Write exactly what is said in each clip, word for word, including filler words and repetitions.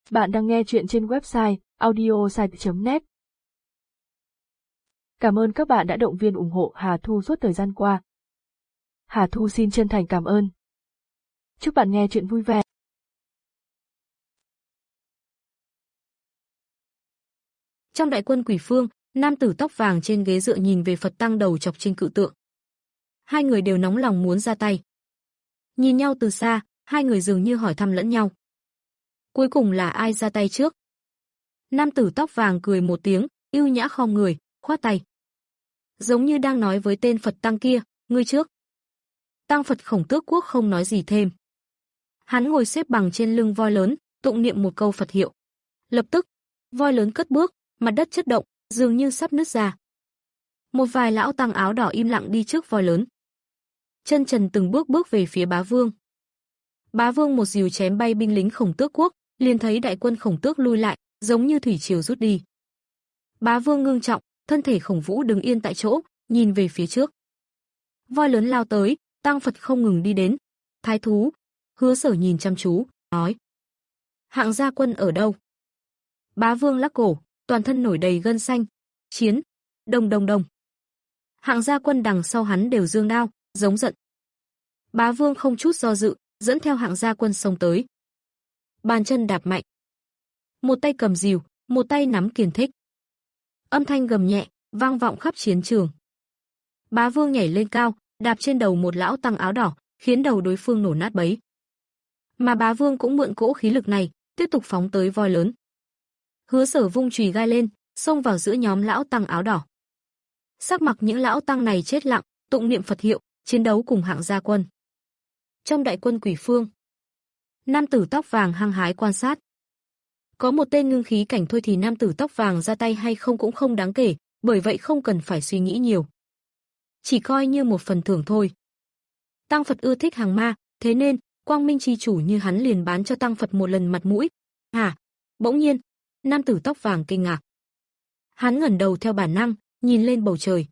Bạn đang nghe chuyện trên website audiosite chấm net. Cảm ơn các bạn đã động viên ủng hộ Hà Thu suốt thời gian qua. Hà Thu xin chân thành cảm ơn. Chúc bạn nghe chuyện vui vẻ. Trong đại quân Quỷ Phương, nam tử tóc vàng trên ghế dựa nhìn về Phật tăng đầu chọc trên cự tượng. Hai người đều nóng lòng muốn ra tay. Nhìn nhau từ xa, hai người dường như hỏi thăm lẫn nhau. Cuối cùng là ai ra tay trước? Nam tử tóc vàng cười một tiếng, ưu nhã khom người, khoát tay. Giống như đang nói với tên Phật tăng kia, ngươi trước. Tăng Phật Khổng Tước Quốc không nói gì thêm. Hắn ngồi xếp bằng trên lưng voi lớn, tụng niệm một câu Phật hiệu. Lập tức, voi lớn cất bước, mặt đất chấn động, dường như sắp nứt ra. Một vài lão tăng áo đỏ im lặng đi trước voi lớn. Chân trần từng bước bước về phía Bá Vương. Bá Vương một dìu chém bay binh lính Khổng Tước Quốc, liền thấy đại quân Khổng Tước lui lại, giống như thủy triều rút đi. Bá Vương ngưng trọng, thân thể khổng vũ đứng yên tại chỗ, nhìn về phía trước. Voi lớn lao tới, tăng Phật không ngừng đi đến. Thái thú, Hứa Sở nhìn chăm chú, nói: Hạng gia quân ở đâu? Bá Vương lắc cổ, toàn thân nổi đầy gân xanh. Chiến, đông đông đông. Hạng gia quân đằng sau hắn đều giương đao, giống giận. Bá Vương không chút do dự, dẫn theo hạng gia quân xông tới. Bàn chân đạp mạnh. Một tay cầm rìu, một tay nắm kiền thích. Âm thanh gầm nhẹ, vang vọng khắp chiến trường. Bá Vương nhảy lên cao, đạp trên đầu một lão tăng áo đỏ, khiến đầu đối phương nổ nát bấy. Mà Bá Vương cũng mượn cỗ khí lực này, tiếp tục phóng tới voi lớn. Hứa Sở vung chùy gai lên, xông vào giữa nhóm lão tăng áo đỏ. Sắc mặt những lão tăng này chết lặng, tụng niệm Phật hiệu, chiến đấu cùng hạng gia quân. Trong đại quân Quỷ Phương, nam tử tóc vàng hăng hái quan sát. Có một tên ngưng khí cảnh thôi thì nam tử tóc vàng ra tay hay không cũng không đáng kể, bởi vậy không cần phải suy nghĩ nhiều. Chỉ coi như một phần thưởng thôi. Tăng Phật ưa thích hàng ma, thế nên, quang minh chi chủ như hắn liền bán cho Tăng Phật một lần mặt mũi. Hả? Bỗng nhiên, nam tử tóc vàng kinh ngạc. Hắn ngẩng đầu theo bản năng, nhìn lên bầu trời.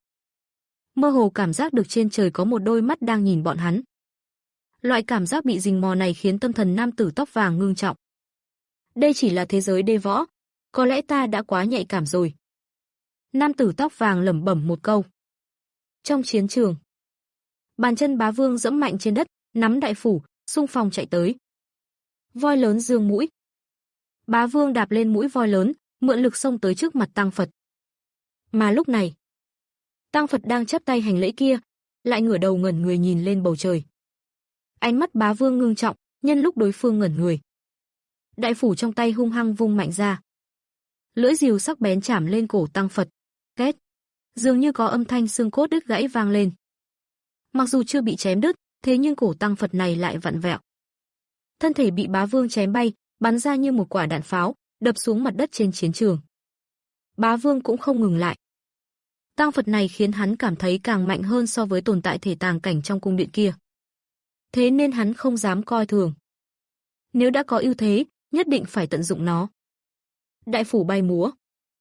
Mơ hồ cảm giác được trên trời có một đôi mắt đang nhìn bọn hắn. Loại cảm giác bị rình mò này khiến tâm thần nam tử tóc vàng ngưng trọng. Đây chỉ là thế giới đê võ, có lẽ ta đã quá nhạy cảm rồi. Nam tử tóc vàng lẩm bẩm một câu. Trong chiến trường, bàn chân Bá Vương giẫm mạnh trên đất, nắm đại phủ, xung phong chạy tới. Voi lớn giương mũi. Bá Vương đạp lên mũi voi lớn, mượn lực xông tới trước mặt Tăng Phật. Mà lúc này, Tăng Phật đang chắp tay hành lễ kia, lại ngửa đầu ngẩn người nhìn lên bầu trời. Ánh mắt Bá Vương ngưng trọng, nhân lúc đối phương ngẩn người. Đại phủ trong tay hung hăng vung mạnh ra. Lưỡi rìu sắc bén chạm lên cổ Tăng Phật. Két. Dường như có âm thanh xương cốt đứt gãy vang lên. Mặc dù chưa bị chém đứt, thế nhưng cổ Tăng Phật này lại vặn vẹo. Thân thể bị Bá Vương chém bay, bắn ra như một quả đạn pháo, đập xuống mặt đất trên chiến trường. Bá Vương cũng không ngừng lại. Tăng Phật này khiến hắn cảm thấy càng mạnh hơn so với tồn tại thể tàng cảnh trong cung điện kia. Thế nên hắn không dám coi thường. Nếu đã có ưu thế, nhất định phải tận dụng nó. Đại phủ bay múa.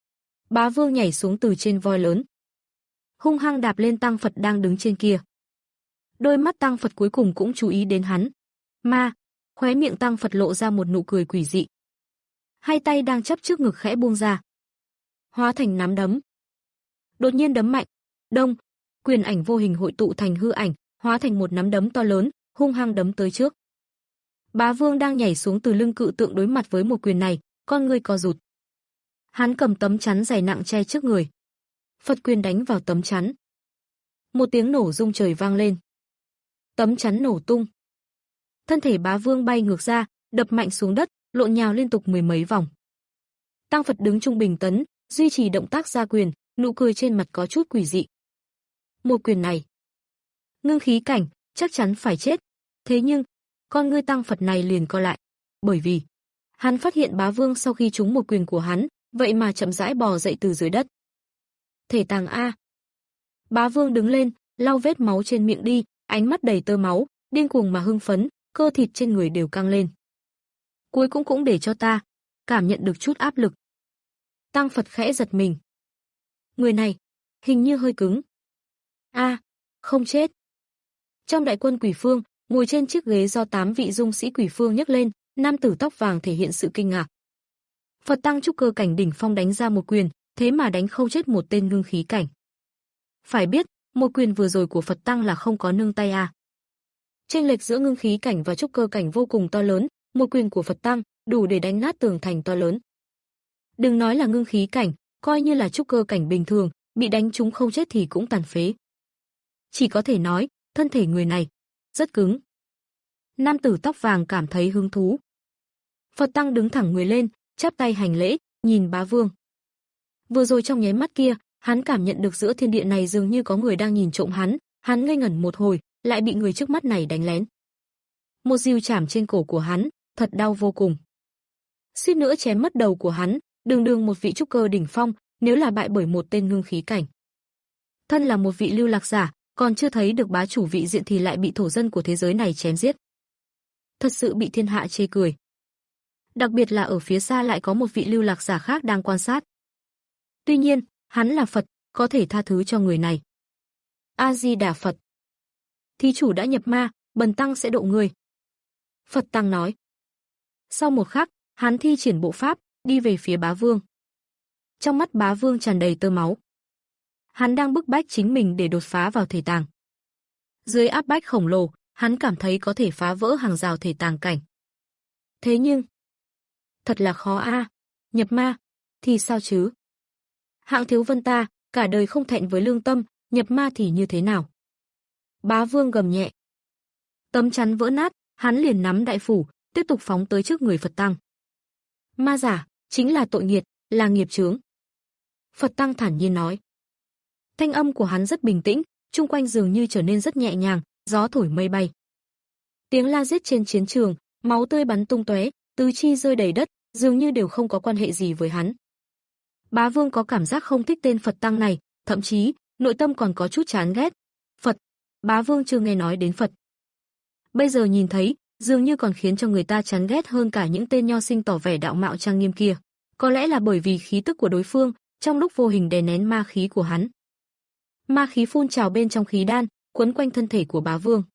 Bá Vương nhảy xuống từ trên voi lớn, hung hăng đạp lên Tăng Phật đang đứng trên kia. Đôi mắt Tăng Phật cuối cùng cũng chú ý đến hắn. Ma, khóe miệng Tăng Phật lộ ra một nụ cười quỷ dị. Hai tay đang chắp trước ngực khẽ buông ra, hóa thành nắm đấm. Đột nhiên đấm mạnh, đông, quyền ảnh vô hình hội tụ thành hư ảnh, hóa thành một nắm đấm to lớn, hung hăng đấm tới trước. Bá Vương đang nhảy xuống từ lưng cự tượng đối mặt với một quyền này, con ngươi co rụt. Hắn cầm tấm chắn dày nặng che trước người. Phật quyền đánh vào tấm chắn. Một tiếng nổ rung trời vang lên. Tấm chắn nổ tung. Thân thể Bá Vương bay ngược ra, đập mạnh xuống đất, lộn nhào liên tục mười mấy vòng. Tăng Phật đứng trung bình tấn, duy trì động tác ra quyền, nụ cười trên mặt có chút quỷ dị. Một quyền này, ngưng khí cảnh, chắc chắn phải chết. Thế nhưng, con ngươi Tăng Phật này liền co lại, bởi vì hắn phát hiện Bá Vương sau khi trúng một quyền của hắn, vậy mà chậm rãi bò dậy từ dưới đất. Thể tàng a. Bá Vương đứng lên, lau vết máu trên miệng đi, ánh mắt đầy tơ máu, điên cuồng mà hưng phấn, cơ thịt trên người đều căng lên. Cuối cũng cũng để cho ta cảm nhận được chút áp lực. Tăng Phật khẽ giật mình. Người này, hình như hơi cứng. A, không chết. Trong đại quân Quỷ Phương, ngồi trên chiếc ghế do tám vị dung sĩ Quỷ Phương nhấc lên, nam tử tóc vàng thể hiện sự kinh ngạc. Phật tăng trúc cơ cảnh đỉnh phong đánh ra một quyền, thế mà đánh không chết một tên ngưng khí cảnh. Phải biết, một quyền vừa rồi của Phật tăng là không có nương tay à. Chênh lệch giữa ngưng khí cảnh và trúc cơ cảnh vô cùng to lớn, một quyền của Phật tăng đủ để đánh nát tường thành to lớn. Đừng nói là ngưng khí cảnh, coi như là trúc cơ cảnh bình thường, bị đánh trúng không chết thì cũng tàn phế. Chỉ có thể nói, thân thể người này rất cứng. Nam tử tóc vàng cảm thấy hứng thú. Phật tăng đứng thẳng người lên, chắp tay hành lễ, nhìn Bá Vương. Vừa rồi trong nháy mắt kia, hắn cảm nhận được giữa thiên địa này dường như có người đang nhìn trộm hắn, hắn ngây ngẩn một hồi, lại bị người trước mắt này đánh lén. Một dìu chảm trên cổ của hắn, thật đau vô cùng. Suýt nữa chém mất đầu của hắn, đường đường một vị trúc cơ đỉnh phong, nếu là bại bởi một tên ngưng khí cảnh. Thân là một vị lưu lạc giả, còn chưa thấy được bá chủ vị diện thì lại bị thổ dân của thế giới này chém giết. Thật sự bị thiên hạ chê cười. Đặc biệt là ở phía xa lại có một vị lưu lạc giả khác đang quan sát. Tuy nhiên, hắn là Phật, có thể tha thứ cho người này. A Di Đà Phật. Thí chủ đã nhập ma, bần tăng sẽ độ người. Phật tăng nói. Sau một khắc, hắn thi triển bộ pháp, đi về phía Bá Vương. Trong mắt Bá Vương tràn đầy tơ máu. Hắn đang bức bách chính mình để đột phá vào thể tàng. Dưới áp bách khổng lồ, hắn cảm thấy có thể phá vỡ hàng rào thể tàng cảnh. Thế nhưng, thật là khó a, à. Nhập ma, thì sao chứ? Hạng thiếu vân ta, cả đời không thẹn với lương tâm, nhập ma thì như thế nào? Bá Vương gầm nhẹ. Tấm chắn vỡ nát, hắn liền nắm đại phủ, tiếp tục phóng tới trước người Phật tăng. Ma giả, chính là tội nghiệt, là nghiệp chướng. Phật tăng thản nhiên nói. Thanh âm của hắn rất bình tĩnh, chung quanh dường như trở nên rất nhẹ nhàng, gió thổi mây bay. Tiếng la giết trên chiến trường, máu tươi bắn tung tóe, tứ chi rơi đầy đất, dường như đều không có quan hệ gì với hắn. Bá Vương có cảm giác không thích tên Phật tăng này, thậm chí, nội tâm còn có chút chán ghét. Phật, Bá Vương chưa nghe nói đến Phật. Bây giờ nhìn thấy, dường như còn khiến cho người ta chán ghét hơn cả những tên nho sinh tỏ vẻ đạo mạo trang nghiêm kia. Có lẽ là bởi vì khí tức của đối phương, trong lúc vô hình đè nén ma khí của hắn. Ma khí phun trào bên trong khí đan, quấn quanh thân thể của Bá Vương.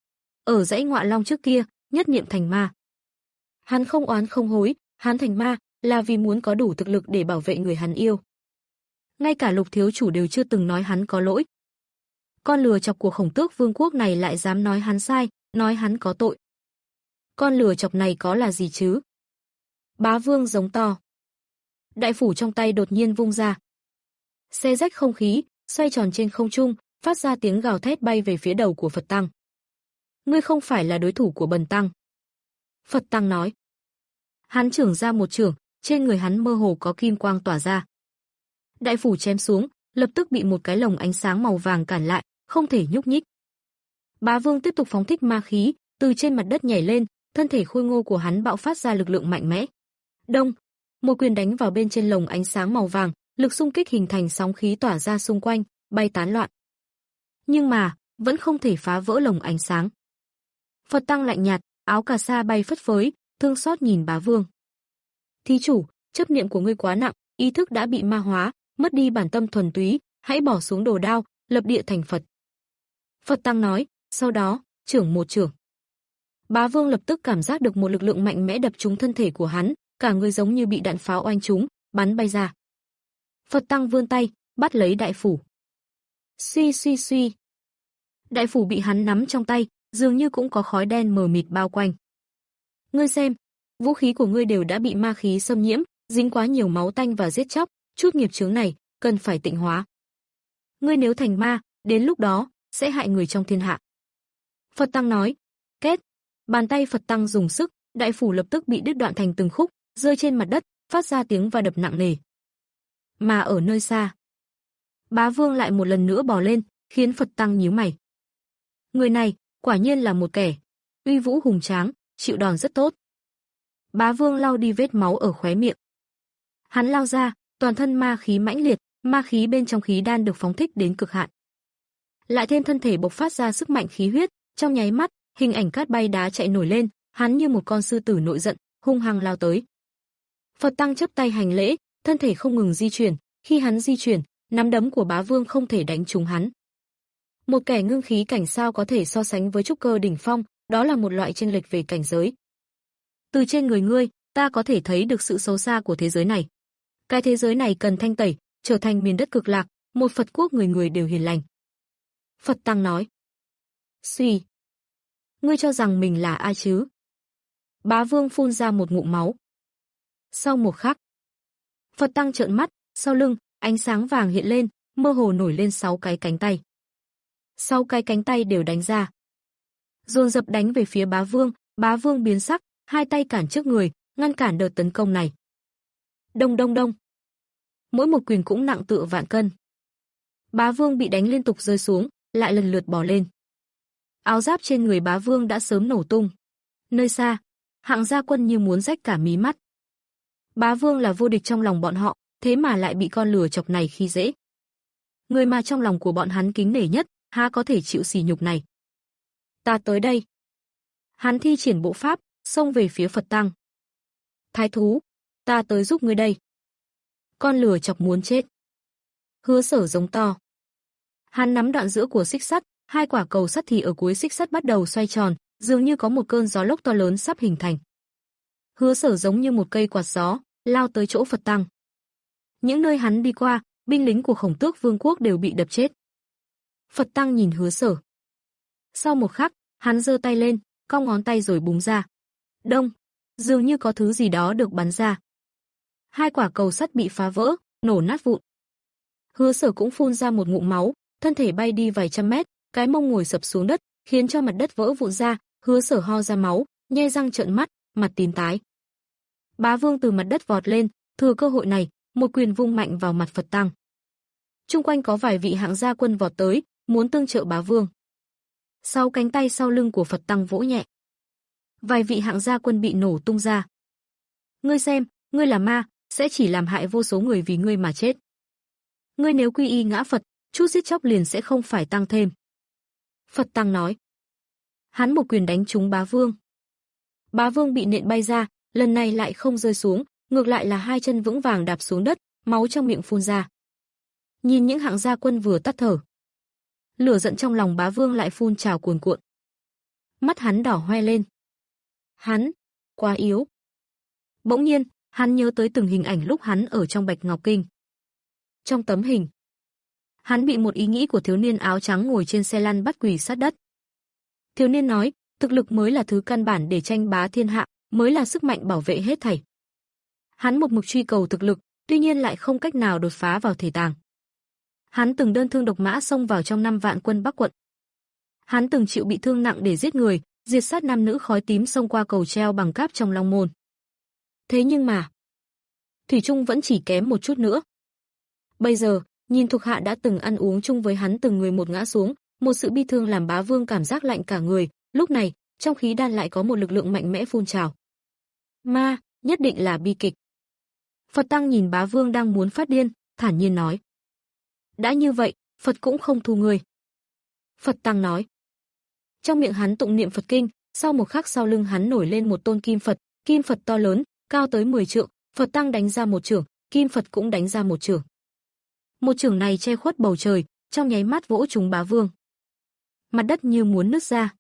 Ở dãy Ngọa Long trước kia, nhất niệm thành ma. Hắn không oán không hối, hắn thành ma là vì muốn có đủ thực lực để bảo vệ người hắn yêu. Ngay cả Lục thiếu chủ đều chưa từng nói hắn có lỗi. Con lừa chọc của Khổng Tước Vương quốc này lại dám nói hắn sai, nói hắn có tội. Con lừa chọc này có là gì chứ? Bá Vương giống to. Đại phủ trong tay đột nhiên vung ra. Xé rách không khí, xoay tròn trên không trung, phát ra tiếng gào thét bay về phía đầu của Phật tăng. Ngươi không phải là đối thủ của bần tăng. Phật tăng nói. Hắn chưởng ra một chưởng, trên người hắn mơ hồ có kim quang tỏa ra. Đại phủ chém xuống, lập tức bị một cái lồng ánh sáng màu vàng cản lại, không thể nhúc nhích. Bá Vương tiếp tục phóng thích ma khí, từ trên mặt đất nhảy lên, thân thể khôi ngô của hắn bạo phát ra lực lượng mạnh mẽ. Đông, một quyền đánh vào bên trên lồng ánh sáng màu vàng, lực xung kích hình thành sóng khí tỏa ra xung quanh, bay tán loạn. Nhưng mà, vẫn không thể phá vỡ lồng ánh sáng. Phật tăng lạnh nhạt, áo cà sa bay phất phới, thương xót nhìn Bá Vương. Thí chủ, chấp niệm của ngươi quá nặng, ý thức đã bị ma hóa, mất đi bản tâm thuần túy, hãy bỏ xuống đồ đao, lập địa thành Phật. Phật tăng nói, sau đó, chưởng một chưởng. Bá Vương lập tức cảm giác được một lực lượng mạnh mẽ đập trúng thân thể của hắn, cả người giống như bị đạn pháo oanh trúng, bắn bay ra. Phật tăng vươn tay, bắt lấy đại phủ. Suy suy suy. Đại phủ bị hắn nắm trong tay, dường như cũng có khói đen mờ mịt bao quanh. Ngươi xem, vũ khí của ngươi đều đã bị ma khí xâm nhiễm, dính quá nhiều máu tanh và giết chóc, chút nghiệp chướng này cần phải tịnh hóa. Ngươi nếu thành ma, đến lúc đó sẽ hại người trong thiên hạ. Phật tăng nói. Kết. Bàn tay Phật tăng dùng sức, đại phủ lập tức bị đứt đoạn thành từng khúc, rơi trên mặt đất, phát ra tiếng va đập nặng nề. Mà ở nơi xa, Bá Vương lại một lần nữa bò lên, khiến Phật tăng nhíu mày. Người này, quả nhiên là một kẻ uy vũ hùng tráng, chịu đòn rất tốt. Bá Vương lau đi vết máu ở khóe miệng. Hắn lao ra, toàn thân ma khí mãnh liệt, ma khí bên trong khí đan được phóng thích đến cực hạn. Lại thêm thân thể bộc phát ra sức mạnh khí huyết, trong nháy mắt, hình ảnh cát bay đá chạy nổi lên, hắn như một con sư tử nổi giận, hung hăng lao tới. Phật tăng chắp tay hành lễ, thân thể không ngừng di chuyển, khi hắn di chuyển, nắm đấm của Bá Vương không thể đánh trúng hắn. Một kẻ ngưng khí cảnh sao có thể so sánh với trúc cơ đỉnh phong, đó là một loại chênh lệch về cảnh giới. Từ trên người ngươi, ta có thể thấy được sự xấu xa của thế giới này. Cái thế giới này cần thanh tẩy, trở thành miền đất cực lạc, một Phật quốc người người đều hiền lành. Phật Tăng nói. Suy. Ngươi cho rằng mình là ai chứ? Bá Vương phun ra một ngụm máu. Sau một khắc, Phật Tăng trợn mắt, sau lưng, ánh sáng vàng hiện lên, mơ hồ nổi lên sáu cái cánh tay. Sáu cái cánh tay đều đánh ra. Dồn dập đánh về phía Bá Vương, Bá Vương biến sắc, hai tay cản trước người, ngăn cản đợt tấn công này. Đông đông đông. Mỗi một quyền cũng nặng tựa vạn cân. Bá Vương bị đánh liên tục rơi xuống, lại lần lượt bò lên. Áo giáp trên người Bá Vương đã sớm nổ tung. Nơi xa, Hạng Gia Quân như muốn rách cả mí mắt. Bá Vương là vô địch trong lòng bọn họ, thế mà lại bị con lừa chọc này khi dễ. Người mà trong lòng của bọn hắn kính nể nhất, há có thể chịu sỉ nhục này. Ta tới đây. Hắn thi triển bộ pháp, xông về phía Phật Tăng. Thái thú, ta tới giúp ngươi đây. Con lừa chọc muốn chết. Hứa Sở giống to. Hắn nắm đoạn giữa của xích sắt, hai quả cầu sắt thì ở cuối xích sắt bắt đầu xoay tròn, dường như có một cơn gió lốc to lớn sắp hình thành. Hứa Sở giống như một cây quạt gió, lao tới chỗ Phật Tăng. Những nơi hắn đi qua, binh lính của Khổng Tước Vương quốc đều bị đập chết. Phật Tăng nhìn Hứa Sở. Sau một khắc, hắn giơ tay lên, cong ngón tay rồi búng ra. Đông, dường như có thứ gì đó được bắn ra. Hai quả cầu sắt bị phá vỡ, nổ nát vụn. Hứa Sở cũng phun ra một ngụm máu, thân thể bay đi vài trăm mét, cái mông ngồi sập xuống đất, khiến cho mặt đất vỡ vụn ra, Hứa Sở ho ra máu, nhe răng trợn mắt, mặt tím tái. Bá Vương từ mặt đất vọt lên, thừa cơ hội này, một quyền vung mạnh vào mặt Phật Tăng. Chung quanh có vài vị Hạng Gia Quân vọt tới, muốn tương trợ Bá Vương. Sau cánh tay sau lưng của Phật Tăng vỗ nhẹ. Vài vị Hạng Gia Quân bị nổ tung ra. Ngươi xem, ngươi là ma, sẽ chỉ làm hại vô số người vì ngươi mà chết. Ngươi nếu quy y ngã Phật, chút giết chóc liền sẽ không phải tăng thêm. Phật Tăng nói. Hắn một quyền đánh trúng Bá Vương. Bá Vương bị nện bay ra, lần này lại không rơi xuống, ngược lại là hai chân vững vàng đạp xuống đất, máu trong miệng phun ra. Nhìn những Hạng Gia Quân vừa tắt thở. Lửa giận trong lòng Bá Vương lại phun trào cuồn cuộn. Mắt hắn đỏ hoe lên. Hắn, quá yếu. Bỗng nhiên, hắn nhớ tới từng hình ảnh lúc hắn ở trong Bạch Ngọc Kinh. Trong tấm hình, hắn bị một ý nghĩ của thiếu niên áo trắng ngồi trên xe lăn bắt quỳ sát đất. Thiếu niên nói, thực lực mới là thứ căn bản để tranh bá thiên hạ, mới là sức mạnh bảo vệ hết thảy. Hắn một mực truy cầu thực lực, tuy nhiên lại không cách nào đột phá vào thể tàng. Hắn từng đơn thương độc mã xông vào trong năm vạn quân Bắc quận. Hắn từng chịu bị thương nặng để giết người, diệt sát nam nữ khói tím xông qua cầu treo bằng cáp trong Long Môn. Thế nhưng mà, thủy chung vẫn chỉ kém một chút nữa. Bây giờ, nhìn thuộc hạ đã từng ăn uống chung với hắn từng người một ngã xuống, một sự bi thương làm Bá Vương cảm giác lạnh cả người, lúc này, trong khí đan lại có một lực lượng mạnh mẽ phun trào. Ma, nhất định là bi kịch. Phật Tăng nhìn Bá Vương đang muốn phát điên, thản nhiên nói. Đã như vậy, Phật cũng không thu người. Phật Tăng nói. Trong miệng hắn tụng niệm Phật kinh, sau một khắc sau lưng hắn nổi lên một tôn kim Phật, kim Phật to lớn, cao tới mười trượng, Phật Tăng đánh ra một chưởng, kim Phật cũng đánh ra một chưởng. Một chưởng này che khuất bầu trời, trong nháy mắt vỗ trúng Bá Vương. Mặt đất như muốn nứt ra.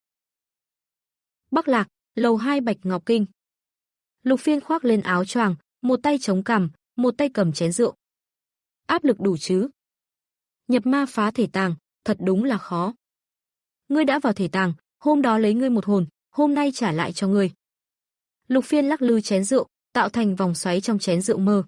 Bắc Lạc, lầu hai Bạch Ngọc Kinh. Lục Phiên khoác lên áo choàng, một tay chống cằm, một tay cầm chén rượu. Áp lực đủ chứ? Nhập ma phá thể tàng, thật đúng là khó. Ngươi đã vào thể tàng, hôm đó lấy ngươi một hồn, hôm nay trả lại cho ngươi. Lục Phiên lắc lư chén rượu, tạo thành vòng xoáy trong chén rượu mơ.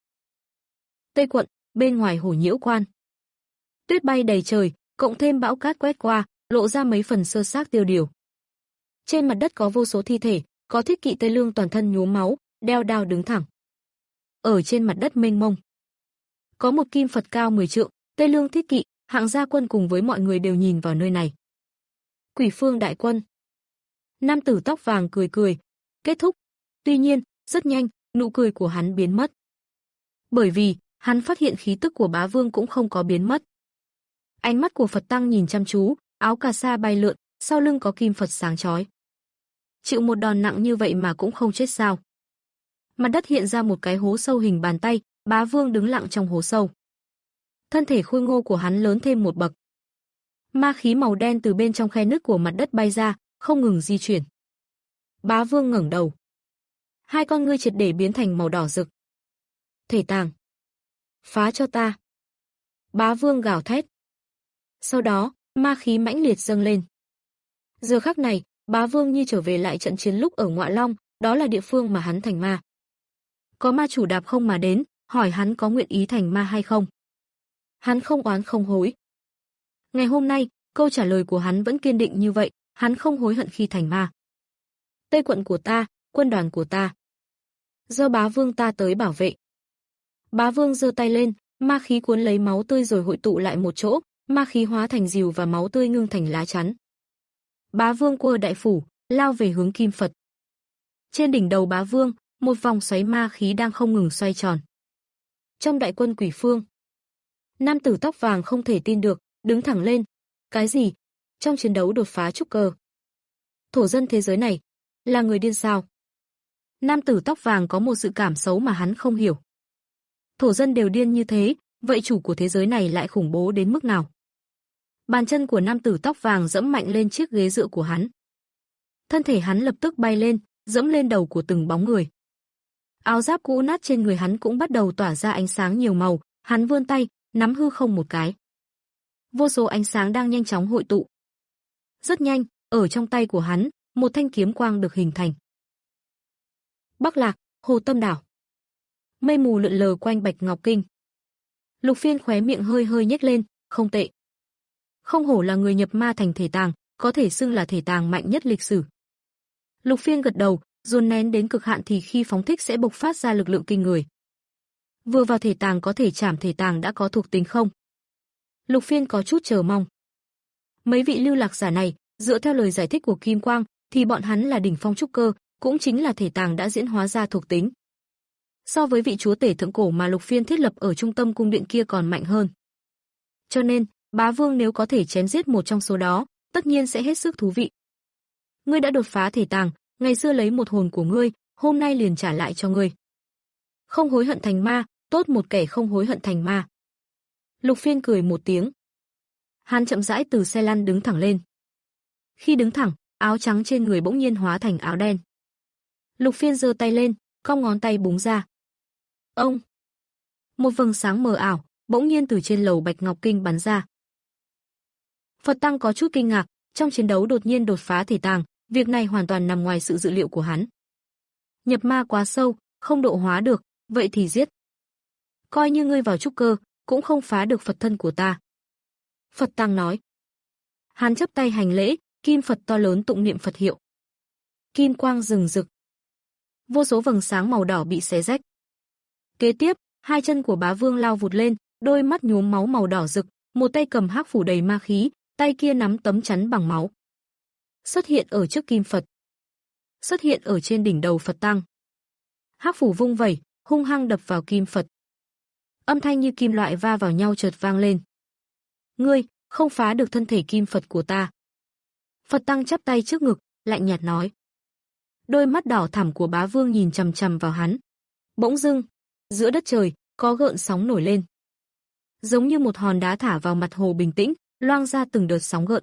Tây quận, bên ngoài Hổ Nhiễu quan. Tuyết bay đầy trời, cộng thêm bão cát quét qua, lộ ra mấy phần sơ xác tiêu điều. Trên mặt đất có vô số thi thể, có thiết kỵ Tây Lương toàn thân nhuốm máu, đeo đao đứng thẳng. Ở trên mặt đất mênh mông, có một kim Phật cao mười trượng, Tây Lương thiết kỵ, Hạng Gia Quân cùng với mọi người đều nhìn vào nơi này. Quỷ Phương đại quân. Nam tử tóc vàng cười cười, kết thúc. Tuy nhiên, rất nhanh, nụ cười của hắn biến mất. Bởi vì, hắn phát hiện khí tức của Bá Vương cũng không có biến mất. Ánh mắt của Phật Tăng nhìn chăm chú, áo cà sa bay lượn, sau lưng có kim Phật sáng chói. Chịu một đòn nặng như vậy mà cũng không chết sao? Mặt đất hiện ra một cái hố sâu hình bàn tay, Bá Vương đứng lặng trong hố sâu. Thân thể khôi ngô của hắn lớn thêm một bậc. Ma khí màu đen từ bên trong khe nứt của mặt đất bay ra, không ngừng di chuyển. Bá Vương ngẩng đầu. Hai con ngươi triệt để biến thành màu đỏ rực. Thể tàng. Phá cho ta. Bá Vương gào thét. Sau đó, ma khí mãnh liệt dâng lên. Giờ khắc này, Bá Vương như trở về lại trận chiến lúc ở Ngọa Long, đó là địa phương mà hắn thành ma. Có ma chủ đạp không mà đến, hỏi hắn có nguyện ý thành ma hay không. Hắn không oán không hối. Ngày hôm nay, câu trả lời của hắn vẫn kiên định như vậy, hắn không hối hận khi thành ma. Tây quận của ta, quân đoàn của ta. Do Bá Vương ta tới bảo vệ. Bá Vương giơ tay lên, ma khí cuốn lấy máu tươi rồi hội tụ lại một chỗ, ma khí hóa thành diều và máu tươi ngưng thành lá chắn. Bá Vương quơ đại phủ, lao về hướng Kim Phật. Trên đỉnh đầu Bá Vương, một vòng xoáy ma khí đang không ngừng xoay tròn. Trong đại quân Quỷ Phương, nam tử tóc vàng không thể tin được, đứng thẳng lên. Cái gì? Trong chiến đấu đột phá trúc cơ. Thổ dân thế giới này, là người điên sao? Nam tử tóc vàng có một dự cảm xấu mà hắn không hiểu. Thổ dân đều điên như thế, vậy chủ của thế giới này lại khủng bố đến mức nào? Bàn chân của nam tử tóc vàng dẫm mạnh lên chiếc ghế dựa của hắn. Thân thể hắn lập tức bay lên, dẫm lên đầu của từng bóng người. Áo giáp cũ nát trên người hắn cũng bắt đầu tỏa ra ánh sáng nhiều màu, hắn vươn tay, nắm hư không một cái. Vô số ánh sáng đang nhanh chóng hội tụ. Rất nhanh, ở trong tay của hắn, một thanh kiếm quang được hình thành. Bắc Lạc, Hồ Tâm Đảo. Mây mù lượn lờ quanh Bạch Ngọc Kinh. Lục Phiên khóe miệng hơi hơi nhếch lên, không tệ. Không hổ là người nhập ma thành thể tàng, có thể xưng là thể tàng mạnh nhất lịch sử. Lục Phiên gật đầu, dồn nén đến cực hạn thì khi phóng thích sẽ bộc phát ra lực lượng kinh người. Vừa vào thể tàng có thể chảm thể tàng đã có thuộc tính không? Lục Phiên có chút chờ mong. Mấy vị lưu lạc giả này, dựa theo lời giải thích của Kim Quang, thì bọn hắn là đỉnh phong trúc cơ, cũng chính là thể tàng đã diễn hóa ra thuộc tính. So với vị chúa tể thượng cổ mà Lục Phiên thiết lập ở trung tâm cung điện kia còn mạnh hơn. Cho nên, Bá Vương nếu có thể chém giết một trong số đó, tất nhiên sẽ hết sức thú vị. Ngươi đã đột phá thể tàng, ngày xưa lấy một hồn của ngươi, hôm nay liền trả lại cho ngươi. Không hối hận thành ma, tốt một kẻ không hối hận thành ma. Lục Phiên cười một tiếng. Hắn chậm rãi từ xe lăn đứng thẳng lên. Khi đứng thẳng, áo trắng trên người bỗng nhiên hóa thành áo đen. Lục Phiên giơ tay lên, cong ngón tay búng ra. Ông! Một vầng sáng mờ ảo, bỗng nhiên từ trên lầu Bạch Ngọc Kinh bắn ra. Phật Tăng có chút kinh ngạc, trong chiến đấu đột nhiên đột phá thể tàng, việc này hoàn toàn nằm ngoài sự dự liệu của hắn. Nhập ma quá sâu, không độ hóa được, vậy thì giết. Coi như ngươi vào trúc cơ, cũng không phá được Phật thân của ta. Phật Tăng nói. Hắn chắp tay hành lễ, kim Phật to lớn tụng niệm Phật hiệu. Kim quang rừng rực. Vô số vầng sáng màu đỏ bị xé rách. Kế tiếp, hai chân của Bá Vương lao vụt lên, đôi mắt nhuốm máu màu đỏ rực, một tay cầm hắc phủ đầy ma khí, tay kia nắm tấm chắn bằng máu. Xuất hiện ở trước kim Phật. Xuất hiện ở trên đỉnh đầu Phật Tăng. Hắc phủ vung vẩy, hung hăng đập vào kim Phật. Âm thanh như kim loại va vào nhau chợt vang lên. Ngươi, không phá được thân thể kim Phật của ta. Phật Tăng chắp tay trước ngực, lạnh nhạt nói. Đôi mắt đỏ thẳm của Bá Vương nhìn chằm chằm vào hắn. Bỗng dưng, giữa đất trời, có gợn sóng nổi lên. Giống như một hòn đá thả vào mặt hồ bình tĩnh, loang ra từng đợt sóng gợn.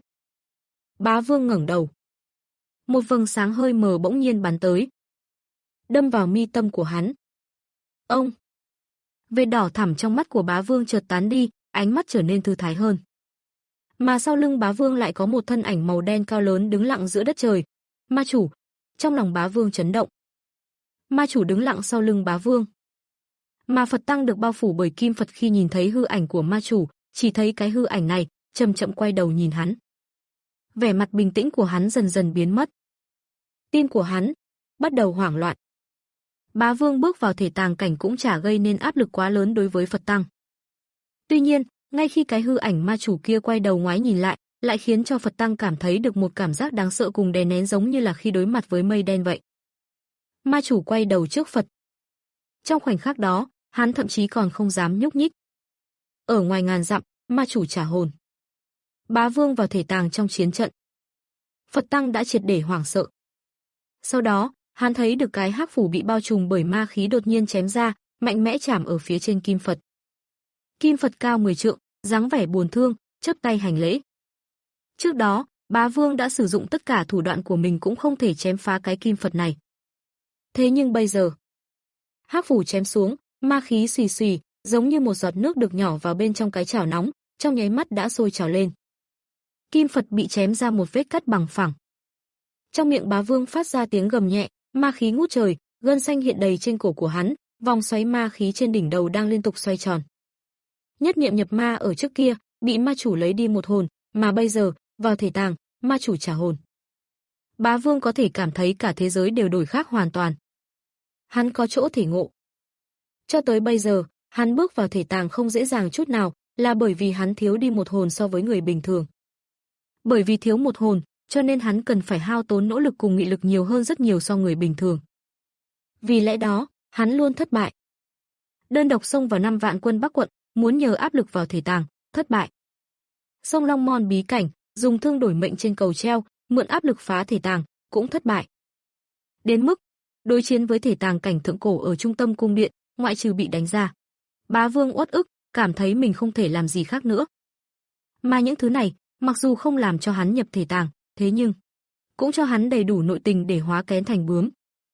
Bá Vương ngẩng đầu. Một vầng sáng hơi mờ bỗng nhiên bắn tới. Đâm vào mi tâm của hắn. Ông! Vệt đỏ thẳm trong mắt của Bá Vương chợt tán đi, ánh mắt trở nên thư thái hơn. Mà sau lưng Bá Vương lại có một thân ảnh màu đen cao lớn đứng lặng giữa đất trời. Ma chủ! Trong lòng Bá Vương chấn động. Ma chủ đứng lặng sau lưng Bá Vương. Mà Phật Tăng được bao phủ bởi kim Phật khi nhìn thấy hư ảnh của ma chủ, chỉ thấy cái hư ảnh này, chậm chậm quay đầu nhìn hắn. Vẻ mặt bình tĩnh của hắn dần dần biến mất. Tim của hắn bắt đầu hoảng loạn. Bá Vương bước vào thể tàng cảnh cũng chả gây nên áp lực quá lớn đối với Phật Tăng. Tuy nhiên, ngay khi cái hư ảnh ma chủ kia quay đầu ngoái nhìn lại, lại khiến cho Phật Tăng cảm thấy được một cảm giác đáng sợ cùng đè nén giống như là khi đối mặt với mây đen vậy. Ma chủ quay đầu trước Phật. Trong khoảnh khắc đó, hắn thậm chí còn không dám nhúc nhích. Ở ngoài ngàn dặm, ma chủ trả hồn. Bá Vương vào thể tàng trong chiến trận. Phật Tăng đã triệt để hoảng sợ. Sau đó, hắn thấy được cái hắc phủ bị bao trùm bởi ma khí đột nhiên chém ra, mạnh mẽ chạm ở phía trên kim Phật. Kim Phật cao mười trượng, dáng vẻ buồn thương, chắp tay hành lễ. Trước đó, Bá Vương đã sử dụng tất cả thủ đoạn của mình cũng không thể chém phá cái kim Phật này. Thế nhưng bây giờ, hắc phủ chém xuống, ma khí xì xì, giống như một giọt nước được nhỏ vào bên trong cái chảo nóng, trong nháy mắt đã sôi trào lên. Kim Phật bị chém ra một vết cắt bằng phẳng. Trong miệng Bá Vương phát ra tiếng gầm nhẹ, ma khí ngút trời, gân xanh hiện đầy trên cổ của hắn, vòng xoáy ma khí trên đỉnh đầu đang liên tục xoay tròn. Nhất niệm nhập ma ở trước kia, bị ma chủ lấy đi một hồn, mà bây giờ, vào thể tàng, ma chủ trả hồn. Bá Vương có thể cảm thấy cả thế giới đều đổi khác hoàn toàn. Hắn có chỗ thể ngộ. Cho tới bây giờ, hắn bước vào thể tàng không dễ dàng chút nào, là bởi vì hắn thiếu đi một hồn so với người bình thường. Bởi vì thiếu một hồn, cho nên hắn cần phải hao tốn nỗ lực cùng nghị lực nhiều hơn rất nhiều so người bình thường. Vì lẽ đó, hắn luôn thất bại. Đơn độc xông vào năm vạn quân Bắc quận, muốn nhờ áp lực vào thể tàng, thất bại. Xông Long Môn bí cảnh, dùng thương đổi mệnh trên cầu treo, mượn áp lực phá thể tàng, cũng thất bại. Đến mức đối chiến với thể tàng cảnh thượng cổ ở trung tâm cung điện, ngoại trừ bị đánh ra, Bá Vương uất ức, cảm thấy mình không thể làm gì khác nữa. Mà những thứ này, mặc dù không làm cho hắn nhập thể tàng, thế nhưng cũng cho hắn đầy đủ nội tình để hóa kén thành bướm.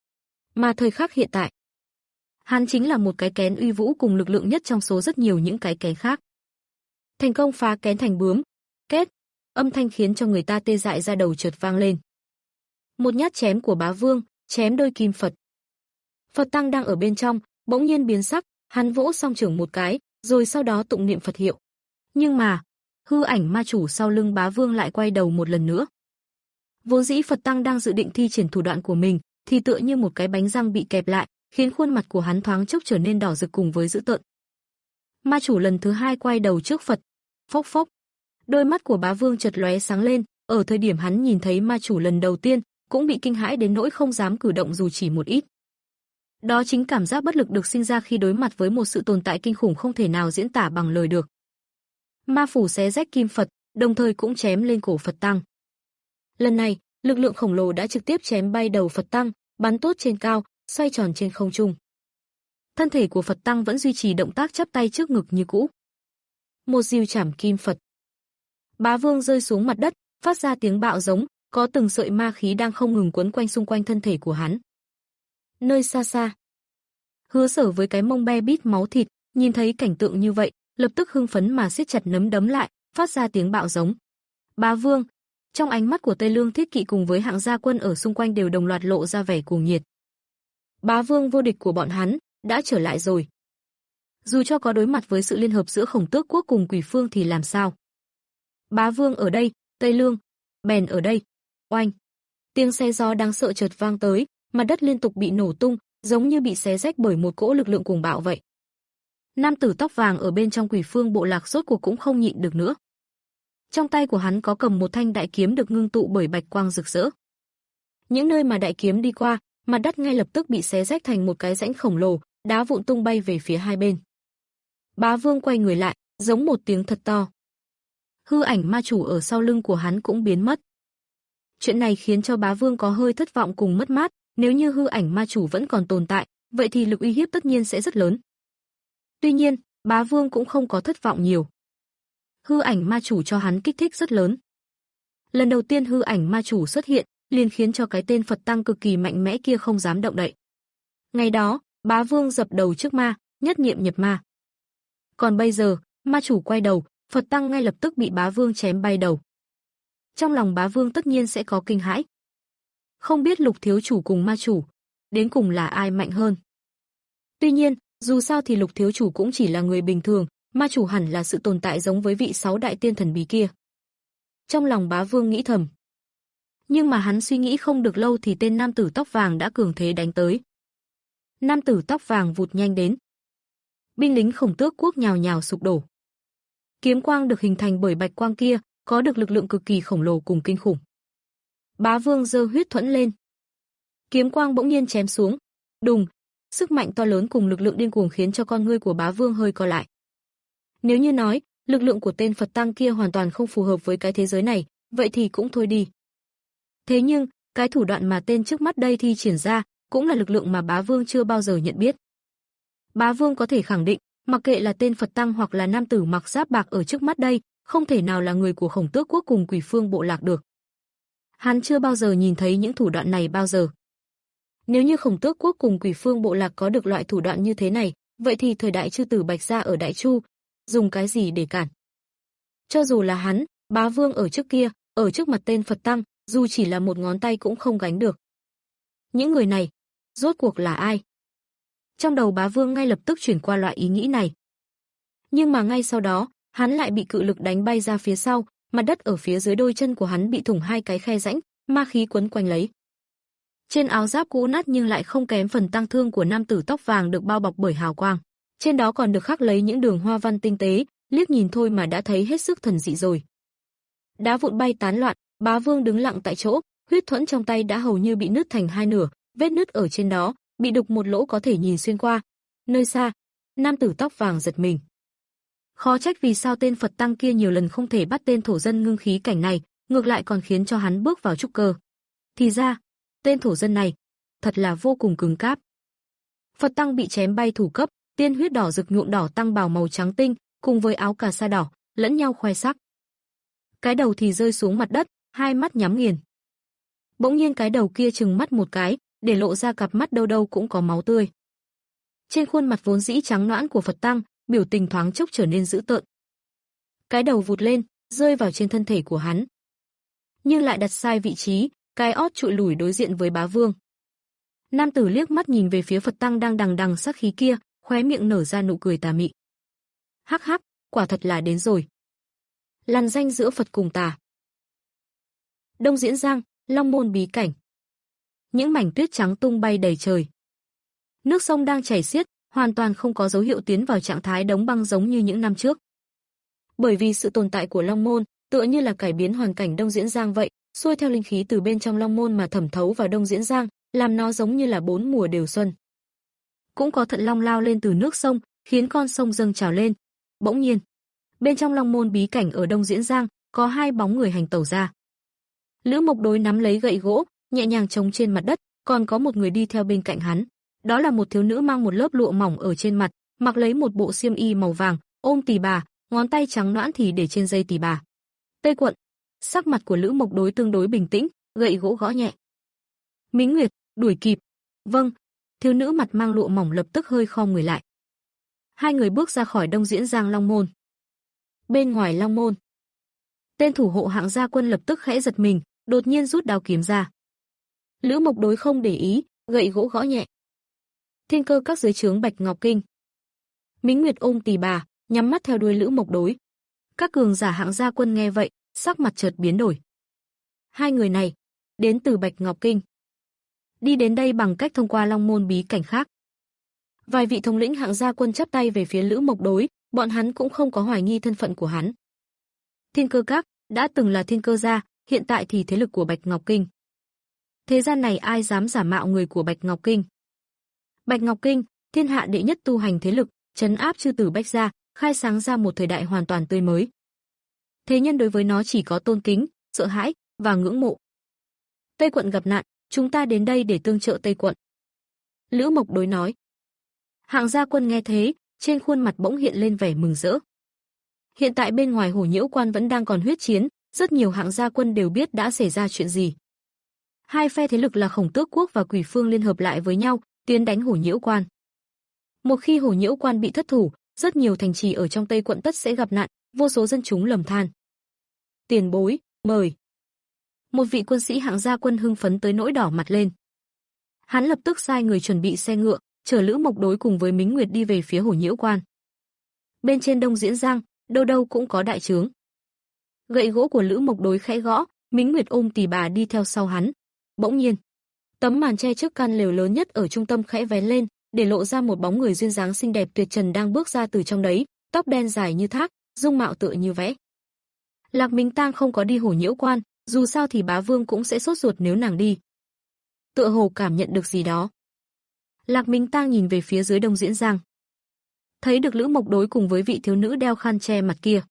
Mà thời khắc hiện tại, hắn chính là một cái kén uy vũ cùng lực lượng nhất trong số rất nhiều những cái kén khác. Thành công phá kén thành bướm, kết, âm thanh khiến cho người ta tê dại ra đầu chợt vang lên. Một nhát chém của Bá Vương, chém đôi kim Phật. Phật Tăng đang ở bên trong, bỗng nhiên biến sắc, hắn vỗ song trưởng một cái, rồi sau đó tụng niệm Phật hiệu. Nhưng mà, hư ảnh ma chủ sau lưng Bá Vương lại quay đầu một lần nữa. Vốn dĩ Phật Tăng đang dự định thi triển thủ đoạn của mình, thì tựa như một cái bánh răng bị kẹp lại, khiến khuôn mặt của hắn thoáng chốc trở nên đỏ rực cùng với dữ tợn. Ma chủ lần thứ hai quay đầu trước Phật, phốc phốc. Đôi mắt của Bá Vương chợt lóe sáng lên, ở thời điểm hắn nhìn thấy ma chủ lần đầu tiên, cũng bị kinh hãi đến nỗi không dám cử động dù chỉ một ít. Đó chính cảm giác bất lực được sinh ra khi đối mặt với một sự tồn tại kinh khủng không thể nào diễn tả bằng lời được. Ma phủ xé rách kim Phật, đồng thời cũng chém lên cổ Phật Tăng. Lần này, lực lượng khổng lồ đã trực tiếp chém bay đầu Phật Tăng, bắn tốt trên cao, xoay tròn trên không trung. Thân thể của Phật Tăng vẫn duy trì động tác chắp tay trước ngực như cũ. Một diều chảm kim Phật. Bá Vương rơi xuống mặt đất, phát ra tiếng bạo giống, có từng sợi ma khí đang không ngừng quấn quanh xung quanh thân thể của hắn. Nơi xa xa, Hứa Sở với cái mông be bít máu thịt, nhìn thấy cảnh tượng như vậy, lập tức hưng phấn mà siết chặt nắm đấm lại, phát ra tiếng bạo giống. Bá Vương, trong ánh mắt của Tây Lương Thiết Kỵ cùng với hạng gia quân ở xung quanh đều đồng loạt lộ ra vẻ cuồng nhiệt. Bá Vương vô địch của bọn hắn đã trở lại rồi. Dù cho có đối mặt với sự liên hợp giữa Khổng Tước quốc cùng Quỷ Phương thì làm sao? Bá Vương ở đây, Tây Lương bèn ở đây. Oanh! Tiếng xe gió đáng sợ chợt vang tới, mặt đất liên tục bị nổ tung, giống như bị xé rách bởi một cỗ lực lượng cuồng bạo vậy. Nam tử tóc vàng ở bên trong Quỷ Phương bộ lạc rốt cuộc cũng không nhịn được nữa. Trong tay của hắn có cầm một thanh đại kiếm được ngưng tụ bởi bạch quang rực rỡ. Những nơi mà đại kiếm đi qua, mặt đất ngay lập tức bị xé rách thành một cái rãnh khổng lồ, đá vụn tung bay về phía hai bên. Bá Vương quay người lại, giống một tiếng thật to. Hư ảnh ma chủ ở sau lưng của hắn cũng biến mất. Chuyện này khiến cho Bá Vương có hơi thất vọng cùng mất mát, nếu như hư ảnh ma chủ vẫn còn tồn tại, vậy thì lực uy hiếp tất nhiên sẽ rất lớn. Tuy nhiên, Bá Vương cũng không có thất vọng nhiều. Hư ảnh ma chủ cho hắn kích thích rất lớn. Lần đầu tiên hư ảnh ma chủ xuất hiện, liền khiến cho cái tên Phật Tăng cực kỳ mạnh mẽ kia không dám động đậy. Ngày đó, Bá Vương dập đầu trước ma, nhất niệm nhập ma. Còn bây giờ, ma chủ quay đầu, Phật Tăng ngay lập tức bị Bá Vương chém bay đầu. Trong lòng Bá Vương tất nhiên sẽ có kinh hãi. Không biết Lục thiếu chủ cùng ma chủ, đến cùng là ai mạnh hơn. Tuy nhiên, dù sao thì Lục thiếu chủ cũng chỉ là người bình thường, ma chủ hẳn là sự tồn tại giống với vị sáu đại tiên thần bí kia. Trong lòng Bá Vương nghĩ thầm. Nhưng mà hắn suy nghĩ không được lâu thì tên nam tử tóc vàng đã cường thế đánh tới. Nam tử tóc vàng vụt nhanh đến. Binh lính Khổng Tước quốc nhào nhào sụp đổ. Kiếm quang được hình thành bởi bạch quang kia, có được lực lượng cực kỳ khổng lồ cùng kinh khủng. Bá Vương giơ huyết thuẫn lên. Kiếm quang bỗng nhiên chém xuống. Đùng, sức mạnh to lớn cùng lực lượng điên cuồng khiến cho con ngươi của Bá Vương hơi co lại. Nếu như nói, lực lượng của tên Phật Tăng kia hoàn toàn không phù hợp với cái thế giới này, vậy thì cũng thôi đi. Thế nhưng, cái thủ đoạn mà tên trước mắt đây thi triển ra, cũng là lực lượng mà Bá Vương chưa bao giờ nhận biết. Bá Vương có thể khẳng định, mặc kệ là tên Phật Tăng hoặc là nam tử mặc giáp bạc ở trước mắt đây, không thể nào là người của Khổng Tước quốc cùng Quỷ Phương bộ lạc được. Hắn chưa bao giờ nhìn thấy những thủ đoạn này bao giờ. Nếu như Khổng Tước quốc cùng Quỷ Phương bộ lạc có được loại thủ đoạn như thế này, vậy thì thời đại chư tử Bạch gia ở Đại Chu, dùng cái gì để cản? Cho dù là hắn, Bá Vương ở trước kia, ở trước mặt tên Phật Tăng, dù chỉ là một ngón tay cũng không gánh được. Những người này, rốt cuộc là ai? Trong đầu Bá Vương ngay lập tức chuyển qua loại ý nghĩ này. Nhưng mà ngay sau đó, hắn lại bị cự lực đánh bay ra phía sau, mặt đất ở phía dưới đôi chân của hắn bị thủng hai cái khe rãnh, ma khí quấn quanh lấy. Trên áo giáp cũ nát nhưng lại không kém phần tang thương của nam tử tóc vàng được bao bọc bởi hào quang. Trên đó còn được khắc lấy những đường hoa văn tinh tế, liếc nhìn thôi mà đã thấy hết sức thần dị rồi. Đá vụn bay tán loạn, Bá Vương đứng lặng tại chỗ, huyết thuẫn trong tay đã hầu như bị nứt thành hai nửa, vết nứt ở trên đó, bị đục một lỗ có thể nhìn xuyên qua. Nơi xa, nam tử tóc vàng giật mình. Khó trách vì sao tên Phật Tăng kia nhiều lần không thể bắt tên thổ dân ngưng khí cảnh này, ngược lại còn khiến cho hắn bước vào trúc cơ. Thì ra, tên thổ dân này, thật là vô cùng cứng cáp. Phật Tăng bị chém bay thủ cấp, tiên huyết đỏ rực nhuộm đỏ tăng bào màu trắng tinh, cùng với áo cà sa đỏ, lẫn nhau khoe sắc. Cái đầu thì rơi xuống mặt đất, hai mắt nhắm nghiền. Bỗng nhiên cái đầu kia trừng mắt một cái, để lộ ra cặp mắt đâu đâu cũng có máu tươi. Trên khuôn mặt vốn dĩ trắng nõn của Phật Tăng, biểu tình thoáng chốc trở nên dữ tợn. Cái đầu vụt lên, rơi vào trên thân thể của hắn. Nhưng lại đặt sai vị trí, cái ót trụi lủi đối diện với Bá Vương. Nam tử liếc mắt nhìn về phía Phật Tăng đang đằng đằng sát khí kia, khóe miệng nở ra nụ cười tà mị. Hắc hắc, quả thật là đến rồi. Lằn danh giữa Phật cùng tà. Đông Diễn Giang, Long Môn bí cảnh. Những mảnh tuyết trắng tung bay đầy trời. Nước sông đang chảy xiết, hoàn toàn không có dấu hiệu tiến vào trạng thái đóng băng giống như những năm trước. Bởi vì sự tồn tại của Long Môn, tựa như là cải biến hoàn cảnh Đông Diễn Giang vậy, xuôi theo linh khí từ bên trong Long Môn mà thẩm thấu vào Đông Diễn Giang, làm nó giống như là bốn mùa đều xuân. Cũng có thận long lao lên từ nước sông, khiến con sông dâng trào lên. Bỗng nhiên, bên trong Long Môn bí cảnh ở Đông Diễn Giang, có hai bóng người hành tẩu ra. Lữ Mộc Đối nắm lấy gậy gỗ, nhẹ nhàng chống trên mặt đất, còn có một người đi theo bên cạnh hắn. Đó là một thiếu nữ mang một lớp lụa mỏng ở trên mặt, mặc lấy một bộ xiêm y màu vàng, ôm tỳ bà, ngón tay trắng nõn thì để trên dây tỳ bà. Tây Quận. Sắc mặt của Lữ Mộc Đối tương đối bình tĩnh, gậy gỗ gõ nhẹ. Mính Nguyệt, đuổi kịp. Vâng. Thiếu nữ mặt mang lụa mỏng lập tức hơi khom người lại. Hai người bước ra khỏi Đông Diễn Giang Long Môn. Bên ngoài Long Môn, tên thủ hộ hạng gia quân lập tức khẽ giật mình, đột nhiên rút đao kiếm ra. Lữ Mộc Đối không để ý, gậy gỗ gõ nhẹ. Thiên cơ các dưới trướng Bạch Ngọc Kinh. Mính Nguyệt ôm tỳ bà, nhắm mắt theo đuôi Lữ Mộc Đối. Các cường giả hạng gia quân nghe vậy, sắc mặt chợt biến đổi. Hai người này đến từ Bạch Ngọc Kinh, đi đến đây bằng cách thông qua Long Môn bí cảnh khác. Vài vị thống lĩnh hạng gia quân chắp tay về phía Lữ Mộc Đối, bọn hắn cũng không có hoài nghi thân phận của hắn. Thiên cơ các đã từng là Thiên cơ gia, hiện tại thì thế lực của Bạch Ngọc Kinh. Thế gian này ai dám giả mạo người của Bạch Ngọc Kinh? Bạch Ngọc Kinh, thiên hạ đệ nhất tu hành thế lực, trấn áp chư tử Bách gia, khai sáng ra một thời đại hoàn toàn tươi mới. Thế nhân đối với nó chỉ có tôn kính, sợ hãi và ngưỡng mộ. Tây Quận gặp nạn, chúng ta đến đây để tương trợ Tây Quận. Lữ Mộc Đối nói. Hạng gia quân nghe thế, trên khuôn mặt bỗng hiện lên vẻ mừng rỡ. Hiện tại bên ngoài Hổ Nhiễu Quan vẫn đang còn huyết chiến, rất nhiều hạng gia quân đều biết đã xảy ra chuyện gì. Hai phe thế lực là Khổng Tước quốc và Quỷ Phương liên hợp lại với nhau, tiến đánh Hổ Nhiễu Quan. Một khi Hổ Nhiễu Quan bị thất thủ, rất nhiều thành trì ở trong Tây Quận tất sẽ gặp nạn, vô số dân chúng lầm than. Tiền bối, mời. Một vị quân sĩ hạng gia quân hưng phấn tới nỗi đỏ mặt lên. Hắn lập tức sai người chuẩn bị xe ngựa, chở Lữ Mộc Đối cùng với Mính Nguyệt đi về phía Hổ Nhiễu Quan. Bên trên Đông Diễn Giang, đâu đâu cũng có đại trướng. Gậy gỗ của Lữ Mộc Đối khẽ gõ, Mính Nguyệt ôm tỳ bà đi theo sau hắn. Bỗng nhiên, tấm màn che trước căn lều lớn nhất ở trung tâm khẽ vén lên, để lộ ra một bóng người duyên dáng xinh đẹp tuyệt trần đang bước ra từ trong đấy, tóc đen dài như thác, dung mạo tựa như vẽ. Lạc Minh Tang không có đi Hổ Nhiễu Quan, dù sao thì Bá Vương cũng sẽ sốt ruột nếu nàng đi. Tựa hồ cảm nhận được gì đó. Lạc Minh Tang nhìn về phía dưới Đông Diễn Giang. Thấy được Lữ Mộc Đối cùng với vị thiếu nữ đeo khăn che mặt kia.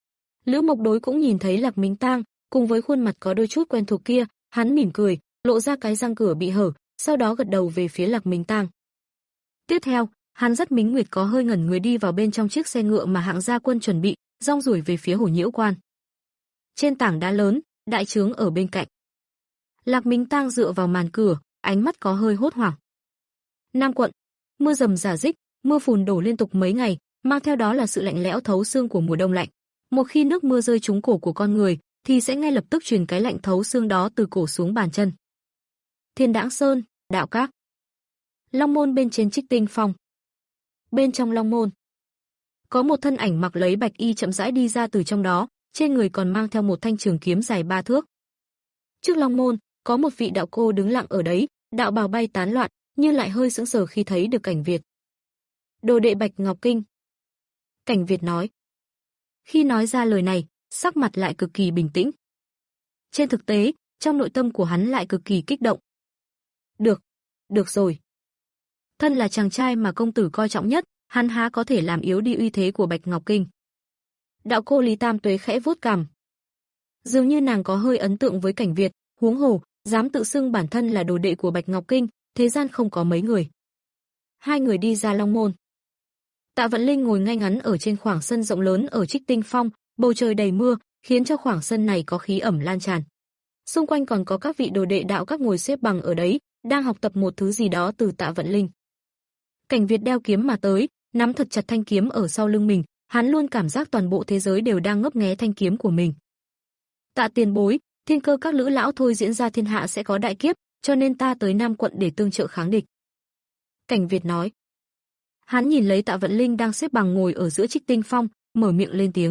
Lữ Mộc Đối cũng nhìn thấy Lạc Minh Tang, cùng với khuôn mặt có đôi chút quen thuộc kia, hắn mỉm cười, lộ ra cái răng cửa bị hở, sau đó gật đầu về phía Lạc Minh Tang. Tiếp theo, hắn dắt Mính Nguyệt có hơi ngẩn người đi vào bên trong chiếc xe ngựa mà hạng gia quân chuẩn bị, rong ruổi về phía Hổ Nhiễu Quan. Trên tảng đá lớn, đại trướng ở bên cạnh. Lạc Minh Tang dựa vào màn cửa, ánh mắt có hơi hốt hoảng. Nam quận, mưa rầm rả rích, mưa phùn đổ liên tục mấy ngày, mang theo đó là sự lạnh lẽo thấu xương của mùa đông lạnh. Một khi nước mưa rơi trúng cổ của con người, thì sẽ ngay lập tức truyền cái lạnh thấu xương đó từ cổ xuống bàn chân. Thiên Đãng Sơn, đạo các. Long môn bên trên Trích Tinh Phong. Bên trong Long môn, có một thân ảnh mặc lấy bạch y chậm rãi đi ra từ trong đó, trên người còn mang theo một thanh trường kiếm dài ba thước. Trước Long môn, có một vị đạo cô đứng lặng ở đấy, đạo bào bay tán loạn, nhưng lại hơi sững sờ khi thấy được Cảnh Việt. Đồ đệ Bạch Ngọc Kinh. Cảnh Việt nói. Khi nói ra lời này, sắc mặt lại cực kỳ bình tĩnh. Trên thực tế, trong nội tâm của hắn lại cực kỳ kích động. Được, được rồi. Thân là chàng trai mà công tử coi trọng nhất, hắn há có thể làm yếu đi uy thế của Bạch Ngọc Kinh. Đạo cô Lý Tam Tuế khẽ vuốt cằm. Dường như nàng có hơi ấn tượng với Cảnh Việt, huống hồ, dám tự xưng bản thân là đồ đệ của Bạch Ngọc Kinh, thế gian không có mấy người. Hai người đi ra Long môn. Tạ Vận Linh ngồi ngay ngắn ở trên khoảng sân rộng lớn ở Trích Tinh Phong, bầu trời đầy mưa, khiến cho khoảng sân này có khí ẩm lan tràn. Xung quanh còn có các vị đồ đệ đạo các ngồi xếp bằng ở đấy, đang học tập một thứ gì đó từ Tạ Vận Linh. Cảnh Việt đeo kiếm mà tới, nắm thật chặt thanh kiếm ở sau lưng mình, hắn luôn cảm giác toàn bộ thế giới đều đang ngấp nghé thanh kiếm của mình. Tạ tiền bối, Thiên Cơ các lữ lão thôi diễn ra thiên hạ sẽ có đại kiếp, cho nên ta tới Nam quận để tương trợ kháng địch. Cảnh Việt nói. Hắn nhìn lấy Tạ Vận Linh đang xếp bằng ngồi ở giữa Trích Tinh Phong, mở miệng lên tiếng.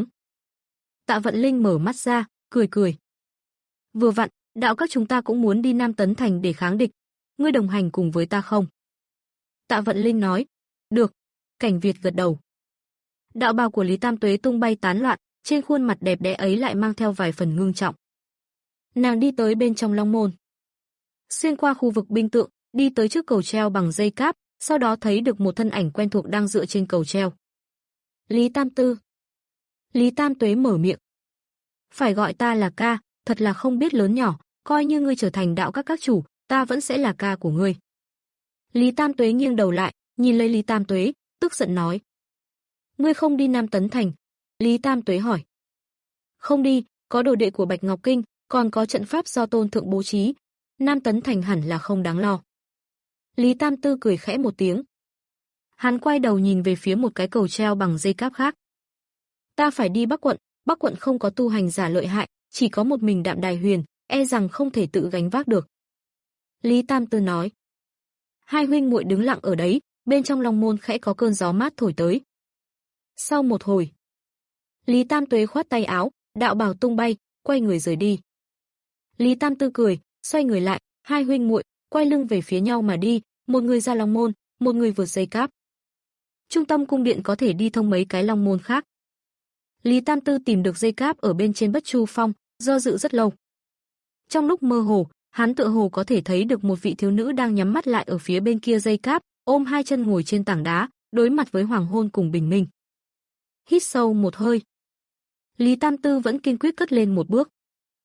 Tạ Vận Linh mở mắt ra, cười cười. Vừa vặn, đạo các chúng ta cũng muốn đi Nam Tấn Thành để kháng địch. Ngươi đồng hành cùng với ta không? Tạ Vận Linh nói. Được. Cảnh Việt gật đầu. Đạo bào của Lý Tam Tuế tung bay tán loạn, trên khuôn mặt đẹp đẽ ấy lại mang theo vài phần ngưng trọng. Nàng đi tới bên trong Long môn. Xuyên qua khu vực binh tượng, đi tới trước cầu treo bằng dây cáp, sau đó thấy được một thân ảnh quen thuộc đang dựa trên cầu treo. Lý Tam Tư. Lý Tam Tuế mở miệng. Phải gọi ta là ca, thật là không biết lớn nhỏ, coi như ngươi trở thành đạo các các chủ, ta vẫn sẽ là ca của ngươi. Lý Tam Tuế nghiêng đầu lại, nhìn lấy Lý Tam Tuế, tức giận nói. Ngươi không đi Nam Tấn Thành? Lý Tam Tuế hỏi. Không đi, có đồ đệ của Bạch Ngọc Kinh, còn có trận pháp do Tôn Thượng bố trí, Nam Tấn Thành hẳn là không đáng lo. Lý Tam Tư cười khẽ một tiếng. Hắn quay đầu nhìn về phía một cái cầu treo bằng dây cáp khác. Ta phải đi Bắc quận, Bắc quận không có tu hành giả lợi hại, chỉ có một mình Đạm Đài Huyền, e rằng không thể tự gánh vác được. Lý Tam Tư nói. Hai huynh muội đứng lặng ở đấy, bên trong Long môn khẽ có cơn gió mát thổi tới. Sau một hồi, Lý Tam Tuế khoát tay áo, đạo bào tung bay, quay người rời đi. Lý Tam Tư cười, xoay người lại, hai huynh muội quay lưng về phía nhau mà đi, một người ra Long môn, một người vượt dây cáp. Trung tâm cung điện có thể đi thông mấy cái Long môn khác. Lý Tam Tư tìm được dây cáp ở bên trên Bất Chu Phong, do dự rất lâu. Trong lúc mơ hồ, hắn tựa hồ có thể thấy được một vị thiếu nữ đang nhắm mắt lại ở phía bên kia dây cáp, ôm hai chân ngồi trên tảng đá, đối mặt với hoàng hôn cùng bình minh. Hít sâu một hơi. Lý Tam Tư vẫn kiên quyết cất lên một bước.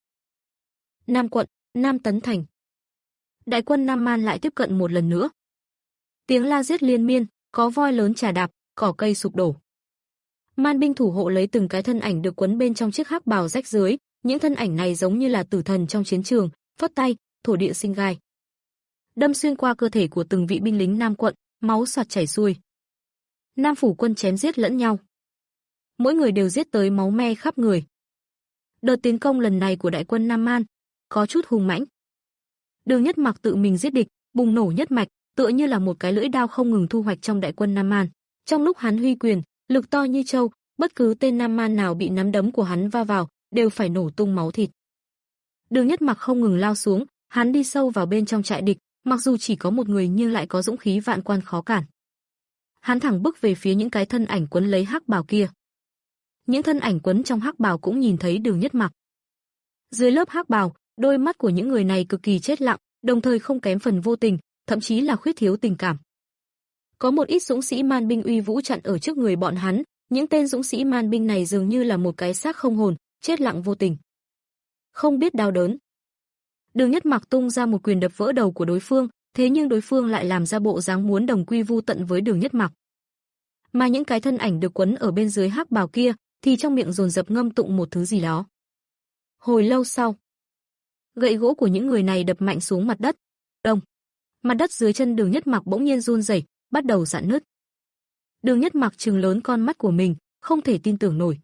Nam quận, Nam Tấn Thành. Đại quân Nam Man lại tiếp cận một lần nữa. Tiếng la giết liên miên, có voi lớn trà đạp, cỏ cây sụp đổ. Man binh thủ hộ lấy từng cái thân ảnh được quấn bên trong chiếc hắc bào rách rưới, những thân ảnh này giống như là tử thần trong chiến trường, phất tay, thổ địa sinh gai. Đâm xuyên qua cơ thể của từng vị binh lính Nam quận, máu xoạt chảy xuôi. Nam phủ quân chém giết lẫn nhau. Mỗi người đều giết tới máu me khắp người. Đợt tiến công lần này của đại quân Nam Man có chút hùng mãnh. Đường Nhất Mặc tự mình giết địch, bùng nổ nhất mạch, tựa như là một cái lưỡi đao không ngừng thu hoạch trong đại quân Nam Man. Trong lúc hắn huy quyền, lực to như trâu, bất cứ tên Nam Man nào bị nắm đấm của hắn va vào, đều phải nổ tung máu thịt. Đường Nhất Mặc không ngừng lao xuống, hắn đi sâu vào bên trong trại địch, mặc dù chỉ có một người nhưng lại có dũng khí vạn quan khó cản. Hắn thẳng bước về phía những cái thân ảnh quấn lấy hắc bào kia. Những thân ảnh quấn trong hắc bào cũng nhìn thấy Đường Nhất Mặc. Dưới lớp hắc bào, đôi mắt của những người này cực kỳ chết lặng, đồng thời không kém phần vô tình, thậm chí là khuyết thiếu tình cảm. Có một ít dũng sĩ man binh uy vũ chặn ở trước người bọn hắn, những tên dũng sĩ man binh này dường như là một cái xác không hồn, chết lặng vô tình. Không biết đau đớn. Đường Nhất Mặc tung ra một quyền đập vỡ đầu của đối phương, thế nhưng đối phương lại làm ra bộ dáng muốn đồng quy vu tận với Đường Nhất Mặc. Mà những cái thân ảnh được quấn ở bên dưới hắc bào kia, thì trong miệng dồn dập ngâm tụng một thứ gì đó. Hồi lâu sau, gậy gỗ của những người này đập mạnh xuống mặt đất. Đông. Mặt đất dưới chân Đường Nhất Mặc bỗng nhiên run rẩy, bắt đầu rạn nứt. Đường Nhất Mặc trừng lớn con mắt của mình, không thể tin tưởng nổi.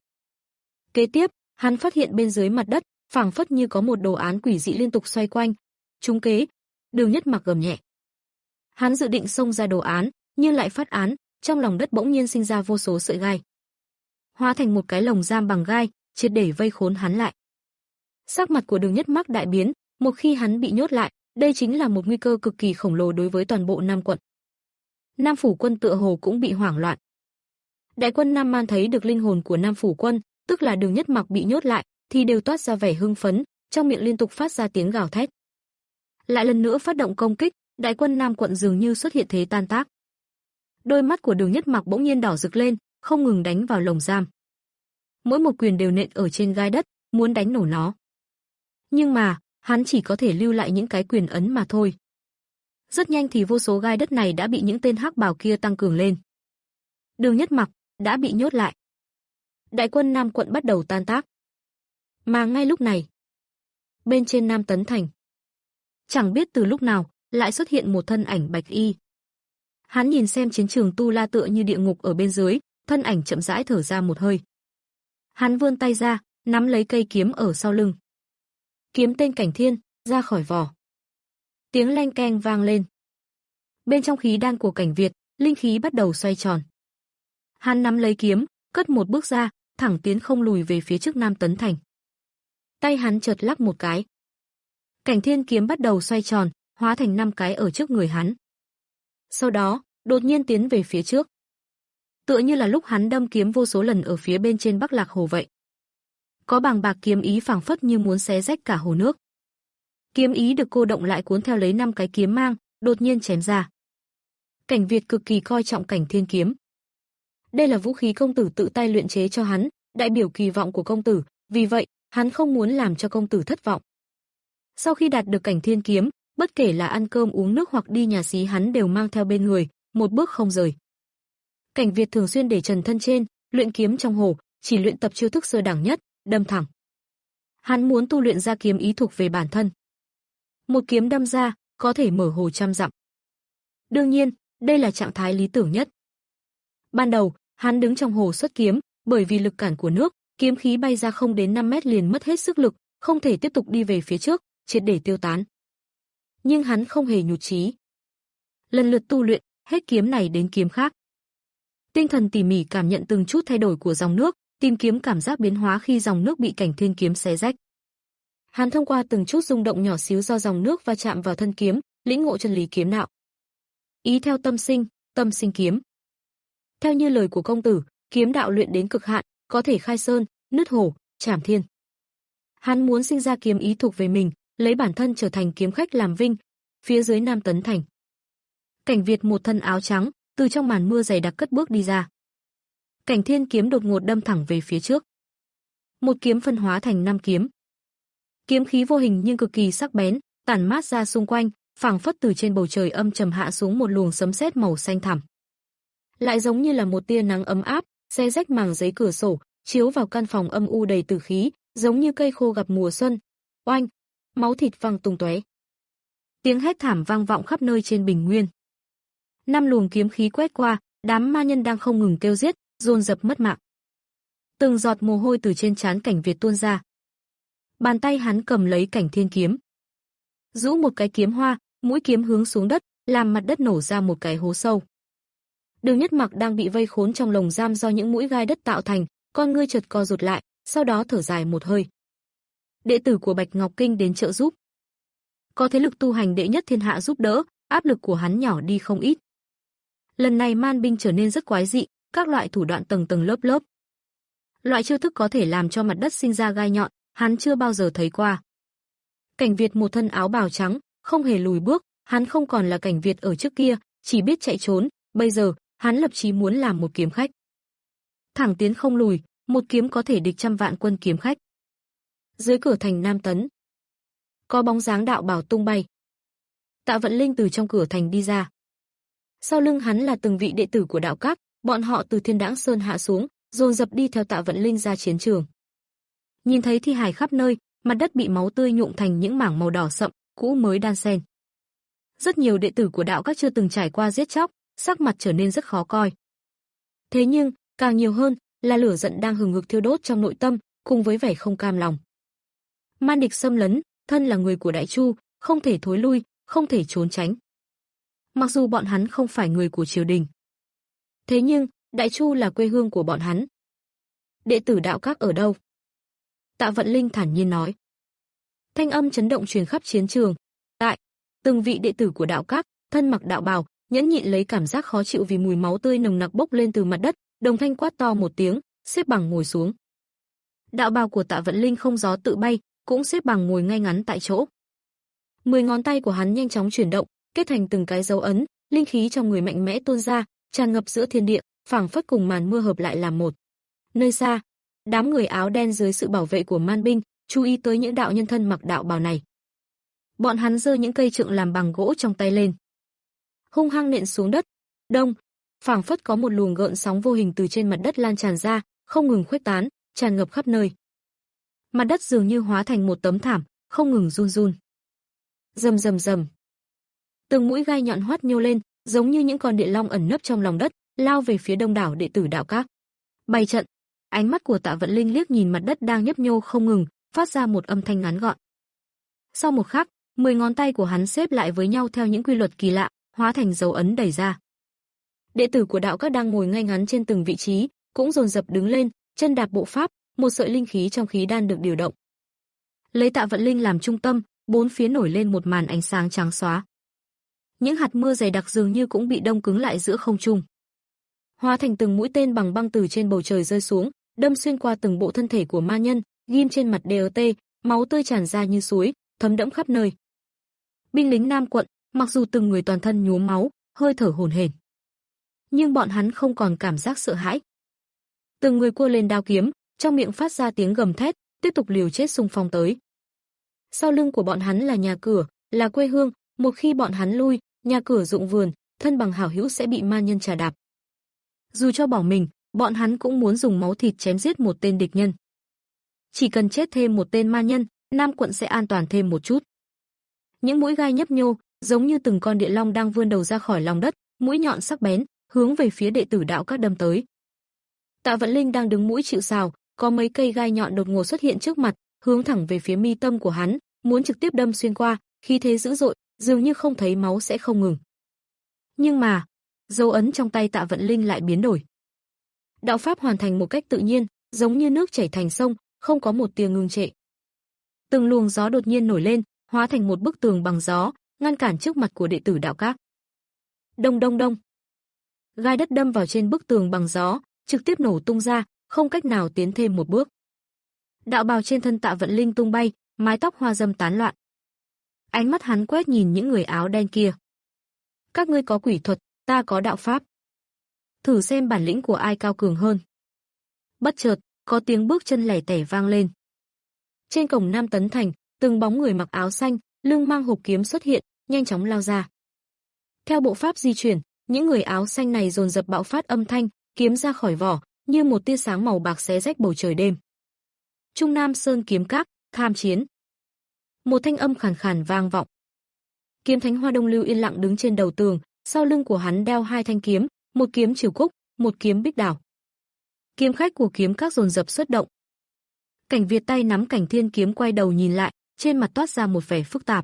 Kế tiếp, hắn phát hiện bên dưới mặt đất, phảng phất như có một đồ án quỷ dị liên tục xoay quanh. Trúng kế, Đường Nhất Mặc gầm nhẹ. Hắn dự định xông ra đồ án, nhưng lại phát án, trong lòng đất bỗng nhiên sinh ra vô số sợi gai, hóa thành một cái lồng giam bằng gai, triệt để vây khốn hắn lại. Sắc mặt của Đường Nhất Mặc đại biến, một khi hắn bị nhốt lại, đây chính là một nguy cơ cực kỳ khổng lồ đối với toàn bộ Nam quận. Nam phủ quân tựa hồ cũng bị hoảng loạn. Đại quân Nam Man thấy được linh hồn của Nam phủ quân, tức là Đường Nhất Mặc bị nhốt lại, thì đều toát ra vẻ hưng phấn, trong miệng liên tục phát ra tiếng gào thét. Lại lần nữa phát động công kích, đại quân Nam quận dường như xuất hiện thế tan tác. Đôi mắt của Đường Nhất Mặc bỗng nhiên đỏ rực lên, không ngừng đánh vào lồng giam. Mỗi một quyền đều nện ở trên gai đất, muốn đánh nổ nó. Nhưng mà, hắn chỉ có thể lưu lại những cái quyền ấn mà thôi. Rất nhanh thì vô số gai đất này đã bị những tên hắc bào kia tăng cường lên. Đường Nhất Mặc đã bị nhốt lại. Đại quân Nam quận bắt đầu tan tác. Mà ngay lúc này, bên trên Nam Tấn Thành, chẳng biết từ lúc nào, lại xuất hiện một thân ảnh bạch y. Hắn nhìn xem chiến trường tu la tựa như địa ngục ở bên dưới, thân ảnh chậm rãi thở ra một hơi. Hắn vươn tay ra, nắm lấy cây kiếm ở sau lưng. Kiếm tên Cảnh Thiên ra khỏi vỏ. Tiếng leng keng vang lên. Bên trong khí đan của Cảnh Việt, linh khí bắt đầu xoay tròn. Hắn nắm lấy kiếm, cất một bước ra, thẳng tiến không lùi về phía trước Nam Tấn Thành. Tay hắn chợt lắc một cái. Cảnh Thiên kiếm bắt đầu xoay tròn, hóa thành năm cái ở trước người hắn. Sau đó, đột nhiên tiến về phía trước. Tựa như là lúc hắn đâm kiếm vô số lần ở phía bên trên Bắc Lạc Hồ vậy. Có bàng bạc kiếm ý phảng phất như muốn xé rách cả hồ nước. Kiếm ý được cô động lại cuốn theo lấy năm cái kiếm mang, đột nhiên chém ra. Cảnh Việt cực kỳ coi trọng Cảnh Thiên kiếm. Đây là vũ khí công tử tự tay luyện chế cho hắn, đại biểu kỳ vọng của công tử, vì vậy, hắn không muốn làm cho công tử thất vọng. Sau khi đạt được Cảnh Thiên kiếm, bất kể là ăn cơm uống nước hoặc đi nhà xí hắn đều mang theo bên người, một bước không rời. Cảnh Việt thường xuyên để trần thân trên, luyện kiếm trong hồ, chỉ luyện tập chiêu thức sơ đẳng nhất, đâm thẳng. Hắn muốn tu luyện ra kiếm ý thuộc về bản thân. Một kiếm đâm ra, có thể mở hồ trăm dặm. Đương nhiên, đây là trạng thái lý tưởng nhất. Ban đầu, hắn đứng trong hồ xuất kiếm, bởi vì lực cản của nước, kiếm khí bay ra không đến năm mét liền mất hết sức lực, không thể tiếp tục đi về phía trước, triệt để tiêu tán. Nhưng hắn không hề nhụt chí. Lần lượt tu luyện, hết kiếm này đến kiếm khác. Tinh thần tỉ mỉ cảm nhận từng chút thay đổi của dòng nước, tìm kiếm cảm giác biến hóa khi dòng nước bị Cảnh Thiên kiếm xé rách. Hắn thông qua từng chút rung động nhỏ xíu do dòng nước va chạm vào thân kiếm, lĩnh ngộ chân lý kiếm đạo. Ý theo tâm sinh, tâm sinh kiếm. Theo như lời của công tử, kiếm đạo luyện đến cực hạn, có thể khai sơn, nứt hồ, trảm thiên. Hắn muốn sinh ra kiếm ý thuộc về mình, lấy bản thân trở thành kiếm khách làm vinh. Phía dưới Nam Tấn Thành, Cảnh Việt một thân áo trắng, từ trong màn mưa dày đặc cất bước đi ra. Cảnh Thiên kiếm đột ngột đâm thẳng về phía trước. Một kiếm phân hóa thành năm kiếm. Kiếm khí vô hình nhưng cực kỳ sắc bén, tản mát ra xung quanh, phảng phất từ trên bầu trời âm trầm hạ xuống một luồng sấm sét màu xanh thẳm. Lại giống như là một tia nắng ấm áp, xé rách màng giấy cửa sổ, chiếu vào căn phòng âm u đầy tử khí, giống như cây khô gặp mùa xuân. Oanh, máu thịt văng tung tóe. Tiếng hét thảm vang vọng khắp nơi trên bình nguyên. Năm luồng kiếm khí quét qua, đám ma nhân đang không ngừng kêu giết, dồn dập mất mạng. Từng giọt mồ hôi từ trên trán Cảnh Việt tuôn ra. Bàn tay hắn cầm lấy Cảnh Thiên kiếm, rũ một cái kiếm hoa, mũi kiếm hướng xuống đất, làm mặt đất nổ ra một cái hố sâu. Đường Nhất Mặc đang bị vây khốn trong lồng giam do những mũi gai đất tạo thành, con ngươi chợt co rụt lại, sau đó thở dài một hơi. Đệ tử của Bạch Ngọc Kinh đến trợ giúp. Có thế lực tu hành đệ nhất thiên hạ giúp đỡ, áp lực của hắn nhỏ đi không ít. Lần này man binh trở nên rất quái dị, các loại thủ đoạn tầng tầng lớp lớp. Loại chiêu thức có thể làm cho mặt đất sinh ra gai nhọn, hắn chưa bao giờ thấy qua. Cảnh Việt một thân áo bào trắng, không hề lùi bước, hắn không còn là Cảnh Việt ở trước kia, chỉ biết chạy trốn, bây giờ, hắn lập chí muốn làm một kiếm khách. Thẳng tiến không lùi, một kiếm có thể địch trăm vạn quân kiếm khách. Dưới cửa thành Nam Tấn, có bóng dáng đạo bào tung bay. Tạ Vận Linh từ trong cửa thành đi ra. Sau lưng hắn là từng vị đệ tử của đạo các, bọn họ từ Thiên Đãng Sơn hạ xuống, dồn dập đi theo Tạ Vận Linh ra chiến trường. Nhìn thấy thi hài khắp nơi, mặt đất bị máu tươi nhuộm thành những mảng màu đỏ sậm, cũ mới đan xen. Rất nhiều đệ tử của đạo các chưa từng trải qua giết chóc, sắc mặt trở nên rất khó coi. Thế nhưng, càng nhiều hơn là lửa giận đang hừng hực thiêu đốt trong nội tâm, cùng với vẻ không cam lòng. Man địch xâm lấn, thân là người của Đại Chu, không thể thối lui, không thể trốn tránh. Mặc dù bọn hắn không phải người của triều đình, thế nhưng Đại Chu là quê hương của bọn hắn. Đệ tử đạo các ở đâu? Tạ Vận Linh thản nhiên nói. Thanh âm chấn động truyền khắp chiến trường. Tại, từng vị đệ tử của đạo các, thân mặc đạo bào, nhẫn nhịn lấy cảm giác khó chịu vì mùi máu tươi nồng nặc bốc lên từ mặt đất, đồng thanh quát to một tiếng, xếp bằng ngồi xuống. Đạo bào của Tạ Vận Linh không gió tự bay, cũng xếp bằng ngồi ngay ngắn tại chỗ. Mười ngón tay của hắn nhanh chóng chuyển động, kết thành từng cái dấu ấn, linh khí trong người mạnh mẽ tuôn ra, tràn ngập giữa thiên địa, phảng phất cùng màn mưa hợp lại làm một. Nơi xa, đám người áo đen dưới sự bảo vệ của man binh, chú ý tới những đạo nhân thân mặc đạo bào này. Bọn hắn giơ những cây trượng làm bằng gỗ trong tay lên, hung hăng nện xuống đất. Đông, phảng phất có một luồng gợn sóng vô hình từ trên mặt đất lan tràn ra, không ngừng khuếch tán, tràn ngập khắp nơi. Mặt đất dường như hóa thành một tấm thảm, không ngừng run run. Rầm rầm rầm. Từng mũi gai nhọn hoắt nhô lên, giống như những con địa long ẩn nấp trong lòng đất, lao về phía đông đảo đệ tử đạo các. Bày trận. Ánh mắt của Tạ Vận Linh liếc nhìn mặt đất đang nhấp nhô không ngừng, phát ra một âm thanh ngắn gọn. Sau một khắc, mười ngón tay của hắn xếp lại với nhau theo những quy luật kỳ lạ, hóa thành dấu ấn đẩy ra. Đệ tử của đạo các đang ngồi ngay ngắn trên từng vị trí, cũng dồn dập đứng lên, chân đạp bộ pháp, một sợi linh khí trong khí đan được điều động. Lấy Tạ Vận Linh làm trung tâm, bốn phía nổi lên một màn ánh sáng trắng xóa. Những hạt mưa dày đặc dường như cũng bị đông cứng lại giữa không trung, hóa thành từng mũi tên bằng băng từ trên bầu trời rơi xuống, đâm xuyên qua từng bộ thân thể của ma nhân, ghim trên mặt đê tê, máu tươi tràn ra như suối, thấm đẫm khắp nơi. Binh lính Nam quận, mặc dù từng người toàn thân nhuốm máu, hơi thở hổn hển, nhưng bọn hắn không còn cảm giác sợ hãi. Từng người cua lên đao kiếm, trong miệng phát ra tiếng gầm thét, tiếp tục liều chết xung phong tới. Sau lưng của bọn hắn là nhà cửa, là quê hương, một khi bọn hắn lui, nhà cửa ruộng vườn, thân bằng hảo hữu sẽ bị ma nhân trà đạp. Dù cho bỏ mình, bọn hắn cũng muốn dùng máu thịt chém giết một tên địch nhân. Chỉ cần chết thêm một tên ma nhân, Nam quận sẽ an toàn thêm một chút. Những mũi gai nhấp nhô, giống như từng con địa long đang vươn đầu ra khỏi lòng đất, mũi nhọn sắc bén, hướng về phía đệ tử đạo các đâm tới. Tạ Vận Linh đang đứng mũi chịu sào, có mấy cây gai nhọn đột ngột xuất hiện trước mặt, hướng thẳng về phía mi tâm của hắn, muốn trực tiếp đâm xuyên qua, khí thế dữ dội, dường như không thấy máu sẽ không ngừng. Nhưng mà, dấu ấn trong tay Tạ Vận Linh lại biến đổi. Đạo pháp hoàn thành một cách tự nhiên, giống như nước chảy thành sông, không có một tia ngưng trệ. Từng luồng gió đột nhiên nổi lên, hóa thành một bức tường bằng gió, ngăn cản trước mặt của đệ tử đạo các. Đông đông đông. Gai đất đâm vào trên bức tường bằng gió, trực tiếp nổ tung ra, không cách nào tiến thêm một bước. Đạo bào trên thân Tạ Vận Linh tung bay, mái tóc hoa râm tán loạn. Ánh mắt hắn quét nhìn những người áo đen kia. Các ngươi có quỷ thuật, ta có đạo pháp. Thử xem bản lĩnh của ai cao cường hơn. Bất chợt, có tiếng bước chân lẻ tẻ vang lên. Trên cổng Nam Tấn Thành, từng bóng người mặc áo xanh, lưng mang hộp kiếm xuất hiện, nhanh chóng lao ra. Theo bộ pháp di chuyển, những người áo xanh này dồn dập bạo phát âm thanh, kiếm ra khỏi vỏ, như một tia sáng màu bạc xé rách bầu trời đêm. Trung Nam Sơn kiếm các, tham chiến. Một thanh âm khàn khàn vang vọng. Kiếm Thánh Hoa Đông Lưu yên lặng đứng trên đầu tường, sau lưng của hắn đeo hai thanh kiếm, một kiếm Triều Cúc, một kiếm Bích Đào. Kiếm khách của kiếm các dồn dập xuất động. Cảnh Việt tay nắm Cảnh Thiên kiếm quay đầu nhìn lại, trên mặt toát ra một vẻ phức tạp.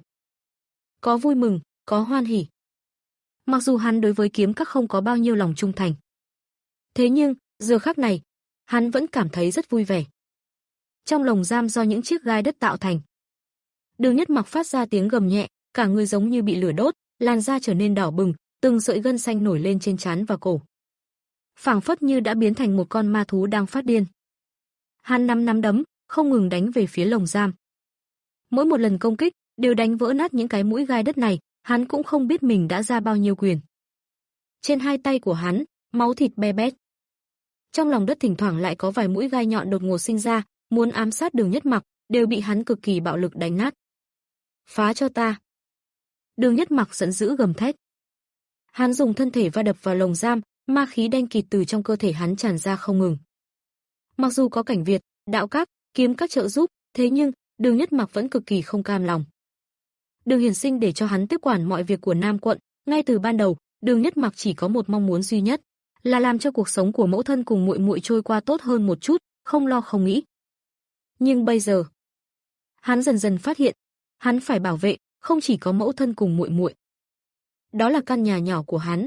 Có vui mừng, có hoan hỉ. Mặc dù hắn đối với kiếm các không có bao nhiêu lòng trung thành, thế nhưng, giờ khắc này, hắn vẫn cảm thấy rất vui vẻ. Trong lồng giam do những chiếc gai đất tạo thành, Đường Nhất Mặc phát ra tiếng gầm nhẹ, cả người giống như bị lửa đốt, làn da trở nên đỏ bừng, từng sợi gân xanh nổi lên trên trán và cổ. Phảng phất như đã biến thành một con ma thú đang phát điên. Hắn nắm nắm đấm, không ngừng đánh về phía lồng giam. Mỗi một lần công kích, đều đánh vỡ nát những cái mũi gai đất này, hắn cũng không biết mình đã ra bao nhiêu quyền. Trên hai tay của hắn, máu thịt be bét. Trong lòng đất thỉnh thoảng lại có vài mũi gai nhọn đột ngột sinh ra, muốn ám sát Đường Nhất Mặc, đều bị hắn cực kỳ bạo lực đánh nát. Phá cho ta! Đường Nhất Mặc giận dữ gầm thét. Hắn dùng thân thể va đập vào lồng giam, ma khí đen kịt từ trong cơ thể hắn tràn ra không ngừng. Mặc dù có Cảnh Việt, đạo các, kiếm các trợ giúp, thế nhưng Đường Nhất Mặc vẫn cực kỳ không cam lòng. Đường Hiển Sinh để cho hắn tiếp quản mọi việc của Nam quận, ngay từ ban đầu, Đường Nhất Mặc chỉ có một mong muốn duy nhất, là làm cho cuộc sống của mẫu thân cùng muội muội trôi qua tốt hơn một chút, không lo không nghĩ. Nhưng bây giờ, hắn dần dần phát hiện, hắn phải bảo vệ không chỉ có mẫu thân cùng muội muội. Đó là căn nhà nhỏ của hắn.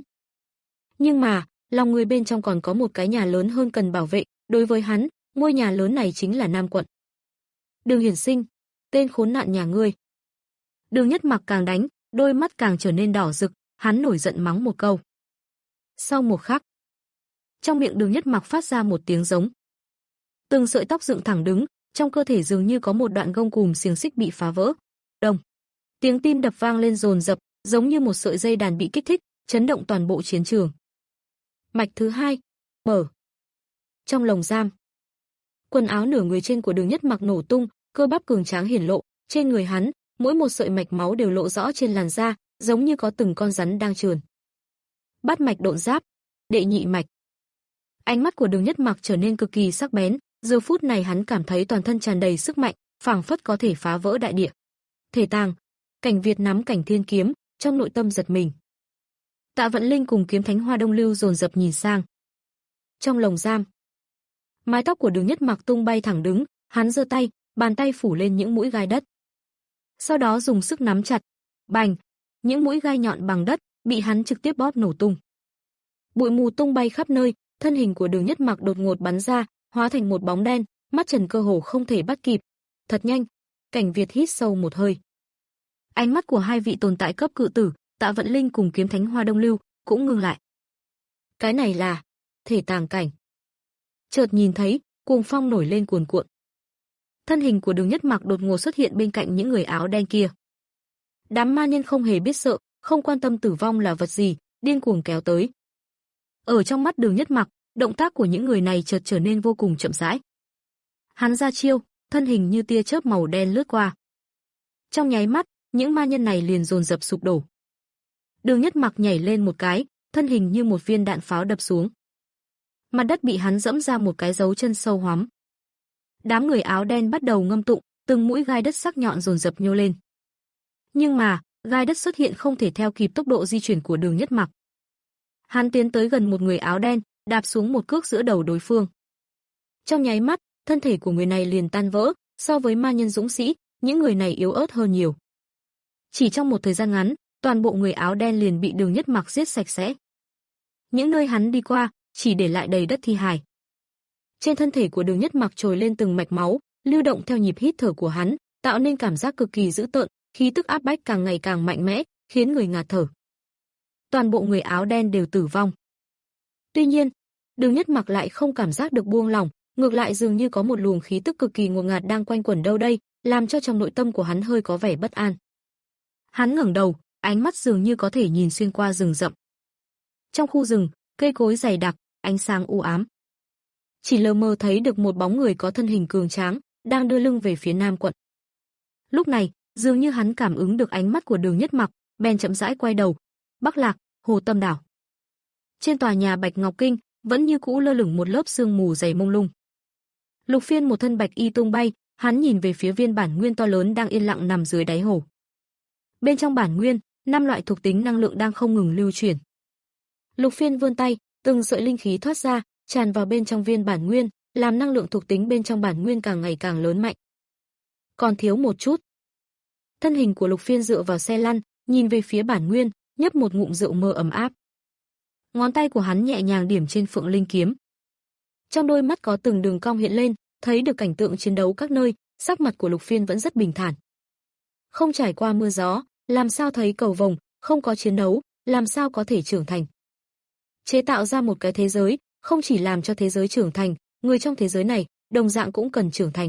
Nhưng mà, lòng người bên trong còn có một cái nhà lớn hơn cần bảo vệ, đối với hắn, ngôi nhà lớn này chính là Nam quận. Đường Hiển Sinh, tên khốn nạn nhà ngươi. Đường Nhất Mặc càng đánh, đôi mắt càng trở nên đỏ rực, hắn nổi giận mắng một câu. Sau một khắc, trong miệng Đường Nhất Mặc phát ra một tiếng giống. Từng sợi tóc dựng thẳng đứng, trong cơ thể dường như có một đoạn gông cùm xiềng xích bị phá vỡ. Đồng. Tiếng tim đập vang lên dồn dập, giống như một sợi dây đàn bị kích thích, chấn động toàn bộ chiến trường. Mạch thứ hai, mở. Trong lồng giam, quần áo nửa người trên của Đường Nhất Mặc nổ tung, cơ bắp cường tráng hiển lộ, trên người hắn, mỗi một sợi mạch máu đều lộ rõ trên làn da, giống như có từng con rắn đang trườn. Bát mạch độn giáp, đệ nhị mạch. Ánh mắt của Đường Nhất Mặc trở nên cực kỳ sắc bén, giờ phút này hắn cảm thấy toàn thân tràn đầy sức mạnh, phảng phất có thể phá vỡ đại địa. Thể tàng, Cảnh Việt nắm Cảnh Thiên kiếm, trong nội tâm giật mình. Tạ Vận Linh cùng Kiếm Thánh Hoa Đông Lưu dồn dập nhìn sang. Trong lồng giam, mái tóc của Đường Nhất Mặc tung bay thẳng đứng, hắn giơ tay, bàn tay phủ lên những mũi gai đất. Sau đó dùng sức nắm chặt, bành, những mũi gai nhọn bằng đất bị hắn trực tiếp bóp nổ tung. Bụi mù tung bay khắp nơi, thân hình của Đường Nhất Mặc đột ngột bắn ra, hóa thành một bóng đen, mắt Trần cơ hồ không thể bắt kịp. Thật nhanh. Cảnh Việt hít sâu một hơi. Ánh mắt của hai vị tồn tại cấp cự tử, Tạ Vận Linh cùng Kiếm Thánh Hoa Đông Lưu, cũng ngưng lại. Cái này là thể tàng cảnh. Chợt nhìn thấy, cuồng phong nổi lên cuồn cuộn. Thân hình của Đường Nhất Mặc đột ngột xuất hiện bên cạnh những người áo đen kia. Đám ma nhân không hề biết sợ, không quan tâm tử vong là vật gì, điên cuồng kéo tới. Ở trong mắt Đường Nhất Mặc, động tác của những người này chợt trở nên vô cùng chậm rãi. Hắn ra chiêu, thân hình như tia chớp màu đen lướt qua. Trong nháy mắt, những ma nhân này liền dồn dập sụp đổ. Đường Nhất Mặc nhảy lên một cái, thân hình như một viên đạn pháo đập xuống. Mặt đất bị hắn dẫm ra một cái dấu chân sâu hoắm. Đám người áo đen bắt đầu ngâm tụng, từng mũi gai đất sắc nhọn dồn dập nhô lên. Nhưng mà, gai đất xuất hiện không thể theo kịp tốc độ di chuyển của Đường Nhất Mặc. Hắn tiến tới gần một người áo đen, đạp xuống một cước giữa đầu đối phương. Trong nháy mắt, thân thể của người này liền tan vỡ, so với ma nhân dũng sĩ, những người này yếu ớt hơn nhiều. Chỉ trong một thời gian ngắn, toàn bộ người áo đen liền bị Đường Nhất Mặc giết sạch sẽ. Những nơi hắn đi qua, chỉ để lại đầy đất thi hài. Trên thân thể của Đường Nhất Mặc trồi lên từng mạch máu, lưu động theo nhịp hít thở của hắn, tạo nên cảm giác cực kỳ dữ tợn, khí tức áp bách càng ngày càng mạnh mẽ, khiến người ngạt thở. Toàn bộ người áo đen đều tử vong. Tuy nhiên, Đường Nhất Mặc lại không cảm giác được buông lỏng, ngược lại dường như có một luồng khí tức cực kỳ ngột ngạt đang quanh quẩn đâu đây, làm cho trong nội tâm của hắn hơi có vẻ bất an. Hắn ngẩng đầu, ánh mắt dường như có thể nhìn xuyên qua rừng rậm. Trong khu rừng, cây cối dày đặc, ánh sáng u ám. Chỉ lờ mờ thấy được một bóng người có thân hình cường tráng, đang đưa lưng về phía Nam quận. Lúc này, dường như hắn cảm ứng được ánh mắt của Đường Nhất Mặc, bèn chậm rãi quay đầu. Bắc Lạc, Hồ Tâm Đảo. Trên tòa nhà Bạch Ngọc Kinh, vẫn như cũ lơ lửng một lớp sương mù dày mông lung. Lục Phiên một thân bạch y tung bay, hắn nhìn về phía viên bản nguyên to lớn đang yên lặng nằm dưới đáy hồ. Bên trong bản nguyên, năm loại thuộc tính năng lượng đang không ngừng lưu chuyển. Lục Phiên vươn tay, từng sợi linh khí thoát ra, tràn vào bên trong viên bản nguyên, làm năng lượng thuộc tính bên trong bản nguyên càng ngày càng lớn mạnh. Còn thiếu một chút. Thân hình của Lục Phiên dựa vào xe lăn, nhìn về phía bản nguyên, nhấp một ngụm rượu mơ ấm áp. Ngón tay của hắn nhẹ nhàng điểm trên Phượng Linh kiếm. Trong đôi mắt có từng đường cong hiện lên, thấy được cảnh tượng chiến đấu các nơi, sắc mặt của Lục Phiên vẫn rất bình thản. Không trải qua mưa gió, làm sao thấy cầu vồng, không có chiến đấu, làm sao có thể trưởng thành. Chế tạo ra một cái thế giới, không chỉ làm cho thế giới trưởng thành, người trong thế giới này, đồng dạng cũng cần trưởng thành.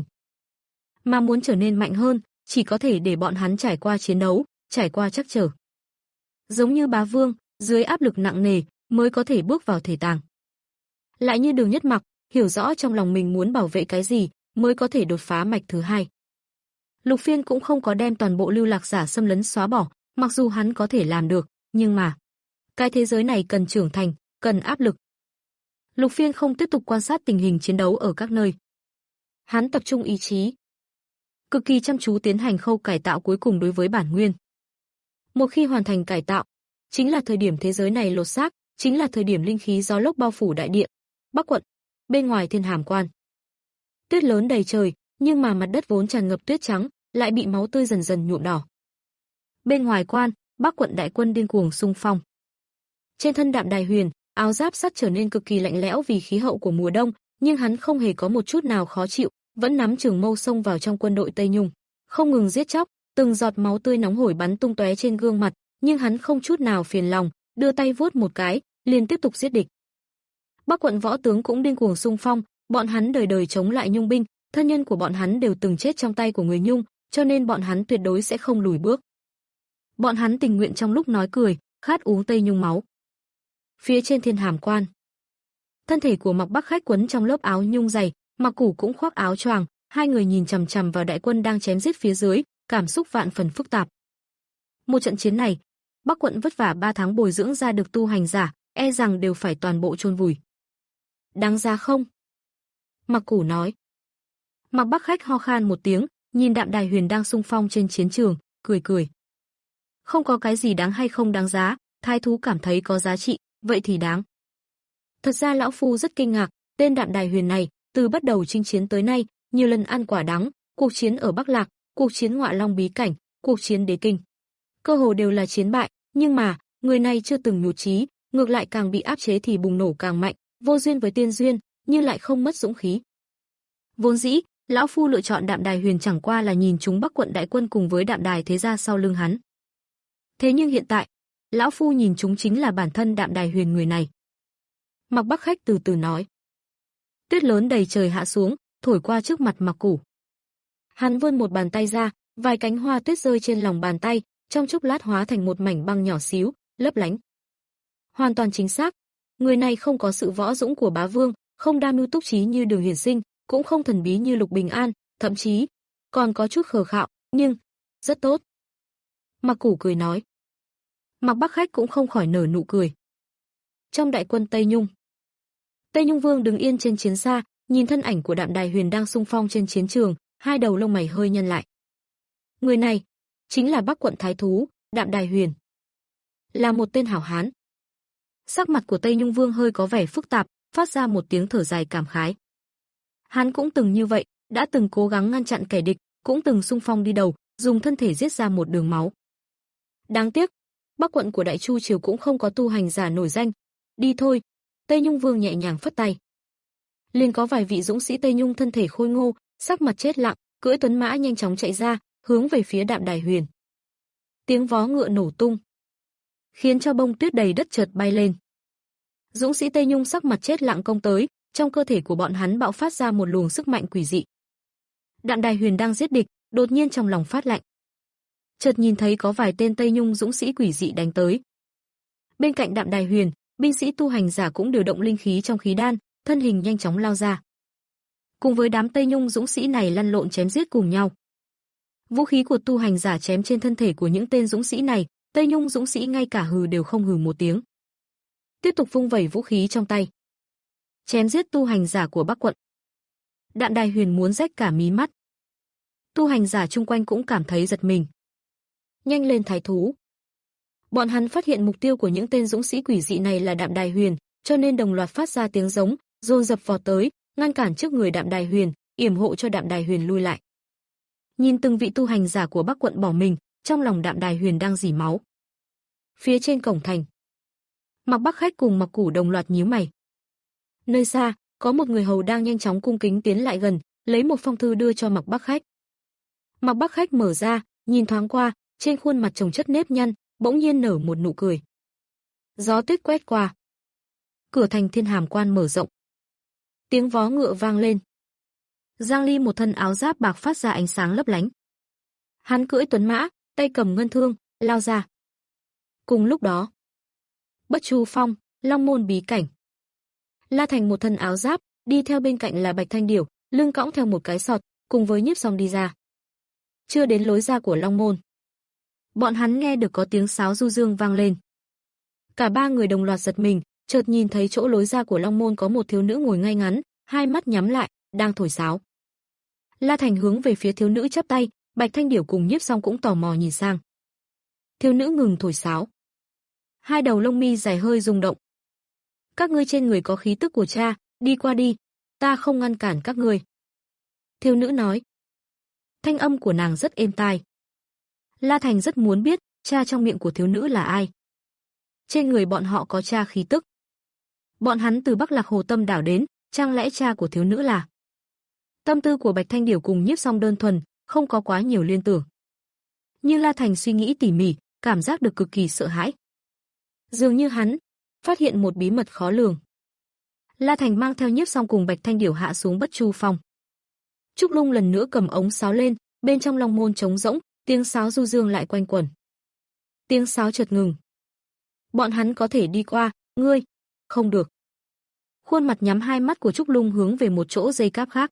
Mà muốn trở nên mạnh hơn, chỉ có thể để bọn hắn trải qua chiến đấu, trải qua trắc trở. Giống như Bá Vương, dưới áp lực nặng nề, mới có thể bước vào thể tàng. Lại như Đường Nhất Mặc, hiểu rõ trong lòng mình muốn bảo vệ cái gì, mới có thể đột phá mạch thứ hai. Lục Phiên cũng không có đem toàn bộ lưu lạc giả xâm lấn xóa bỏ, mặc dù hắn có thể làm được, nhưng mà cái thế giới này cần trưởng thành, cần áp lực. Lục Phiên không tiếp tục quan sát tình hình chiến đấu ở các nơi. Hắn tập trung ý chí, cực kỳ chăm chú tiến hành khâu cải tạo cuối cùng đối với bản nguyên. Một khi hoàn thành cải tạo, chính là thời điểm thế giới này lột xác, chính là thời điểm linh khí gió lốc bao phủ đại địa. Bắc quận, bên ngoài Thiên Hàm Quan. Tuyết lớn đầy trời, nhưng mà mặt đất vốn tràn ngập tuyết trắng, lại bị máu tươi dần dần nhuộm đỏ. Bên ngoài quan, Bắc quận đại quân điên cuồng xung phong. Trên thân Đạm Đài Huyền, áo giáp sắt trở nên cực kỳ lạnh lẽo vì khí hậu của mùa đông, nhưng hắn không hề có một chút nào khó chịu, vẫn nắm trường mâu xông vào trong quân đội Tây Nhung, không ngừng giết chóc, từng giọt máu tươi nóng hổi bắn tung tóe trên gương mặt, nhưng hắn không chút nào phiền lòng, đưa tay vuốt một cái, liền tiếp tục giết địch. Bắc quận võ tướng cũng điên cuồng xung phong, bọn hắn đời đời chống lại Nhung binh, thân nhân của bọn hắn đều từng chết trong tay của người Nhung, cho nên bọn hắn tuyệt đối sẽ không lùi bước. Bọn hắn tình nguyện trong lúc nói cười, khát uống Tây Nhung máu. Phía trên Thiên Hàm Quan, thân thể của Mạc Bắc Khách quấn trong lớp áo nhung dày, Mạc Củ cũng khoác áo choàng, hai người nhìn chằm chằm vào đại quân đang chém giết phía dưới, cảm xúc vạn phần phức tạp. Một trận chiến này, Bắc quận vất vả ba tháng bồi dưỡng ra được tu hành giả, e rằng đều phải toàn bộ chôn vùi. Đáng giá không? Mạc Củ nói. Mạc Bắc Khách ho khan một tiếng, nhìn Đạm Đài Huyền đang xung phong trên chiến trường, cười cười. Không có cái gì đáng hay không đáng giá, thái thú cảm thấy có giá trị, vậy thì đáng. Thật ra lão phu rất kinh ngạc, tên Đạm Đài Huyền này, từ bắt đầu chinh chiến tới nay, nhiều lần ăn quả đắng, cuộc chiến ở Bắc Lạc, cuộc chiến Ngọa Long bí cảnh, cuộc chiến Đế Kinh. Cơ hồ đều là chiến bại, nhưng mà, người này chưa từng nhụt chí, ngược lại càng bị áp chế thì bùng nổ càng mạnh, vô duyên với tiên duyên, nhưng lại không mất dũng khí. Vốn dĩ, lão phu lựa chọn Đạm Đài Huyền chẳng qua là nhìn chúng Bắc quận đại quân cùng với Đạm Đài thế gia sau lưng hắn. Thế nhưng hiện tại, lão phu nhìn chúng chính là bản thân Đạm Đài Huyền người này. Mạc Bắc Khách từ từ nói. Tuyết lớn đầy trời hạ xuống, thổi qua trước mặt Mạc Củ. Hắn vươn một bàn tay ra, vài cánh hoa tuyết rơi trên lòng bàn tay, trong chốc lát hóa thành một mảnh băng nhỏ xíu, lấp lánh. Hoàn toàn chính xác, người này không có sự võ dũng của bá vương, không đa mưu túc trí như Đường Huyền Sinh, cũng không thần bí như Lục Bình An, thậm chí còn có chút khờ khạo, nhưng rất tốt. Mạc Củ cười nói. Mạc Bắc Khách cũng không khỏi nở nụ cười. Trong đại quân Tây Nhung, Tây Nhung Vương đứng yên trên chiến xa, nhìn thân ảnh của Đạm Đài Huyền đang xung phong trên chiến trường, hai đầu lông mày hơi nhăn lại. Người này chính là Bắc quận thái thú, Đạm Đài Huyền, là một tên hảo hán. Sắc mặt của Tây Nhung Vương hơi có vẻ phức tạp, phát ra một tiếng thở dài cảm khái. Hắn cũng từng như vậy, đã từng cố gắng ngăn chặn kẻ địch, cũng từng xung phong đi đầu, dùng thân thể giết ra một đường máu. Đáng tiếc, Bắc quận của Đại Chu triều cũng không có tu hành giả nổi danh. Đi thôi. Tây Nhung Vương nhẹ nhàng phất tay. Liền có vài vị dũng sĩ Tây Nhung thân thể khôi ngô, sắc mặt chết lặng, cưỡi tuấn mã nhanh chóng chạy ra, hướng về phía Đạm Đài Huyền. Tiếng vó ngựa nổ tung, khiến cho bông tuyết đầy đất chợt bay lên. Dũng sĩ Tây Nhung sắc mặt chết lặng công tới, trong cơ thể của bọn hắn bạo phát ra một luồng sức mạnh quỷ dị. Đạm Đài Huyền đang giết địch, đột nhiên trong lòng phát lạnh. Chợt nhìn thấy có vài tên Tây Nhung dũng sĩ quỷ dị đánh tới. Bên cạnh Đạm Đài Huyền, binh sĩ tu hành giả cũng điều động linh khí trong khí đan, thân hình nhanh chóng lao ra. Cùng với đám Tây Nhung dũng sĩ này lăn lộn chém giết cùng nhau. Vũ khí của tu hành giả chém trên thân thể của những tên dũng sĩ này, Tây Nhung dũng sĩ ngay cả hừ đều không hừ một tiếng. Tiếp tục vung vẩy vũ khí trong tay, chém giết tu hành giả của Bắc quận. Đạm Đài Huyền muốn rách cả mí mắt. Tu hành giả chung quanh cũng cảm thấy giật mình. Nhanh lên thái thú. Bọn hắn phát hiện mục tiêu của những tên dũng sĩ quỷ dị này là Đạm Đài Huyền, cho nên đồng loạt phát ra tiếng giống, dồn dập vọt tới, ngăn cản trước người Đạm Đài Huyền, yểm hộ cho Đạm Đài Huyền lui lại. Nhìn từng vị tu hành giả của Bắc quận bỏ mình, trong lòng Đạm Đài Huyền đang rỉ máu. Phía trên cổng thành, Mạc Bắc Khách cùng Mạc Củ đồng loạt nhíu mày. Nơi xa, có một người hầu đang nhanh chóng cung kính tiến lại gần, lấy một phong thư đưa cho Mạc Bắc Khách. Mạc Bắc Khách mở ra, nhìn thoáng qua, trên khuôn mặt chồng chất nếp nhăn, bỗng nhiên nở một nụ cười. Gió tuyết quét qua, cửa thành Thiên Hàm Quan mở rộng. Tiếng vó ngựa vang lên. Giang Ly một thân áo giáp bạc phát ra ánh sáng lấp lánh. Hắn cưỡi tuấn mã, tay cầm ngân thương, lao ra. Cùng lúc đó, Bất Chu Phong, Long Môn bí cảnh. La Thành một thân áo giáp, đi theo bên cạnh là Bạch Thanh Điểu, lưng cõng theo một cái sọt, cùng với Nhiếp Song đi ra. Chưa đến lối ra của Long Môn, bọn hắn nghe được có tiếng sáo du dương vang lên. Cả ba người đồng loạt giật mình, chợt nhìn thấy chỗ lối ra của Long Môn có một thiếu nữ ngồi ngay ngắn, hai mắt nhắm lại, đang thổi sáo. La Thành hướng về phía thiếu nữ chắp tay, Bạch Thanh Điểu cùng Nhiếp Song cũng tò mò nhìn sang. Thiếu nữ ngừng thổi sáo. Hai đầu lông mi dài hơi rung động. Các ngươi trên người có khí tức của cha, đi qua đi, ta không ngăn cản các ngươi. Thiếu nữ nói. Thanh âm của nàng rất êm tai. La Thành rất muốn biết cha trong miệng của thiếu nữ là ai. Trên người bọn họ có cha khí tức. Bọn hắn từ Bắc Lạc Hồ Tâm đảo đến, chẳng lẽ cha của thiếu nữ là? Tâm tư của Bạch Thanh Điểu cùng Nhiếp Song đơn thuần, không có quá nhiều liên tưởng. Nhưng La Thành suy nghĩ tỉ mỉ, cảm giác được cực kỳ sợ hãi. Dường như hắn phát hiện một bí mật khó lường. La Thành mang theo Nhiếp Song cùng Bạch Thanh Điểu hạ xuống Bất Chu Phong. Trúc Lung lần nữa cầm ống sáo lên, bên trong long môn trống rỗng, tiếng sáo du dương lại quanh quẩn. Tiếng sáo chợt ngừng. Bọn hắn có thể đi qua, ngươi không được. Khuôn mặt nhắm hai mắt của Trúc Lung hướng về một chỗ dây cáp khác.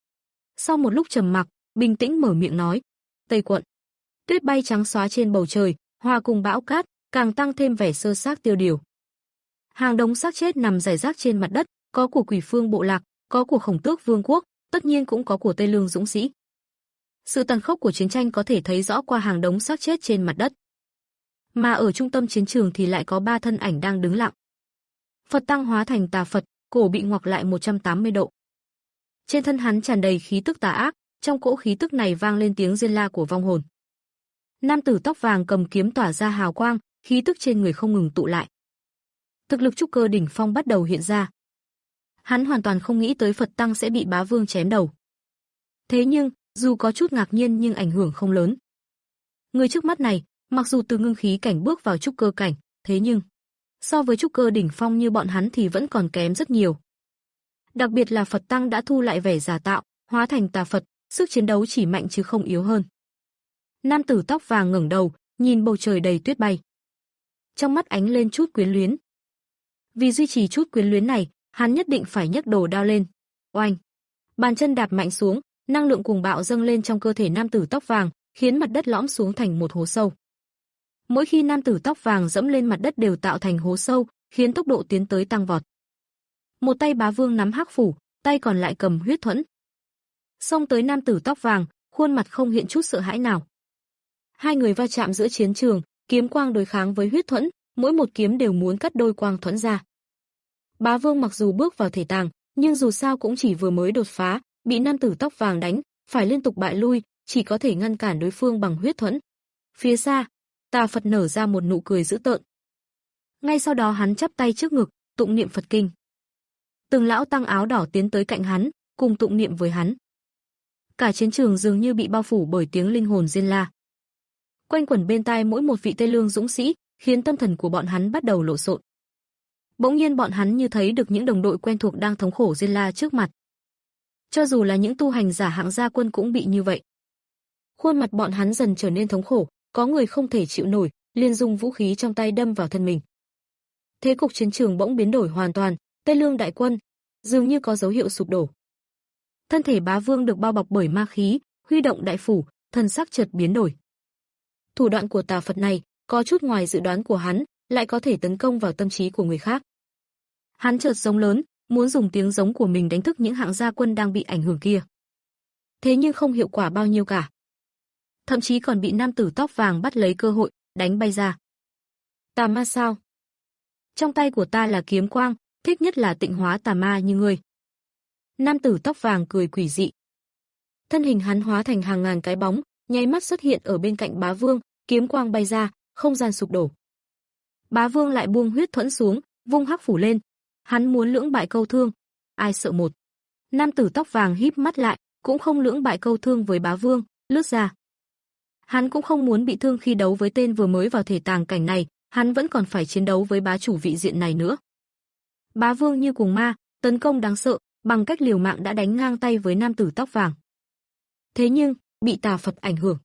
Sau một lúc trầm mặc, bình tĩnh mở miệng nói, Tây quận. Tuyết bay trắng xóa trên bầu trời, hòa cùng bão cát, càng tăng thêm vẻ sơ xác tiêu điều. Hàng đống xác chết nằm rải rác trên mặt đất, có của Quỷ Phương bộ lạc, có của Khổng Tước Vương quốc, tất nhiên cũng có của Tây Lương dũng sĩ. Sự tàn khốc của chiến tranh có thể thấy rõ qua hàng đống xác chết trên mặt đất. Mà ở trung tâm chiến trường thì lại có ba thân ảnh đang đứng lặng. Phật Tăng hóa thành tà Phật, cổ bị ngoặc lại một trăm tám mươi độ. Trên thân hắn tràn đầy khí tức tà ác, trong cỗ khí tức này vang lên tiếng rên la của vong hồn. Nam tử tóc vàng cầm kiếm tỏa ra hào quang, khí tức trên người không ngừng tụ lại. Thực lực trúc cơ đỉnh phong bắt đầu hiện ra. Hắn hoàn toàn không nghĩ tới Phật Tăng sẽ bị Bá Vương chém đầu. Thế nhưng, dù có chút ngạc nhiên nhưng ảnh hưởng không lớn. Người trước mắt này, mặc dù từ ngưng khí cảnh bước vào trúc cơ cảnh, thế nhưng so với trúc cơ đỉnh phong như bọn hắn thì vẫn còn kém rất nhiều. Đặc biệt là Phật Tăng đã thu lại vẻ giả tạo, hóa thành tà Phật, sức chiến đấu chỉ mạnh chứ không yếu hơn. Nam tử tóc vàng ngẩng đầu, nhìn bầu trời đầy tuyết bay. Trong mắt ánh lên chút quyến luyến. Vì duy trì chút quyến luyến này, hắn nhất định phải nhấc đồ đao lên. Oanh! Bàn chân đạp mạnh xuống, năng lượng cuồng bạo dâng lên trong cơ thể nam tử tóc vàng, khiến mặt đất lõm xuống thành một hố sâu. Mỗi khi nam tử tóc vàng dẫm lên mặt đất đều tạo thành hố sâu, khiến tốc độ tiến tới tăng vọt. Một tay Bá Vương nắm hắc phủ, tay còn lại cầm huyết thuẫn. Xông tới nam tử tóc vàng, khuôn mặt không hiện chút sợ hãi nào. Hai người va chạm giữa chiến trường, kiếm quang đối kháng với huyết thuẫn, mỗi một kiếm đều muốn cắt đôi quang thuẫn ra. Bá Vương mặc dù bước vào thể tàng, nhưng dù sao cũng chỉ vừa mới đột phá, bị nam tử tóc vàng đánh, phải liên tục bại lui, chỉ có thể ngăn cản đối phương bằng huyết thuẫn. Phía xa, Tà Phật nở ra một nụ cười dữ tợn. Ngay sau đó hắn chắp tay trước ngực, tụng niệm Phật kinh. Từng lão tăng áo đỏ tiến tới cạnh hắn, cùng tụng niệm với hắn. Cả chiến trường dường như bị bao phủ bởi tiếng linh hồn rên la. Quanh quẩn bên tai mỗi một vị Tây Lương dũng sĩ, khiến tâm thần của bọn hắn bắt đầu lộn xộn. Bỗng nhiên bọn hắn như thấy được những đồng đội quen thuộc đang thống khổ rên la trước mặt. Cho dù là những tu hành giả hạng gia quân cũng bị như vậy. Khuôn mặt bọn hắn dần trở nên thống khổ, có người không thể chịu nổi, liền dùng vũ khí trong tay đâm vào thân mình. Thế cục chiến trường bỗng biến đổi hoàn toàn, Tây Lương đại quân dường như có dấu hiệu sụp đổ. Thân thể Bá Vương được bao bọc bởi ma khí, huy động đại phủ, thần sắc chợt biến đổi. Thủ đoạn của tà Phật này có chút ngoài dự đoán của hắn, lại có thể tấn công vào tâm trí của người khác. Hắn chợt giống lớn, muốn dùng tiếng giống của mình đánh thức những hạng gia quân đang bị ảnh hưởng kia. Thế nhưng không hiệu quả bao nhiêu cả. Thậm chí còn bị nam tử tóc vàng bắt lấy cơ hội, đánh bay ra. Tà ma sao? Trong tay của ta là kiếm quang, thích nhất là tịnh hóa tà ma như ngươi. Nam tử tóc vàng cười quỷ dị. Thân hình hắn hóa thành hàng ngàn cái bóng, nháy mắt xuất hiện ở bên cạnh Bá Vương, kiếm quang bay ra, không gian sụp đổ. Bá Vương lại buông huyết thuẫn xuống, vung hắc phủ lên. Hắn muốn lưỡng bại câu thương, ai sợ một. Nam tử tóc vàng híp mắt lại, cũng không lưỡng bại câu thương với Bá Vương, lướt ra. Hắn cũng không muốn bị thương khi đấu với tên vừa mới vào thể tàng cảnh này, hắn vẫn còn phải chiến đấu với bá chủ vị diện này nữa. Bá Vương như cùng ma, tấn công đáng sợ, bằng cách liều mạng đã đánh ngang tay với nam tử tóc vàng. Thế nhưng, bị tà Phật ảnh hưởng.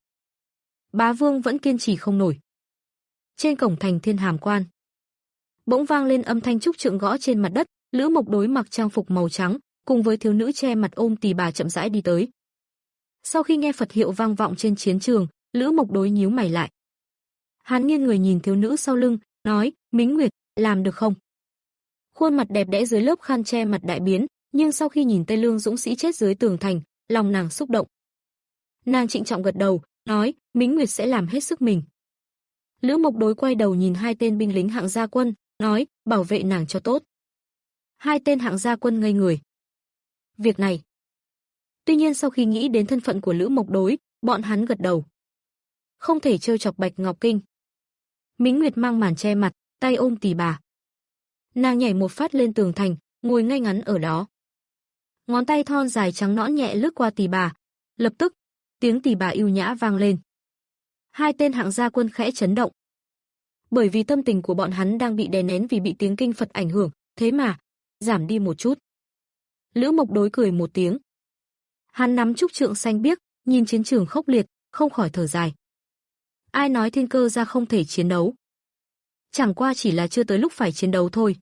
Bá Vương vẫn kiên trì không nổi. Trên cổng thành Thiên Hàm Quan, bỗng vang lên âm thanh trúc trượng gõ trên mặt đất, Lữ Mộc Đối mặc trang phục màu trắng, cùng với thiếu nữ che mặt ôm tỳ bà chậm rãi đi tới. Sau khi nghe Phật hiệu vang vọng trên chiến trường, Lữ Mộc Đối nhíu mày lại. Hắn nghiêng người nhìn thiếu nữ sau lưng, nói, Mính Nguyệt, làm được không? Khuôn mặt đẹp đẽ dưới lớp khăn che mặt đại biến, nhưng sau khi nhìn Tây Lương dũng sĩ chết dưới tường thành, lòng nàng xúc động. Nàng trịnh trọng gật đầu, nói, Mính Nguyệt sẽ làm hết sức mình. Lữ Mộc Đối quay đầu nhìn hai tên binh lính hạng gia quân, nói, bảo vệ nàng cho tốt. Hai tên hạng gia quân ngây người. Việc này. Tuy nhiên sau khi nghĩ đến thân phận của Lữ Mộc Đối, bọn hắn gật đầu. Không thể trêu chọc Bạch Ngọc Kinh. Mính Nguyệt mang màn che mặt, tay ôm tỳ bà. Nàng nhảy một phát lên tường thành, ngồi ngay ngắn ở đó. Ngón tay thon dài trắng nõn nhẹ lướt qua tỳ bà. Lập tức, tiếng tỳ bà yêu nhã vang lên. Hai tên hạng gia quân khẽ chấn động. Bởi vì tâm tình của bọn hắn đang bị đè nén vì bị tiếng kinh Phật ảnh hưởng, thế mà, giảm đi một chút. Lữ Mộc Đối cười một tiếng. Hắn nắm trúc trượng xanh biếc, nhìn chiến trường khốc liệt, không khỏi thở dài. Ai nói thiên cơ gia không thể chiến đấu? Chẳng qua chỉ là chưa tới lúc phải chiến đấu thôi.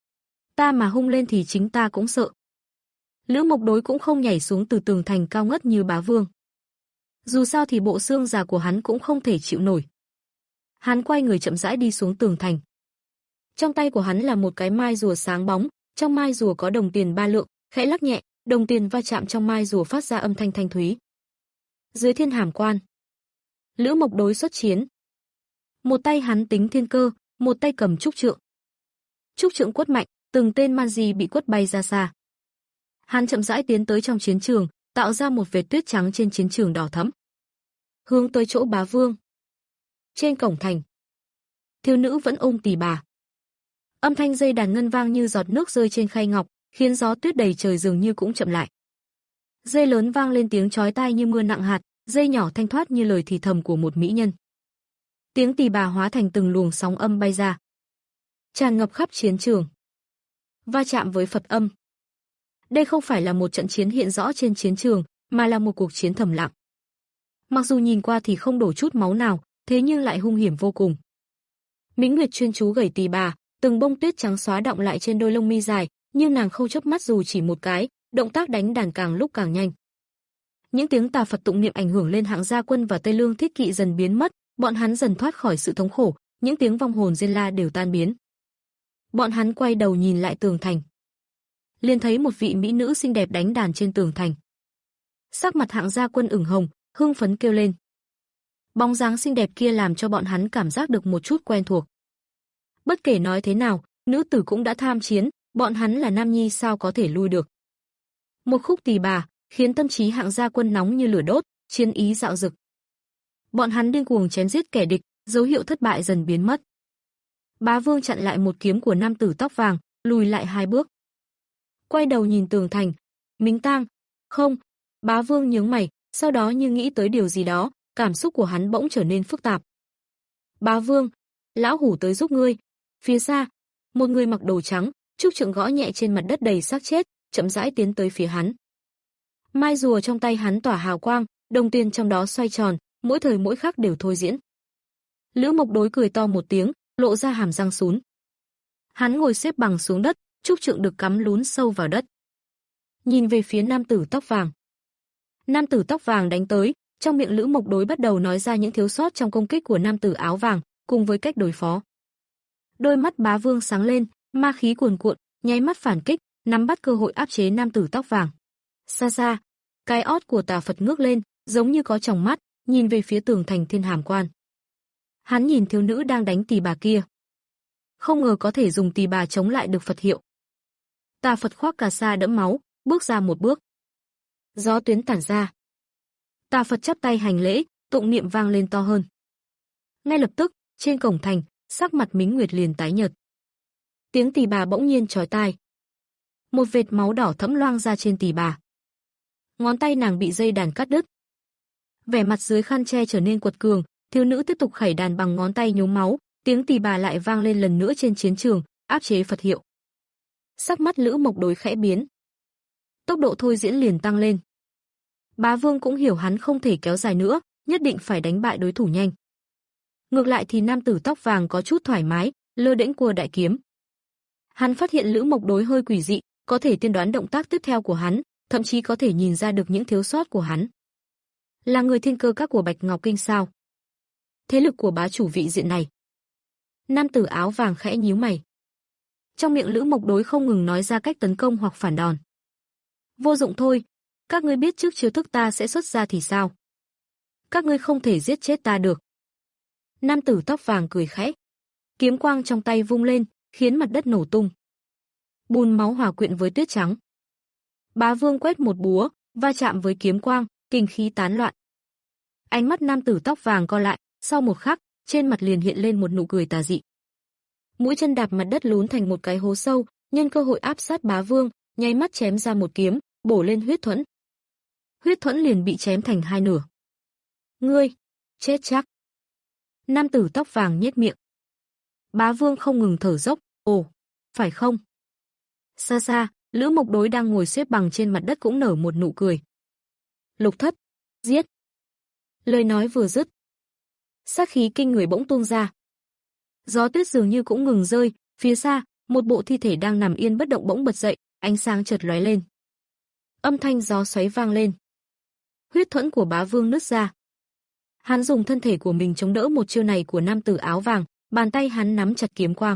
Ta mà hung lên thì chính ta cũng sợ. Lữ Mộc Đối cũng không nhảy xuống từ tường thành cao ngất như Bá Vương. Dù sao thì bộ xương già của hắn cũng không thể chịu nổi. Hắn quay người chậm rãi đi xuống tường thành. Trong tay của hắn là một cái mai rùa sáng bóng, trong mai rùa có đồng tiền ba lượng, khẽ lắc nhẹ, đồng tiền va chạm trong mai rùa phát ra âm thanh thanh thúy. Dưới thiên hàm quan, Lữ Mộc Đối xuất chiến. Một tay hắn tính thiên cơ, một tay cầm trúc trượng. Trúc trượng quất mạnh, từng tên man di bị quất bay ra xa. Hắn chậm rãi tiến tới trong chiến trường, tạo ra một vệt tuyết trắng trên chiến trường đỏ thẫm. Hướng tới chỗ Bá Vương. Trên cổng thành, thiếu nữ vẫn ôm tỳ bà. Âm thanh dây đàn ngân vang như giọt nước rơi trên khay ngọc, khiến gió tuyết đầy trời dường như cũng chậm lại. Dây lớn vang lên tiếng chói tai như mưa nặng hạt, dây nhỏ thanh thoát như lời thì thầm của một mỹ nhân. Tiếng tỳ bà hóa thành từng luồng sóng âm bay ra, tràn ngập khắp chiến trường, va chạm với Phật âm. Đây không phải là một trận chiến hiện rõ trên chiến trường, mà là một cuộc chiến thầm lặng. Mặc dù nhìn qua thì không đổ chút máu nào, thế nhưng lại hung hiểm vô cùng. Mính Nguyệt chuyên chú gẩy tỳ bà, từng bông tuyết trắng xóa đọng lại trên đôi lông mi dài, nhưng nàng không chớp mắt dù chỉ một cái, động tác đánh đàn càng lúc càng nhanh. Những tiếng tà Phật tụng niệm ảnh hưởng lên hạng gia quân và Tây Lương Thiết Kỵ dần biến mất, bọn hắn dần thoát khỏi sự thống khổ, những tiếng vong hồn rên la đều tan biến. Bọn hắn quay đầu nhìn lại tường thành, liền thấy một vị mỹ nữ xinh đẹp đánh đàn trên tường thành. Sắc mặt hạng gia quân ửng hồng, hưng phấn kêu lên. Bóng dáng xinh đẹp kia làm cho bọn hắn cảm giác được một chút quen thuộc. Bất kể nói thế nào, nữ tử cũng đã tham chiến, bọn hắn là nam nhi sao có thể lui được. Một khúc tỳ bà khiến tâm trí hạng gia quân nóng như lửa đốt, chiến ý dạo dực. Bọn hắn điên cuồng chém giết kẻ địch, dấu hiệu thất bại dần biến mất. Bá Vương chặn lại một kiếm của nam tử tóc vàng, lùi lại hai bước. Quay đầu nhìn tường thành, Mính Tang, không, Bá Vương nhướng mày, sau đó như nghĩ tới điều gì đó, cảm xúc của hắn bỗng trở nên phức tạp. Bá Vương, lão hủ tới giúp ngươi. Phía xa, một người mặc đồ trắng, trúc trượng gõ nhẹ trên mặt đất đầy xác chết, chậm rãi tiến tới phía hắn. Mai rùa trong tay hắn tỏa hào quang, đồng tiền trong đó xoay tròn, mỗi thời mỗi khắc đều thôi diễn. Lữ Mộc Đối cười to một tiếng, lộ ra hàm răng sún. Hắn ngồi xếp bằng xuống đất, trúc trượng được cắm lún sâu vào đất. Nhìn về phía nam tử tóc vàng. Nam tử tóc vàng đánh tới, trong miệng Lữ Mộc Đối bắt đầu nói ra những thiếu sót trong công kích của nam tử áo vàng, cùng với cách đối phó. Đôi mắt Bá Vương sáng lên, ma khí cuồn cuộn, nháy mắt phản kích, nắm bắt cơ hội áp chế nam tử tóc vàng. Xa xa, cái ót của tà Phật ngước lên, giống như có tròng mắt, nhìn về phía tường thành thiên hàm quan. Hắn nhìn thiếu nữ đang đánh tỳ bà kia. Không ngờ có thể dùng tỳ bà chống lại được Phật hiệu. Tà Phật khoác cà sa đẫm máu, bước ra một bước. Gió tuyến tản ra. Tà Phật chắp tay hành lễ, tụng niệm vang lên to hơn. Ngay lập tức, trên cổng thành, sắc mặt Mính Nguyệt liền tái nhợt. Tiếng tỳ bà bỗng nhiên chói tai. Một vệt máu đỏ thẫm loang ra trên tỳ bà. Ngón tay nàng bị dây đàn cắt đứt. Vẻ mặt dưới khăn che trở nên quật cường, thiếu nữ tiếp tục khẩy đàn bằng ngón tay nhuốm máu, tiếng tỳ bà lại vang lên lần nữa trên chiến trường, áp chế Phật hiệu. Sắc mắt Lữ Mộc Đối khẽ biến. Tốc độ thôi diễn liền tăng lên. Bá Vương cũng hiểu hắn không thể kéo dài nữa, nhất định phải đánh bại đối thủ nhanh. Ngược lại thì nam tử tóc vàng có chút thoải mái, lơ đễnh cua đại kiếm. Hắn phát hiện Lữ Mộc Đối hơi quỷ dị, có thể tiên đoán động tác tiếp theo của hắn, thậm chí có thể nhìn ra được những thiếu sót của hắn. Là người thiên cơ các của Bạch Ngọc Kinh sao? Thế lực của bá chủ vị diện này. Nam tử áo vàng khẽ nhíu mày. Trong miệng Lữ Mộc Đối không ngừng nói ra cách tấn công hoặc phản đòn. Vô dụng thôi, các ngươi biết trước chiêu thức ta sẽ xuất ra thì sao? Các ngươi không thể giết chết ta được. Nam tử tóc vàng cười khẽ. Kiếm quang trong tay vung lên, khiến mặt đất nổ tung. Bùn máu hòa quyện với tuyết trắng. Bá Vương quét một búa, va chạm với kiếm quang, kinh khí tán loạn. Ánh mắt nam tử tóc vàng co lại, sau một khắc, trên mặt liền hiện lên một nụ cười tà dị. Mũi chân đạp mặt đất lún thành một cái hố sâu, nhân cơ hội áp sát Bá Vương, nháy mắt chém ra một kiếm, bổ lên huyết thuẫn. Huyết thuẫn liền bị chém thành hai nửa. Ngươi, chết chắc. Nam tử tóc vàng nhếch miệng. Bá Vương không ngừng thở dốc, ồ, phải không? Xa xa, Lữ Mộc Đối đang ngồi xếp bằng trên mặt đất cũng nở một nụ cười. Lục Thất, giết. Lời nói vừa dứt, sát khí kinh người bỗng tuôn ra. Gió tuyết dường như cũng ngừng rơi, phía xa, một bộ thi thể đang nằm yên bất động bỗng bật dậy, ánh sáng chợt lóe lên. Âm thanh gió xoáy vang lên. Huyết thuẫn của Bá Vương nứt ra. Hắn dùng thân thể của mình chống đỡ một chiêu này của nam tử áo vàng, bàn tay hắn nắm chặt kiếm quang.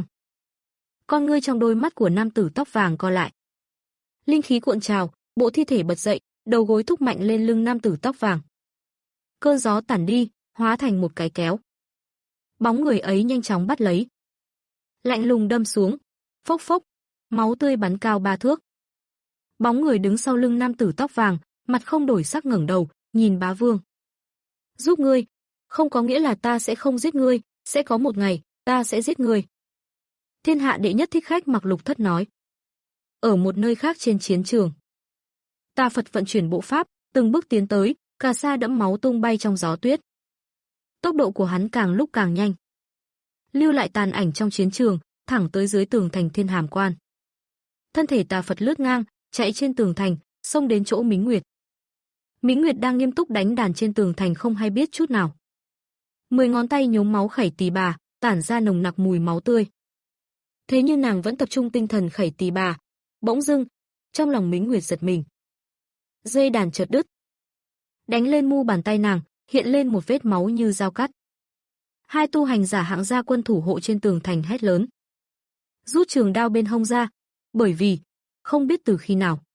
Con ngươi trong đôi mắt của nam tử tóc vàng co lại. Linh khí cuộn trào, bộ thi thể bật dậy, đầu gối thúc mạnh lên lưng nam tử tóc vàng. Cơn gió tản đi, hóa thành một cái kéo. Bóng người ấy nhanh chóng bắt lấy. Lạnh lùng đâm xuống, phốc phốc, máu tươi bắn cao ba thước. Bóng người đứng sau lưng nam tử tóc vàng, mặt không đổi sắc ngẩng đầu, nhìn Bá Vương. Giúp ngươi, không có nghĩa là ta sẽ không giết ngươi, sẽ có một ngày, ta sẽ giết ngươi. Thiên hạ đệ nhất thích khách mặc Lục Thất nói. Ở một nơi khác trên chiến trường, Tà Phật vận chuyển bộ pháp, từng bước tiến tới, cà sa đẫm máu tung bay trong gió tuyết. Tốc độ của hắn càng lúc càng nhanh, lưu lại tàn ảnh trong chiến trường, thẳng tới dưới tường thành Thiên Hàm Quan. Thân thể Tà Phật lướt ngang, chạy trên tường thành, xông đến chỗ Mính Nguyệt. Mính Nguyệt đang nghiêm túc đánh đàn trên tường thành không hay biết chút nào. Mười ngón tay nhuốm máu khẩy tỳ bà, tản ra nồng nặc mùi máu tươi. Thế nhưng nàng vẫn tập trung tinh thần khẩy tỳ bà. Bỗng dưng, trong lòng Mính Nguyệt giật mình. Dây đàn chợt đứt. Đánh lên mu bàn tay nàng, hiện lên một vết máu như dao cắt. Hai tu hành giả hạng gia quân thủ hộ trên tường thành hét lớn. Rút trường đao bên hông ra, bởi vì, không biết từ khi nào.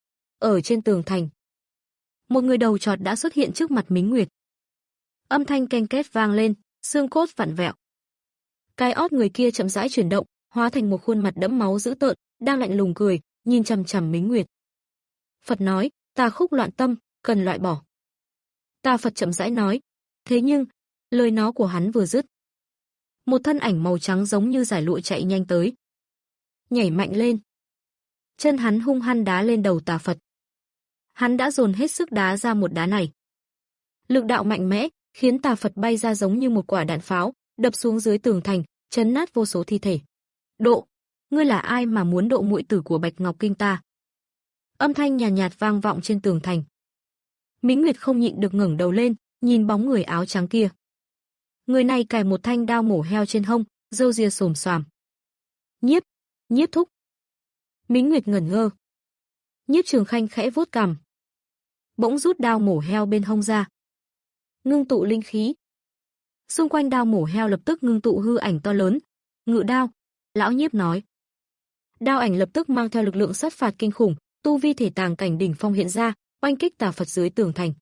Ở trên tường thành, một người đầu trọt đã xuất hiện trước mặt Mính Nguyệt. Âm thanh ken két vang lên, xương cốt vặn vẹo. Cái ót người kia chậm rãi chuyển động, hóa thành một khuôn mặt đẫm máu dữ tợn, đang lạnh lùng cười, nhìn chằm chằm Mính Nguyệt. Phật nói, tà khúc loạn tâm, cần loại bỏ. Tà Phật chậm rãi nói, thế nhưng, lời nói của hắn vừa dứt, một thân ảnh màu trắng giống như giải lụa chạy nhanh tới. Nhảy mạnh lên. Chân hắn hung hăng đá lên đầu Tà Phật. Hắn đã dồn hết sức đá ra một đá này. Lực đạo mạnh mẽ, khiến Tà Phật bay ra giống như một quả đạn pháo, đập xuống dưới tường thành, chấn nát vô số thi thể. Độ, ngươi là ai mà muốn độ muội tử của Bạch Ngọc Kinh ta? Âm thanh nhàn nhạt, nhạt vang vọng trên tường thành. Mính Nguyệt không nhịn được ngẩng đầu lên, nhìn bóng người áo trắng kia. Người này cài một thanh đao mổ heo trên hông, râu ria xồm xoàm. Nhiếp, Nhiếp thúc. Mính Nguyệt ngẩn ngơ. Nhiếp Trường Khanh khẽ vuốt cằm, bỗng rút đao mổ heo bên hông ra, ngưng tụ linh khí. Xung quanh đao mổ heo lập tức ngưng tụ hư ảnh to lớn. Ngự đao, lão Nhiếp nói. Đao ảnh lập tức mang theo lực lượng sát phạt kinh khủng, tu vi thể tàng cảnh đỉnh phong hiện ra, oanh kích Tà Phật dưới tường thành.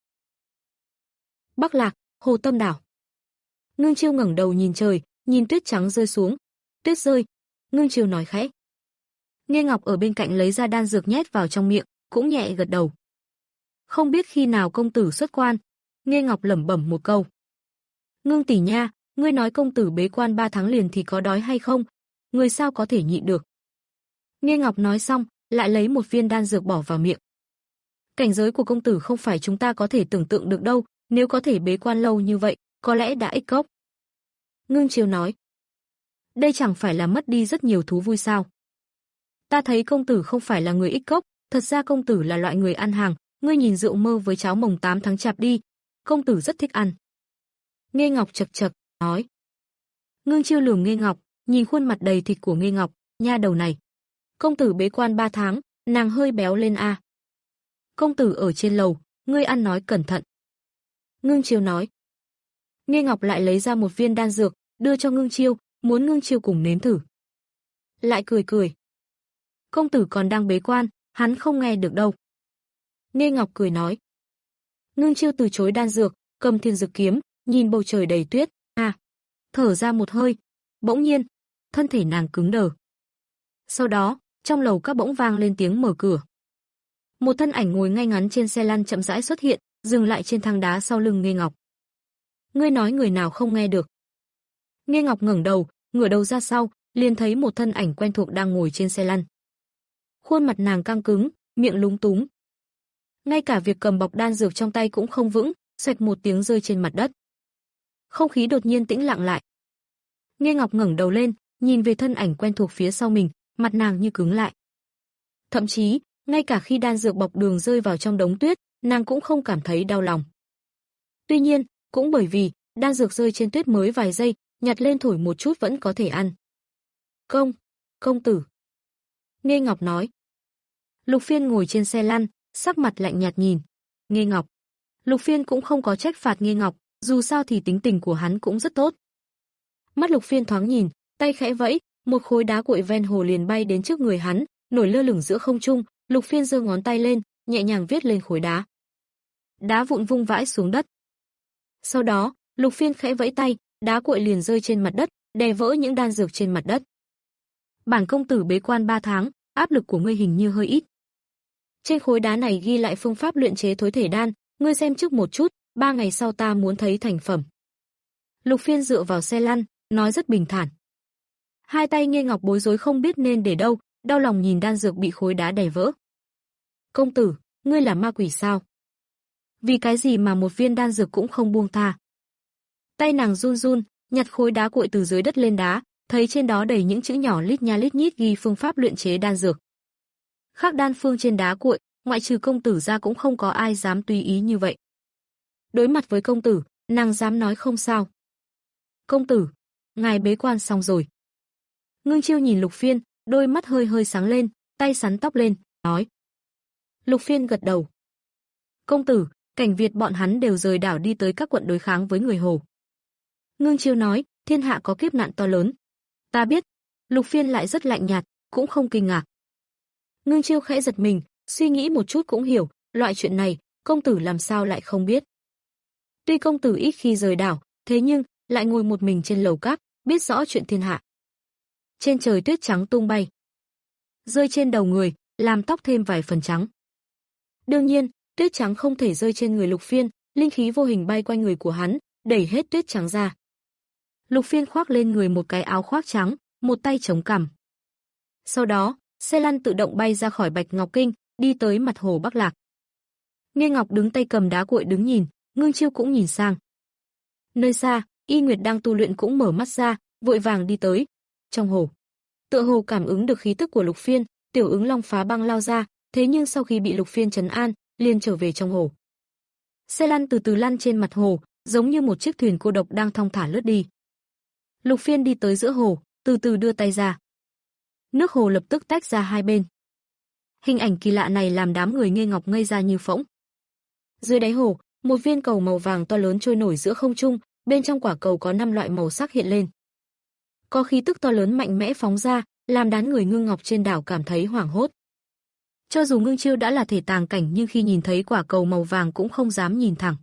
Bắc Lạc, Hồ Tâm Đảo. Ngưng Chiêu ngẩng đầu nhìn trời, nhìn tuyết trắng rơi xuống. Tuyết rơi, Ngưng Chiêu nói khẽ. Nghe Ngọc ở bên cạnh lấy ra đan dược nhét vào trong miệng, cũng nhẹ gật đầu. Không biết khi nào công tử xuất quan, Nghe Ngọc lẩm bẩm một câu. Ngưng tỷ nha, ngươi nói công tử bế quan ba tháng liền thì có đói hay không? Người sao có thể nhịn được? Nghe Ngọc nói xong, lại lấy một viên đan dược bỏ vào miệng. Cảnh giới của công tử không phải chúng ta có thể tưởng tượng được đâu, nếu có thể bế quan lâu như vậy, có lẽ đã ích cốc. Ngưng Chiêu nói. Đây chẳng phải là mất đi rất nhiều thú vui sao? Ta thấy công tử không phải là người ích cốc, thật ra công tử là loại người ăn hàng, ngươi nhìn rượu mơ với cháo mồng tám tháng chạp đi, công tử rất thích ăn. Nghe Ngọc chậc chậc, nói. Ngưng Chiêu lườm Nghe Ngọc, nhìn khuôn mặt đầy thịt của Nghe Ngọc, nha đầu này. Công tử bế quan ba tháng, nàng hơi béo lên a. À. Công tử ở trên lầu, ngươi ăn nói cẩn thận. Ngưng Chiêu nói. Nghe Ngọc lại lấy ra một viên đan dược, đưa cho Ngưng Chiêu, muốn Ngưng Chiêu cùng nếm thử. Lại cười cười. Công tử còn đang bế quan, hắn không nghe được đâu. Nghe Ngọc cười nói. Ngưng Chiêu từ chối đan dược, cầm thiên dược kiếm, nhìn bầu trời đầy tuyết, à, thở ra một hơi. Bỗng nhiên, thân thể nàng cứng đờ. Sau đó, trong lầu các bỗng vang lên tiếng mở cửa. Một thân ảnh ngồi ngay ngắn trên xe lăn chậm rãi xuất hiện, dừng lại trên thang đá sau lưng Nghê Ngọc. Ngươi nói người nào không nghe được? Nghê Ngọc ngẩng đầu, ngửa đầu ra sau, liền thấy một thân ảnh quen thuộc đang ngồi trên xe lăn. Khuôn mặt nàng căng cứng, miệng lúng túng. Ngay cả việc cầm bọc đan dược trong tay cũng không vững, xoẹt một tiếng rơi trên mặt đất. Không khí đột nhiên tĩnh lặng lại. Nghê Ngọc ngẩng đầu lên, nhìn về thân ảnh quen thuộc phía sau mình, mặt nàng như cứng lại. Thậm chí, ngay cả khi đan dược bọc đường rơi vào trong đống tuyết, nàng cũng không cảm thấy đau lòng. Tuy nhiên, cũng bởi vì đan dược rơi trên tuyết mới vài giây, nhặt lên thổi một chút vẫn có thể ăn. Công, công tử. Nghê Ngọc nói. Lục Phiên ngồi trên xe lăn, sắc mặt lạnh nhạt nhìn Nghê Ngọc. Lục Phiên cũng không có trách phạt Nghê Ngọc, dù sao thì tính tình của hắn cũng rất tốt. Mắt Lục Phiên thoáng nhìn, tay khẽ vẫy, một khối đá cuội ven hồ liền bay đến trước người hắn, nổi lơ lửng giữa không trung. Lục Phiên giơ ngón tay lên, nhẹ nhàng viết lên khối đá. Đá vụn vung vãi xuống đất. Sau đó, Lục Phiên khẽ vẫy tay, đá cuội liền rơi trên mặt đất, đè vỡ những đan dược trên mặt đất. Bản công tử bế quan ba tháng, áp lực của ngươi hình như hơi ít. Trên khối đá này ghi lại phương pháp luyện chế thối thể đan, ngươi xem trước một chút, ba ngày sau ta muốn thấy thành phẩm. Lục Phiên dựa vào xe lăn, nói rất bình thản. Hai tay Nghê Ngọc bối rối không biết nên để đâu, đau lòng nhìn đan dược bị khối đá đè vỡ. Công tử, ngươi là ma quỷ sao? Vì cái gì mà một viên đan dược cũng không buông tha? Tay nàng run run, nhặt khối đá cuội từ dưới đất lên đá, thấy trên đó đầy những chữ nhỏ lít nha lít nhít ghi phương pháp luyện chế đan dược. Khắc đan phương trên đá cuội, ngoại trừ công tử ra cũng không có ai dám tùy ý như vậy. Đối mặt với công tử, nàng dám nói không sao. Công tử, ngài bế quan xong rồi. Ngưng Chiêu nhìn Lục Phiên, đôi mắt hơi hơi sáng lên, tay sắn tóc lên, nói. Lục Phiên gật đầu. Công tử, Cảnh Việt bọn hắn đều rời đảo đi tới các quận đối kháng với người Hồ. Ngưng Chiêu nói, thiên hạ có kiếp nạn to lớn. Ta biết. Lục Phiên lại rất lạnh nhạt, cũng không kinh ngạc. Ngưng Chiêu khẽ giật mình, suy nghĩ một chút cũng hiểu, loại chuyện này, công tử làm sao lại không biết. Tuy công tử ít khi rời đảo, thế nhưng, lại ngồi một mình trên lầu cát, biết rõ chuyện thiên hạ. Trên trời tuyết trắng tung bay. Rơi trên đầu người, làm tóc thêm vài phần trắng. Đương nhiên, tuyết trắng không thể rơi trên người Lục Phiên, linh khí vô hình bay quanh người của hắn, đẩy hết tuyết trắng ra. Lục Phiên khoác lên người một cái áo khoác trắng, một tay chống cằm. Sau đó, xe lăn tự động bay ra khỏi Bạch Ngọc Kinh, đi tới mặt hồ Bắc Lạc. Nghê Ngọc đứng tay cầm đá cuội đứng nhìn, Ngưng Chiêu cũng nhìn sang. Nơi xa, Y Nguyệt đang tu luyện cũng mở mắt ra, vội vàng đi tới. Trong hồ, tựa hồ cảm ứng được khí tức của Lục Phiên, Tiểu Ứng Long phá băng lao ra, thế nhưng sau khi bị Lục Phiên trấn an, liền trở về trong hồ. Xe lăn từ từ lăn trên mặt hồ, giống như một chiếc thuyền cô độc đang thong thả lướt đi. Lục Phiên đi tới giữa hồ, từ từ đưa tay ra. Nước hồ lập tức tách ra hai bên. Hình ảnh kỳ lạ này làm đám người Nghê Ngọc ngây ra như phỗng. Dưới đáy hồ, một viên cầu màu vàng to lớn trôi nổi giữa không trung, bên trong quả cầu có năm loại màu sắc hiện lên. Có khí tức to lớn mạnh mẽ phóng ra, làm đám người Ngưng Ngọc trên đảo cảm thấy hoảng hốt. Cho dù Ngưng Chiêu đã là thể tàng cảnh nhưng khi nhìn thấy quả cầu màu vàng cũng không dám nhìn thẳng.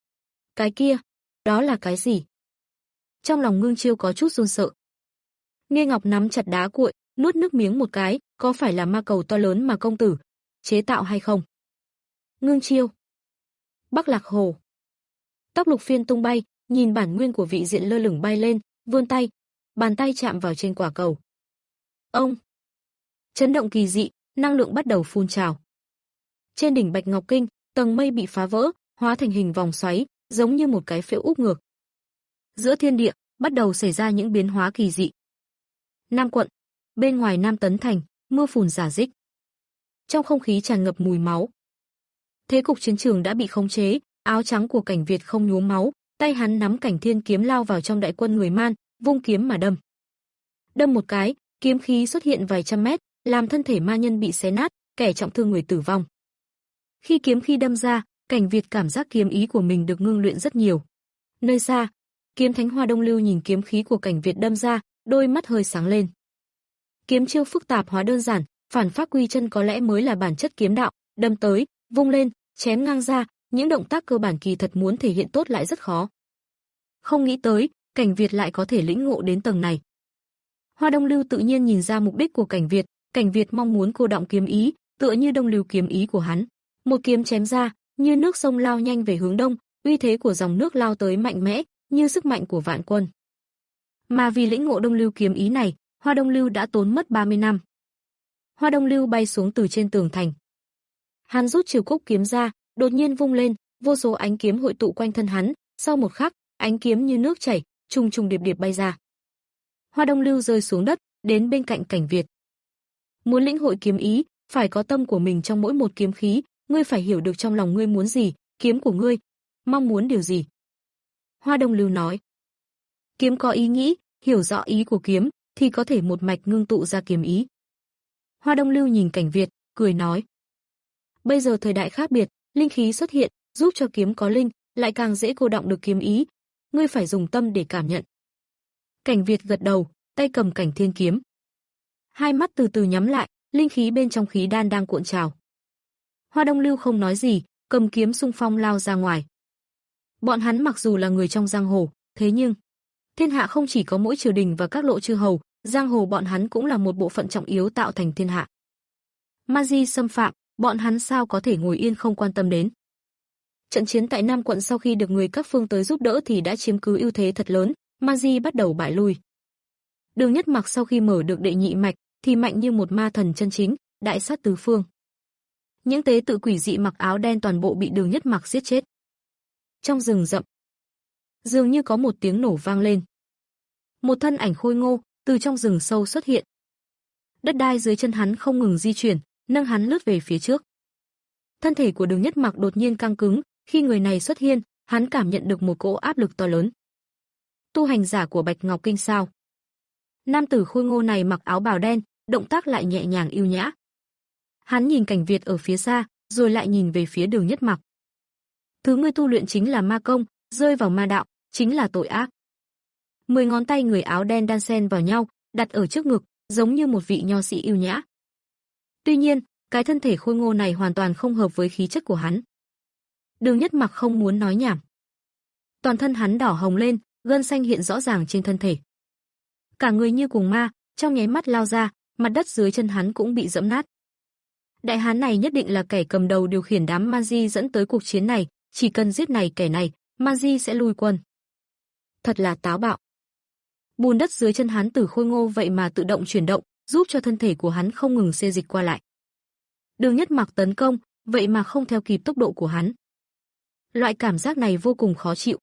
Cái kia, đó là cái gì? Trong lòng Ngưng Chiêu có chút run sợ. Nghê Ngọc nắm chặt đá cuội, nuốt nước miếng một cái, có phải là ma cầu to lớn mà công tử chế tạo hay không? Ngưng Chiêu. Bắc Lạc Hồ. Tóc Lục Phiên tung bay, nhìn bản nguyên của vị diện lơ lửng bay lên, vươn tay, bàn tay chạm vào trên quả cầu. Ông. Chấn động kỳ dị, năng lượng bắt đầu phun trào. Trên đỉnh Bạch Ngọc Kinh, tầng mây bị phá vỡ, hóa thành hình vòng xoáy, giống như một cái phễu úp ngược. Giữa thiên địa, bắt đầu xảy ra những biến hóa kỳ dị. Nam quận, bên ngoài Nam Tấn Thành, mưa phùn rả rích. Trong không khí tràn ngập mùi máu. Thế cục chiến trường đã bị khống chế, áo trắng của Cảnh Việt không nhuốm máu, tay hắn nắm Cảnh Thiên kiếm lao vào trong đại quân người Man, vung kiếm mà đâm. Đâm một cái, kiếm khí xuất hiện vài trăm mét, làm thân thể ma nhân bị xé nát, kẻ trọng thương người tử vong. Khi kiếm khí đâm ra, Cảnh Việt cảm giác kiếm ý của mình được ngưng luyện rất nhiều. Nơi xa, Kiếm Thánh Hoa Đông Lưu nhìn kiếm khí của Cảnh Việt đâm ra, đôi mắt hơi sáng lên. Kiếm chiêu phức tạp hóa đơn giản, phản pháp quy chân có lẽ mới là bản chất kiếm đạo, đâm tới, vung lên, chém ngang ra, những động tác cơ bản kỳ thật muốn thể hiện tốt lại rất khó. Không nghĩ tới, Cảnh Việt lại có thể lĩnh ngộ đến tầng này. Hoa Đông Lưu tự nhiên nhìn ra mục đích của Cảnh Việt, Cảnh Việt mong muốn cô động kiếm ý, tựa như Đông Lưu kiếm ý của hắn. Một kiếm chém ra, như nước sông lao nhanh về hướng đông, uy thế của dòng nước lao tới mạnh mẽ, như sức mạnh của vạn quân. Mà vì lĩnh ngộ Đông Lưu kiếm ý này, Hoa Đông Lưu đã tốn mất ba mươi năm. Hoa Đông Lưu bay xuống từ trên tường thành. Hắn rút Triều Cốc kiếm ra, đột nhiên vung lên, vô số ánh kiếm hội tụ quanh thân hắn, sau một khắc, ánh kiếm như nước chảy, trùng trùng điệp điệp bay ra. Hoa Đông Lưu rơi xuống đất, đến bên cạnh Cảnh Việt. Muốn lĩnh hội kiếm ý, phải có tâm của mình trong mỗi một kiếm khí, ngươi phải hiểu được trong lòng ngươi muốn gì, kiếm của ngươi mong muốn điều gì. Hoa Đông Lưu nói, kiếm có ý nghĩ, hiểu rõ ý của kiếm thì có thể một mạch ngưng tụ ra kiếm ý. Hoa Đông Lưu nhìn Cảnh Việt, cười nói, bây giờ thời đại khác biệt, linh khí xuất hiện, giúp cho kiếm có linh, lại càng dễ cô động được kiếm ý, ngươi phải dùng tâm để cảm nhận. Cảnh Việt gật đầu, tay cầm Cảnh Thiên kiếm. Hai mắt từ từ nhắm lại, linh khí bên trong khí đan đang cuộn trào. Hoa Đông Lưu không nói gì, cầm kiếm xung phong lao ra ngoài. Bọn hắn mặc dù là người trong giang hồ, thế nhưng thiên hạ không chỉ có mỗi triều đình và các lộ chư hầu, giang hồ bọn hắn cũng là một bộ phận trọng yếu tạo thành thiên hạ. Ma di xâm phạm, bọn hắn sao có thể ngồi yên không quan tâm đến. Trận chiến tại Nam quận sau khi được người các phương tới giúp đỡ thì đã chiếm cứ ưu thế thật lớn, Ma di bắt đầu bại lui. Đường Nhất Mặc sau khi mở được đệ nhị mạch thì mạnh như một ma thần chân chính, đại sát tứ phương. Những tế tự quỷ dị mặc áo đen toàn bộ bị Đường Nhất Mặc giết chết. Trong rừng rậm, dường như có một tiếng nổ vang lên. Một thân ảnh khôi ngô từ trong rừng sâu xuất hiện. Đất đai dưới chân hắn không ngừng di chuyển, nâng hắn lướt về phía trước. Thân thể của Đường Nhất Mặc đột nhiên căng cứng, khi người này xuất hiện, hắn cảm nhận được một cỗ áp lực to lớn. Tu hành giả của Bạch Ngọc Kinh sao? Nam tử khôi ngô này mặc áo bào đen, động tác lại nhẹ nhàng yêu nhã. Hắn nhìn Cảnh Việt ở phía xa, rồi lại nhìn về phía Đường Nhất Mặc. Thứ ngươi tu luyện chính là ma công, rơi vào ma đạo, chính là tội ác. Mười ngón tay người áo đen đan xen vào nhau, đặt ở trước ngực, giống như một vị nho sĩ yêu nhã. Tuy nhiên, cái thân thể khôi ngô này hoàn toàn không hợp với khí chất của hắn. Đường Nhất Mặc không muốn nói nhảm. Toàn thân hắn đỏ hồng lên, gân xanh hiện rõ ràng trên thân thể. Cả người như cuồng ma, trong nháy mắt lao ra, mặt đất dưới chân hắn cũng bị dẫm nát. Đại hán này nhất định là kẻ cầm đầu điều khiển đám Manji dẫn tới cuộc chiến này, chỉ cần giết này kẻ này, Manji sẽ lui quân. Thật là táo bạo. Bùn đất dưới chân hắn Tử khôi ngô vậy mà tự động chuyển động, giúp cho thân thể của hắn không ngừng xê dịch qua lại. Đường Nhất Mặc tấn công, vậy mà không theo kịp tốc độ của hắn. Loại cảm giác này vô cùng khó chịu.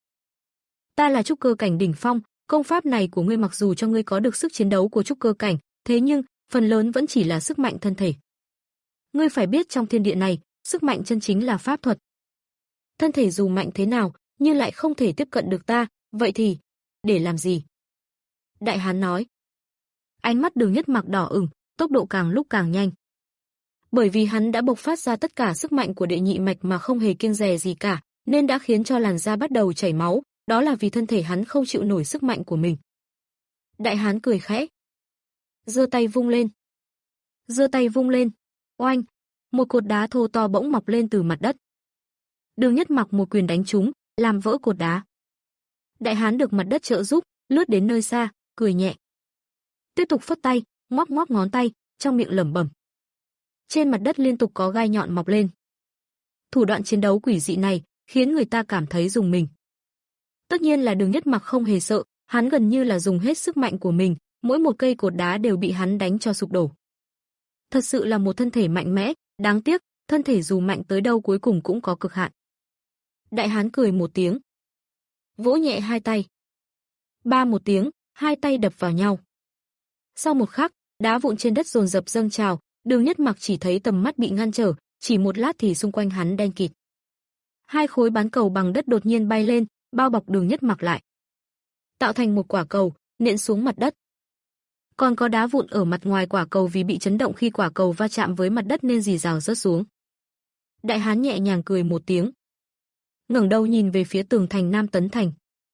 Ta là trúc cơ cảnh đỉnh phong, công pháp này của ngươi mặc dù cho ngươi có được sức chiến đấu của trúc cơ cảnh, thế nhưng phần lớn vẫn chỉ là sức mạnh thân thể. Ngươi phải biết trong thiên địa này, sức mạnh chân chính là pháp thuật. Thân thể dù mạnh thế nào, nhưng lại không thể tiếp cận được ta, vậy thì để làm gì? Đại hán nói. Ánh mắt Đường Nhất Mặc đỏ ửng, tốc độ càng lúc càng nhanh. Bởi vì hắn đã bộc phát ra tất cả sức mạnh của đệ nhị mạch mà không hề kiêng dè gì cả, nên đã khiến cho làn da bắt đầu chảy máu, đó là vì thân thể hắn không chịu nổi sức mạnh của mình. Đại hán cười khẽ, giơ tay vung lên. Giơ tay vung lên, oanh, một cột đá thô to bỗng mọc lên từ mặt đất. Đường Nhất Mặc một quyền đánh trúng, làm vỡ cột đá. Đại hán được mặt đất trợ giúp, lướt đến nơi xa, cười nhẹ. Tiếp tục phất tay, ngoắc ngoắc ngón tay, trong miệng lẩm bẩm. Trên mặt đất liên tục có gai nhọn mọc lên. Thủ đoạn chiến đấu quỷ dị này khiến người ta cảm thấy rùng mình. Tất nhiên là Đường Nhất Mặc không hề sợ, hắn gần như là dùng hết sức mạnh của mình, mỗi một cây cột đá đều bị hắn đánh cho sụp đổ. Thật sự là một thân thể mạnh mẽ, đáng tiếc, thân thể dù mạnh tới đâu cuối cùng cũng có cực hạn. Đại hán cười một tiếng, vỗ nhẹ hai tay. Ba một tiếng, hai tay đập vào nhau. Sau một khắc, đá vụn trên đất dồn dập dâng trào, Đường Nhất Mặc chỉ thấy tầm mắt bị ngăn trở, chỉ một lát thì xung quanh hắn đen kịt. Hai khối bán cầu bằng đất đột nhiên bay lên, bao bọc Đường Nhất Mặc lại, tạo thành một quả cầu, nện xuống mặt đất. Còn có đá vụn ở mặt ngoài quả cầu vì bị chấn động khi quả cầu va chạm với mặt đất nên rì rào rớt xuống. Đại hán nhẹ nhàng cười một tiếng, ngẩng đầu nhìn về phía tường thành Nam Tấn Thành.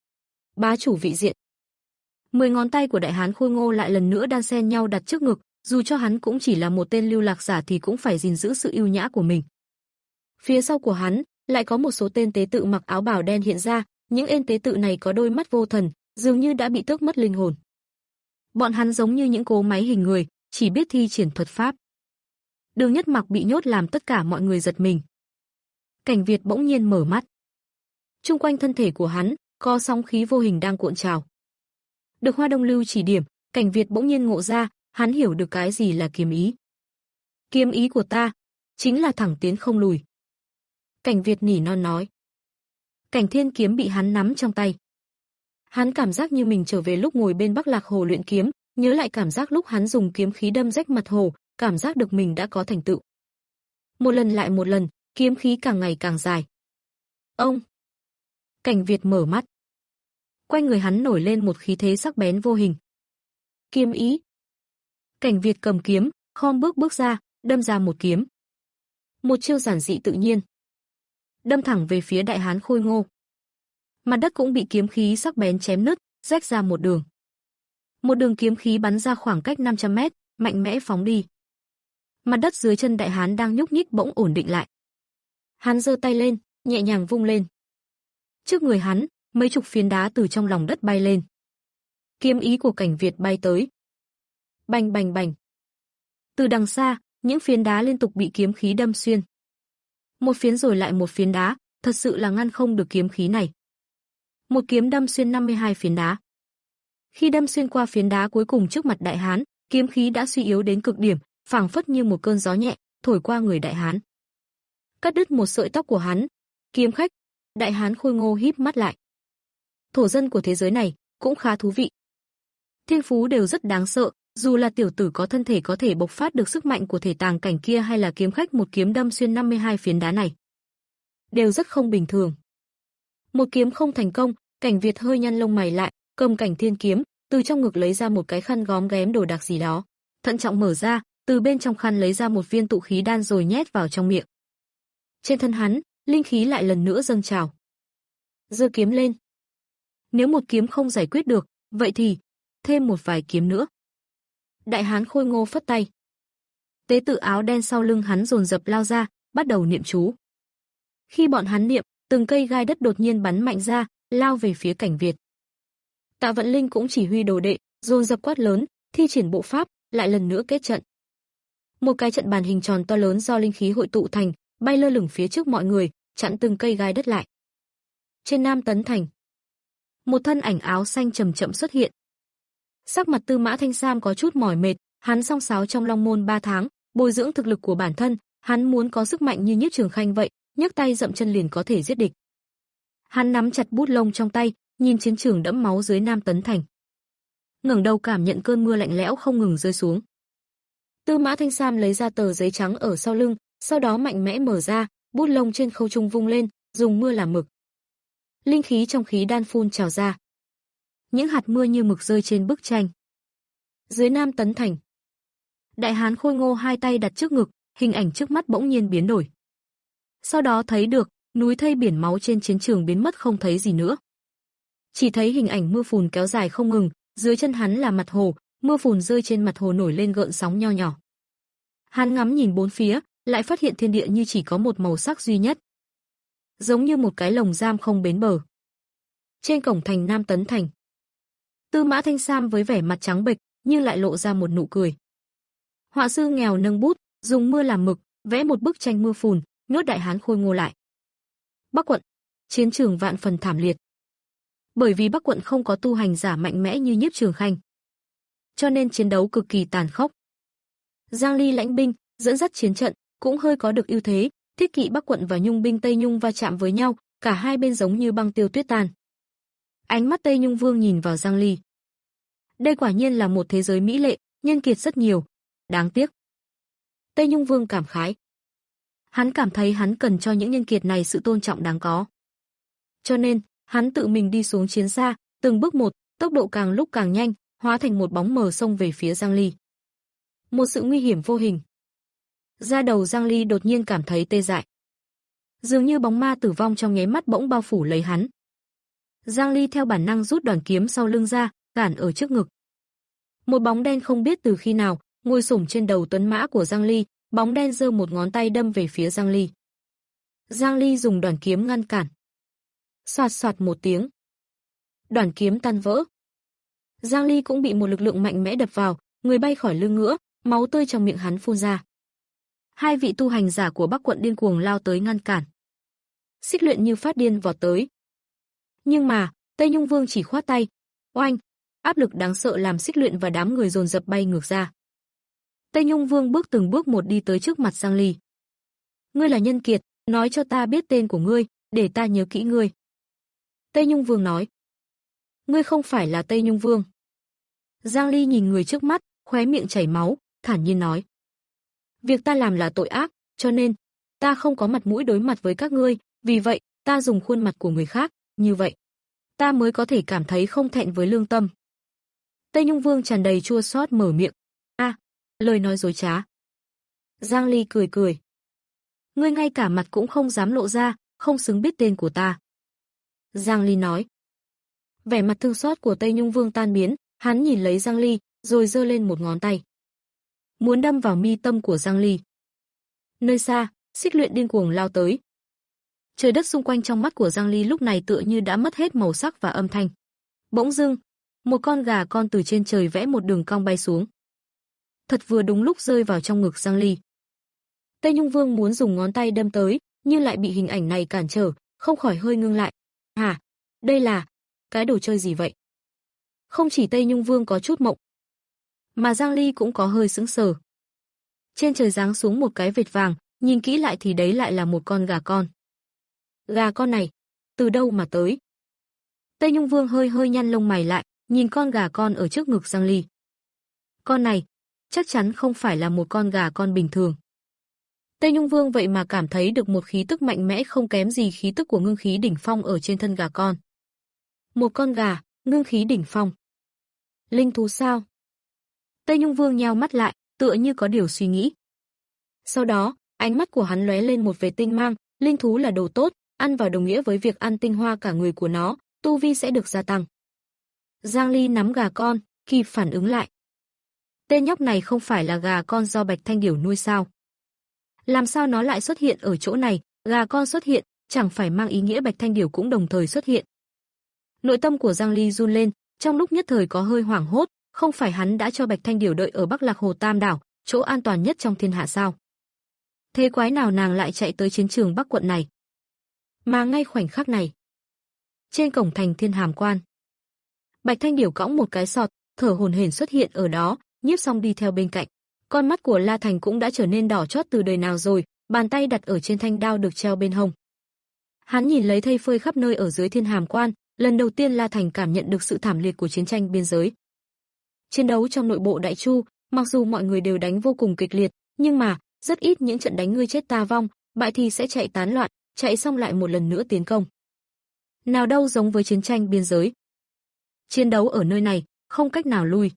Bá chủ vị diện. Mười ngón tay của đại hán khôi ngô lại lần nữa đan xen nhau đặt trước ngực, dù cho hắn cũng chỉ là một tên lưu lạc giả thì cũng phải gìn giữ sự yêu nhã của mình. Phía sau của hắn lại có một số tên tế tự mặc áo bào đen hiện ra, những tên tế tự này có đôi mắt vô thần, dường như đã bị tước mất linh hồn. Bọn hắn giống như những cỗ máy hình người, chỉ biết thi triển thuật pháp. Đường Nhất Mặc bị nhốt làm tất cả mọi người giật mình. Cảnh Việt bỗng nhiên mở mắt. Trung quanh thân thể của hắn, có sóng khí vô hình đang cuộn trào. Được Hoa Đông Lưu chỉ điểm, Cảnh Việt bỗng nhiên ngộ ra, hắn hiểu được cái gì là kiếm ý. Kiếm ý của ta, chính là thẳng tiến không lùi. Cảnh Việt nỉ non nói. Cảnh Thiên kiếm bị hắn nắm trong tay. Hắn cảm giác như mình trở về lúc ngồi bên Bắc Lạc Hồ luyện kiếm, nhớ lại cảm giác lúc hắn dùng kiếm khí đâm rách mặt hồ, cảm giác được mình đã có thành tựu. Một lần lại một lần, kiếm khí càng ngày càng dài. Ông! Cảnh Việt mở mắt. Quanh người hắn nổi lên một khí thế sắc bén vô hình. Kiếm ý! Cảnh Việt cầm kiếm, khom bước bước ra, đâm ra một kiếm. Một chiêu giản dị tự nhiên. Đâm thẳng về phía đại hán khôi ngô. Mặt đất cũng bị kiếm khí sắc bén chém nứt, rách ra một đường. Một đường kiếm khí bắn ra khoảng cách năm trăm mét, mạnh mẽ phóng đi. Mặt đất dưới chân đại hán đang nhúc nhích bỗng ổn định lại. Hắn giơ tay lên, nhẹ nhàng vung lên. Trước người hắn, mấy chục phiến đá từ trong lòng đất bay lên. Kiếm ý của Cảnh Việt bay tới. Bành bành bành. Từ đằng xa, những phiến đá liên tục bị kiếm khí đâm xuyên. Một phiến rồi lại một phiến đá, thật sự là ngăn không được kiếm khí này. Một kiếm đâm xuyên năm mươi hai phiến đá. Khi đâm xuyên qua phiến đá cuối cùng trước mặt đại hán, kiếm khí đã suy yếu đến cực điểm, phảng phất như một cơn gió nhẹ, thổi qua người đại hán. Cắt đứt một sợi tóc của hắn. Kiếm khách, đại hán khôi ngô híp mắt lại. Thổ dân của thế giới này cũng khá thú vị. Thiên phú đều rất đáng sợ, dù là tiểu tử có thân thể có thể bộc phát được sức mạnh của thể tàng cảnh kia hay là kiếm khách một kiếm đâm xuyên năm mươi hai phiến đá này, đều rất không bình thường. Một kiếm không thành công, Cảnh Việt hơi nhăn lông mày lại, cầm Cảnh Thiên kiếm, từ trong ngực lấy ra một cái khăn góm ghém đồ đạc gì đó, thận trọng mở ra, từ bên trong khăn lấy ra một viên tụ khí đan rồi nhét vào trong miệng. Trên thân hắn, linh khí lại lần nữa dâng trào. Giơ kiếm lên. Nếu một kiếm không giải quyết được, vậy thì thêm một vài kiếm nữa. Đại hán khôi ngô phất tay. Tế tự áo đen sau lưng hắn dồn dập lao ra, bắt đầu niệm chú. Khi bọn hắn niệm, từng cây gai đất đột nhiên bắn mạnh ra, lao về phía Cảnh Việt. Tạ Vận Linh cũng chỉ huy đồ đệ, dồn dập quát lớn, thi triển bộ pháp, lại lần nữa kết trận. Một cái trận bàn hình tròn to lớn do linh khí hội tụ thành, bay lơ lửng phía trước mọi người, chặn từng cây gai đất lại. Trên Nam Tấn Thành, một thân ảnh áo xanh chậm chậm xuất hiện. Sắc mặt Tư Mã Thanh Sam có chút mỏi mệt, hắn song sáo trong Long Môn ba tháng, bồi dưỡng thực lực của bản thân, hắn muốn có sức mạnh như Nhiếp Trường Khanh vậy, nhấc tay dậm chân liền có thể giết địch. Hắn nắm chặt bút lông trong tay, nhìn chiến trường đẫm máu dưới Nam Tấn Thành. Ngẩng đầu cảm nhận cơn mưa lạnh lẽo không ngừng rơi xuống. Tư Mã Thanh Sam lấy ra tờ giấy trắng ở sau lưng, sau đó mạnh mẽ mở ra, bút lông trên không trung vung lên, dùng mưa làm mực. Linh khí trong khí đan phun trào ra. Những hạt mưa như mực rơi trên bức tranh. Dưới Nam Tấn Thành, đại hán khôi ngô hai tay đặt trước ngực, hình ảnh trước mắt bỗng nhiên biến đổi. Sau đó thấy được, núi thây biển máu trên chiến trường biến mất không thấy gì nữa. Chỉ thấy hình ảnh mưa phùn kéo dài không ngừng, dưới chân hắn là mặt hồ, mưa phùn rơi trên mặt hồ nổi lên gợn sóng nho nhỏ. Hắn ngắm nhìn bốn phía, lại phát hiện thiên địa như chỉ có một màu sắc duy nhất. Giống như một cái lồng giam không bến bờ. Trên cổng thành Nam Tấn Thành, Tư Mã Thanh Sam với vẻ mặt trắng bệch, nhưng lại lộ ra một nụ cười. Họa sư nghèo nâng bút, dùng mưa làm mực, vẽ một bức tranh mưa phùn, nhốt đại hán khôi ngô lại. Bắc quận, chiến trường vạn phần thảm liệt. Bởi vì Bắc quận không có tu hành giả mạnh mẽ như Nhiếp Trường Khanh, cho nên chiến đấu cực kỳ tàn khốc. Giang Ly lãnh binh, dẫn dắt chiến trận, cũng hơi có được ưu thế, thiết kỵ Bắc quận và Nhung binh Tây Nhung va chạm với nhau, cả hai bên giống như băng tiêu tuyết tan. Ánh mắt Tây Nhung Vương nhìn vào Giang Ly. Đây quả nhiên là một thế giới mỹ lệ, nhân kiệt rất nhiều. Đáng tiếc. Tây Nhung Vương cảm khái. Hắn cảm thấy hắn cần cho những nhân kiệt này sự tôn trọng đáng có. Cho nên, hắn tự mình đi xuống chiến xa, từng bước một, tốc độ càng lúc càng nhanh, hóa thành một bóng mờ xông về phía Giang Ly. Một sự nguy hiểm vô hình. Da đầu Giang Ly đột nhiên cảm thấy tê dại. Dường như bóng ma tử vong trong nháy mắt bỗng bao phủ lấy hắn. Giang Ly theo bản năng rút đoàn kiếm sau lưng ra, cản ở trước ngực. Một bóng đen không biết từ khi nào, ngồi xổm trên đầu tuấn mã của Giang Ly, bóng đen giơ một ngón tay đâm về phía Giang Ly. Giang Ly dùng đoàn kiếm ngăn cản. Soạt soạt một tiếng. Đoản kiếm tan vỡ. Giang Ly cũng bị một lực lượng mạnh mẽ đập vào, người bay khỏi lưng ngựa, máu tươi trong miệng hắn phun ra. Hai vị tu hành giả của Bắc quận điên cuồng lao tới ngăn cản. Xích Luyện như phát điên vọt tới. Nhưng mà, Tây Nhung Vương chỉ khoát tay. Oanh, áp lực đáng sợ làm Xích Luyện và đám người dồn dập bay ngược ra. Tây Nhung Vương bước từng bước một đi tới trước mặt Giang Ly. Ngươi là nhân kiệt, nói cho ta biết tên của ngươi, để ta nhớ kỹ ngươi. Tây Nhung Vương nói. Ngươi không phải là Tây Nhung Vương. Giang Ly nhìn người trước mắt, khóe miệng chảy máu, thản nhiên nói. Việc ta làm là tội ác, cho nên, ta không có mặt mũi đối mặt với các ngươi, vì vậy, ta dùng khuôn mặt của người khác, như vậy. Ta mới có thể cảm thấy không thẹn với lương tâm. Tây Nhung Vương tràn đầy chua xót mở miệng. A, à, lời nói dối trá. Giang Ly cười cười. Ngươi ngay cả mặt cũng không dám lộ ra, không xứng biết tên của ta. Giang Ly nói. Vẻ mặt thương xót của Tây Nhung Vương tan biến, hắn nhìn lấy Giang Ly, rồi giơ lên một ngón tay. Muốn đâm vào mi tâm của Giang Ly. Nơi xa, Xích Luyện điên cuồng lao tới. Trời đất xung quanh trong mắt của Giang Ly lúc này tựa như đã mất hết màu sắc và âm thanh. Bỗng dưng, một con gà con từ trên trời vẽ một đường cong bay xuống. Thật vừa đúng lúc rơi vào trong ngực Giang Ly. Tây Nhung Vương muốn dùng ngón tay đâm tới, nhưng lại bị hình ảnh này cản trở, không khỏi hơi ngưng lại. Hả? Đây là cái đồ chơi gì vậy? Không chỉ Tây Nhung Vương có chút mộng, mà Giang Ly cũng có hơi sững sờ. Trên trời giáng xuống một cái vệt vàng, nhìn kỹ lại thì đấy lại là một con gà con. Gà con này, từ đâu mà tới? Tây Nhung Vương hơi hơi nhăn lông mày lại, nhìn con gà con ở trước ngực Giang Ly. Con này, chắc chắn không phải là một con gà con bình thường. Tây Nhung Vương vậy mà cảm thấy được một khí tức mạnh mẽ không kém gì khí tức của ngưng khí đỉnh phong ở trên thân gà con. Một con gà, ngưng khí đỉnh phong. Linh thú sao? Tây Nhung Vương nheo mắt lại, tựa như có điều suy nghĩ. Sau đó, ánh mắt của hắn lóe lên một vệt tinh mang, linh thú là đồ tốt, ăn vào đồng nghĩa với việc ăn tinh hoa cả người của nó, tu vi sẽ được gia tăng. Giang Ly nắm gà con, kịp phản ứng lại. Tên nhóc này không phải là gà con do Bạch Thanh Điểu nuôi sao? Làm sao nó lại xuất hiện ở chỗ này, gà con xuất hiện, chẳng phải mang ý nghĩa Bạch Thanh Điểu cũng đồng thời xuất hiện. Nội tâm của Giang Ly run lên, trong lúc nhất thời có hơi hoảng hốt, không phải hắn đã cho Bạch Thanh Điểu đợi ở Bắc Lạc Hồ Tam đảo, chỗ an toàn nhất trong thiên hạ sao? Thế quái nào nàng lại chạy tới chiến trường Bắc quận này? Mà ngay khoảnh khắc này, trên cổng thành Thiên Hàm Quan, Bạch Thanh Điểu cõng một cái sọt, thở hổn hển xuất hiện ở đó, Nhiếp Song đi theo bên cạnh. Con mắt của La Thành cũng đã trở nên đỏ chót từ đời nào rồi, bàn tay đặt ở trên thanh đao được treo bên hông. Hắn nhìn lấy thây phơi khắp nơi ở dưới Thiên Hàm Quan, lần đầu tiên La Thành cảm nhận được sự thảm liệt của chiến tranh biên giới. Chiến đấu trong nội bộ Đại Chu, mặc dù mọi người đều đánh vô cùng kịch liệt, nhưng mà rất ít những trận đánh ngươi chết ta vong, bại thì sẽ chạy tán loạn, chạy xong lại một lần nữa tiến công. Nào đâu giống với chiến tranh biên giới. Chiến đấu ở nơi này, không cách nào lui.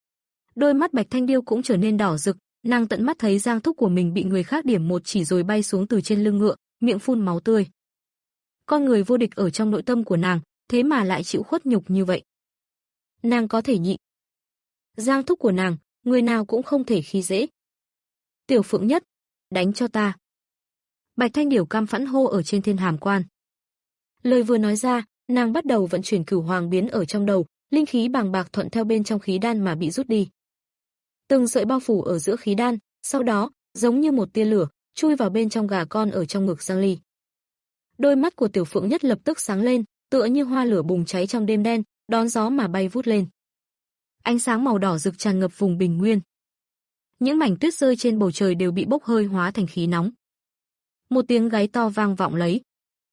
Đôi mắt Bạch Thanh Điêu cũng trở nên đỏ rực, nàng tận mắt thấy Giang thúc của mình bị người khác điểm một chỉ rồi bay xuống từ trên lưng ngựa, miệng phun máu tươi. Con người vô địch ở trong nội tâm của nàng, thế mà lại chịu khuất nhục như vậy. Nàng có thể nhịn. Giang thúc của nàng, người nào cũng không thể khi dễ. Tiểu Phượng Nhất, đánh cho ta. Bạch Thanh Điểu cam phẫn hô ở trên Thiên Hàm Quan. Lời vừa nói ra, nàng bắt đầu vận chuyển Cửu Hoàng biến ở trong đầu, linh khí bàng bạc thuận theo bên trong khí đan mà bị rút đi. Từng sợi bao phủ ở giữa khí đan, sau đó, giống như một tia lửa, chui vào bên trong gà con ở trong ngực Giang Ly. Đôi mắt của Tiểu Phượng Nhất lập tức sáng lên, tựa như hoa lửa bùng cháy trong đêm đen, đón gió mà bay vút lên. Ánh sáng màu đỏ rực tràn ngập vùng bình nguyên. Những mảnh tuyết rơi trên bầu trời đều bị bốc hơi hóa thành khí nóng. Một tiếng gáy to vang vọng lấy.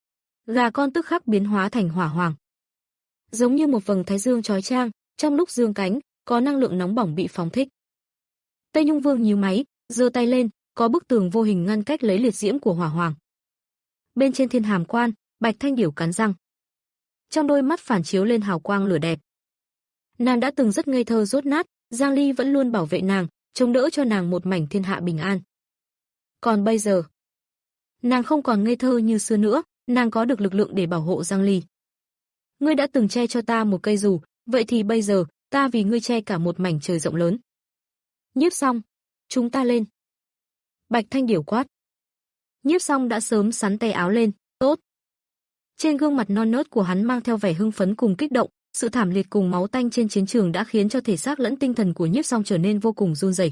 Gà con tức khắc biến hóa thành hỏa hoàng. Giống như một vầng thái dương chói chang, trong lúc dương cánh, có năng lượng nóng bỏng bị phóng thích. Tây Nhung Vương nhíu máy, giơ tay lên, có bức tường vô hình ngăn cách lấy liệt diễm của hỏa hoàng. Bên trên Thiên Hàm Quan, Bạch Thanh Điểu cắn răng. Trong đôi mắt phản chiếu lên hào quang lửa đẹp. Nàng đã từng rất ngây thơ dốt nát, Giang Ly vẫn luôn bảo vệ nàng, chống đỡ cho nàng một mảnh thiên hạ bình an. Còn bây giờ, nàng không còn ngây thơ như xưa nữa, nàng có được lực lượng để bảo hộ Giang Ly. Ngươi đã từng che cho ta một cây dù, vậy thì bây giờ, ta vì ngươi che cả một mảnh trời rộng lớn. Nhiếp Song, chúng ta lên. Bạch Thanh Điểu quát. Nhiếp Song đã sớm sắn tay áo lên, tốt. Trên gương mặt non nớt của hắn mang theo vẻ hưng phấn cùng kích động, Sự thảm liệt cùng máu tanh trên chiến trường đã khiến cho thể xác lẫn tinh thần của Nhiếp Song trở nên vô cùng run rẩy.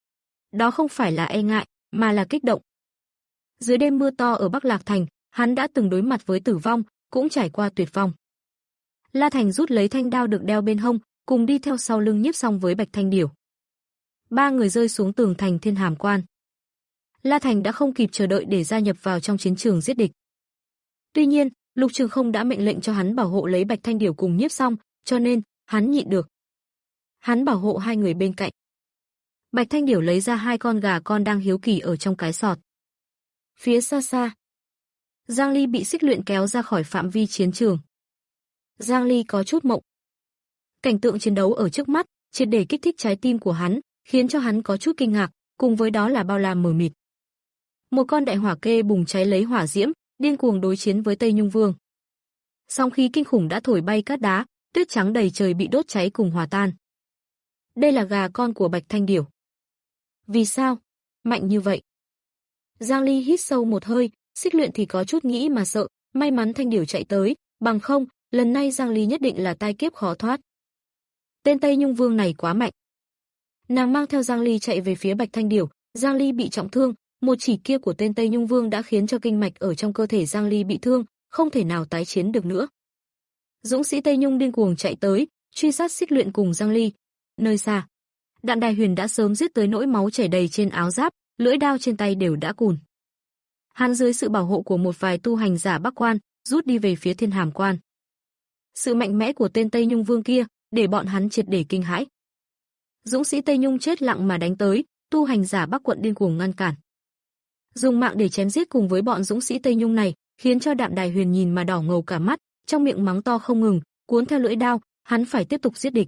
Đó không phải là e ngại, mà là kích động. Dưới đêm mưa to ở Bắc Lạc Thành, hắn đã từng đối mặt với tử vong, cũng trải qua tuyệt vong. La Thành rút lấy thanh đao được đeo bên hông, cùng đi theo sau lưng Nhiếp Song với Bạch Thanh Điểu. Ba người rơi xuống tường thành Thiên Hàm Quan. La Thành đã không kịp chờ đợi để gia nhập vào trong chiến trường giết địch. Tuy nhiên, Lục Trường Không đã mệnh lệnh cho hắn bảo hộ lấy Bạch Thanh Điểu cùng Nhiếp Song, cho nên hắn nhịn được. Hắn bảo hộ hai người bên cạnh. Bạch Thanh Điểu lấy ra hai con gà con đang hiếu kỳ ở trong cái sọt. Phía xa xa, Giang Ly bị xích luyện kéo ra khỏi phạm vi chiến trường. Giang Ly có chút mộng. Cảnh tượng chiến đấu ở trước mắt, triệt để kích thích trái tim của hắn, khiến cho hắn có chút kinh ngạc, cùng với đó là bao la mờ mịt. Một con đại hỏa kê bùng cháy lấy hỏa diễm, điên cuồng đối chiến với Tây Nhung Vương. Song khí kinh khủng đã thổi bay cát đá, tuyết trắng đầy trời bị đốt cháy cùng hòa tan. Đây là gà con của Bạch Thanh Điểu. Vì sao? Mạnh như vậy. Giang Ly hít sâu một hơi, xích luyện thì có chút nghĩ mà sợ, may mắn Thanh Điểu chạy tới, bằng không, lần này Giang Ly nhất định là tai kiếp khó thoát. Tên Tây Nhung Vương này quá mạnh. Nàng mang theo Giang Ly chạy về phía Bạch Thanh Điểu, Giang Ly bị trọng thương, một chỉ kia của tên Tây Nhung Vương đã khiến cho kinh mạch ở trong cơ thể Giang Ly bị thương, không thể nào tái chiến được nữa. Dũng sĩ Tây Nhung điên cuồng chạy tới, truy sát xích luyện cùng Giang Ly. Nơi xa, Đạn Đài Huyền đã sớm giết tới nỗi máu chảy đầy trên áo giáp, lưỡi đao trên tay đều đã cùn. Hắn dưới sự bảo hộ của một vài tu hành giả Bắc Quan, rút đi về phía Thiên Hàm Quan. Sự mạnh mẽ của tên Tây Nhung Vương kia, để bọn hắn triệt để kinh hãi. Dũng sĩ Tây Nhung chết lặng mà đánh tới, tu hành giả Bắc Quận điên cuồng ngăn cản. Dùng mạng để chém giết cùng với bọn dũng sĩ Tây Nhung này, khiến cho Đạm Đài Huyền nhìn mà đỏ ngầu cả mắt, trong miệng mắng to không ngừng, cuốn theo lưỡi đao, hắn phải tiếp tục giết địch.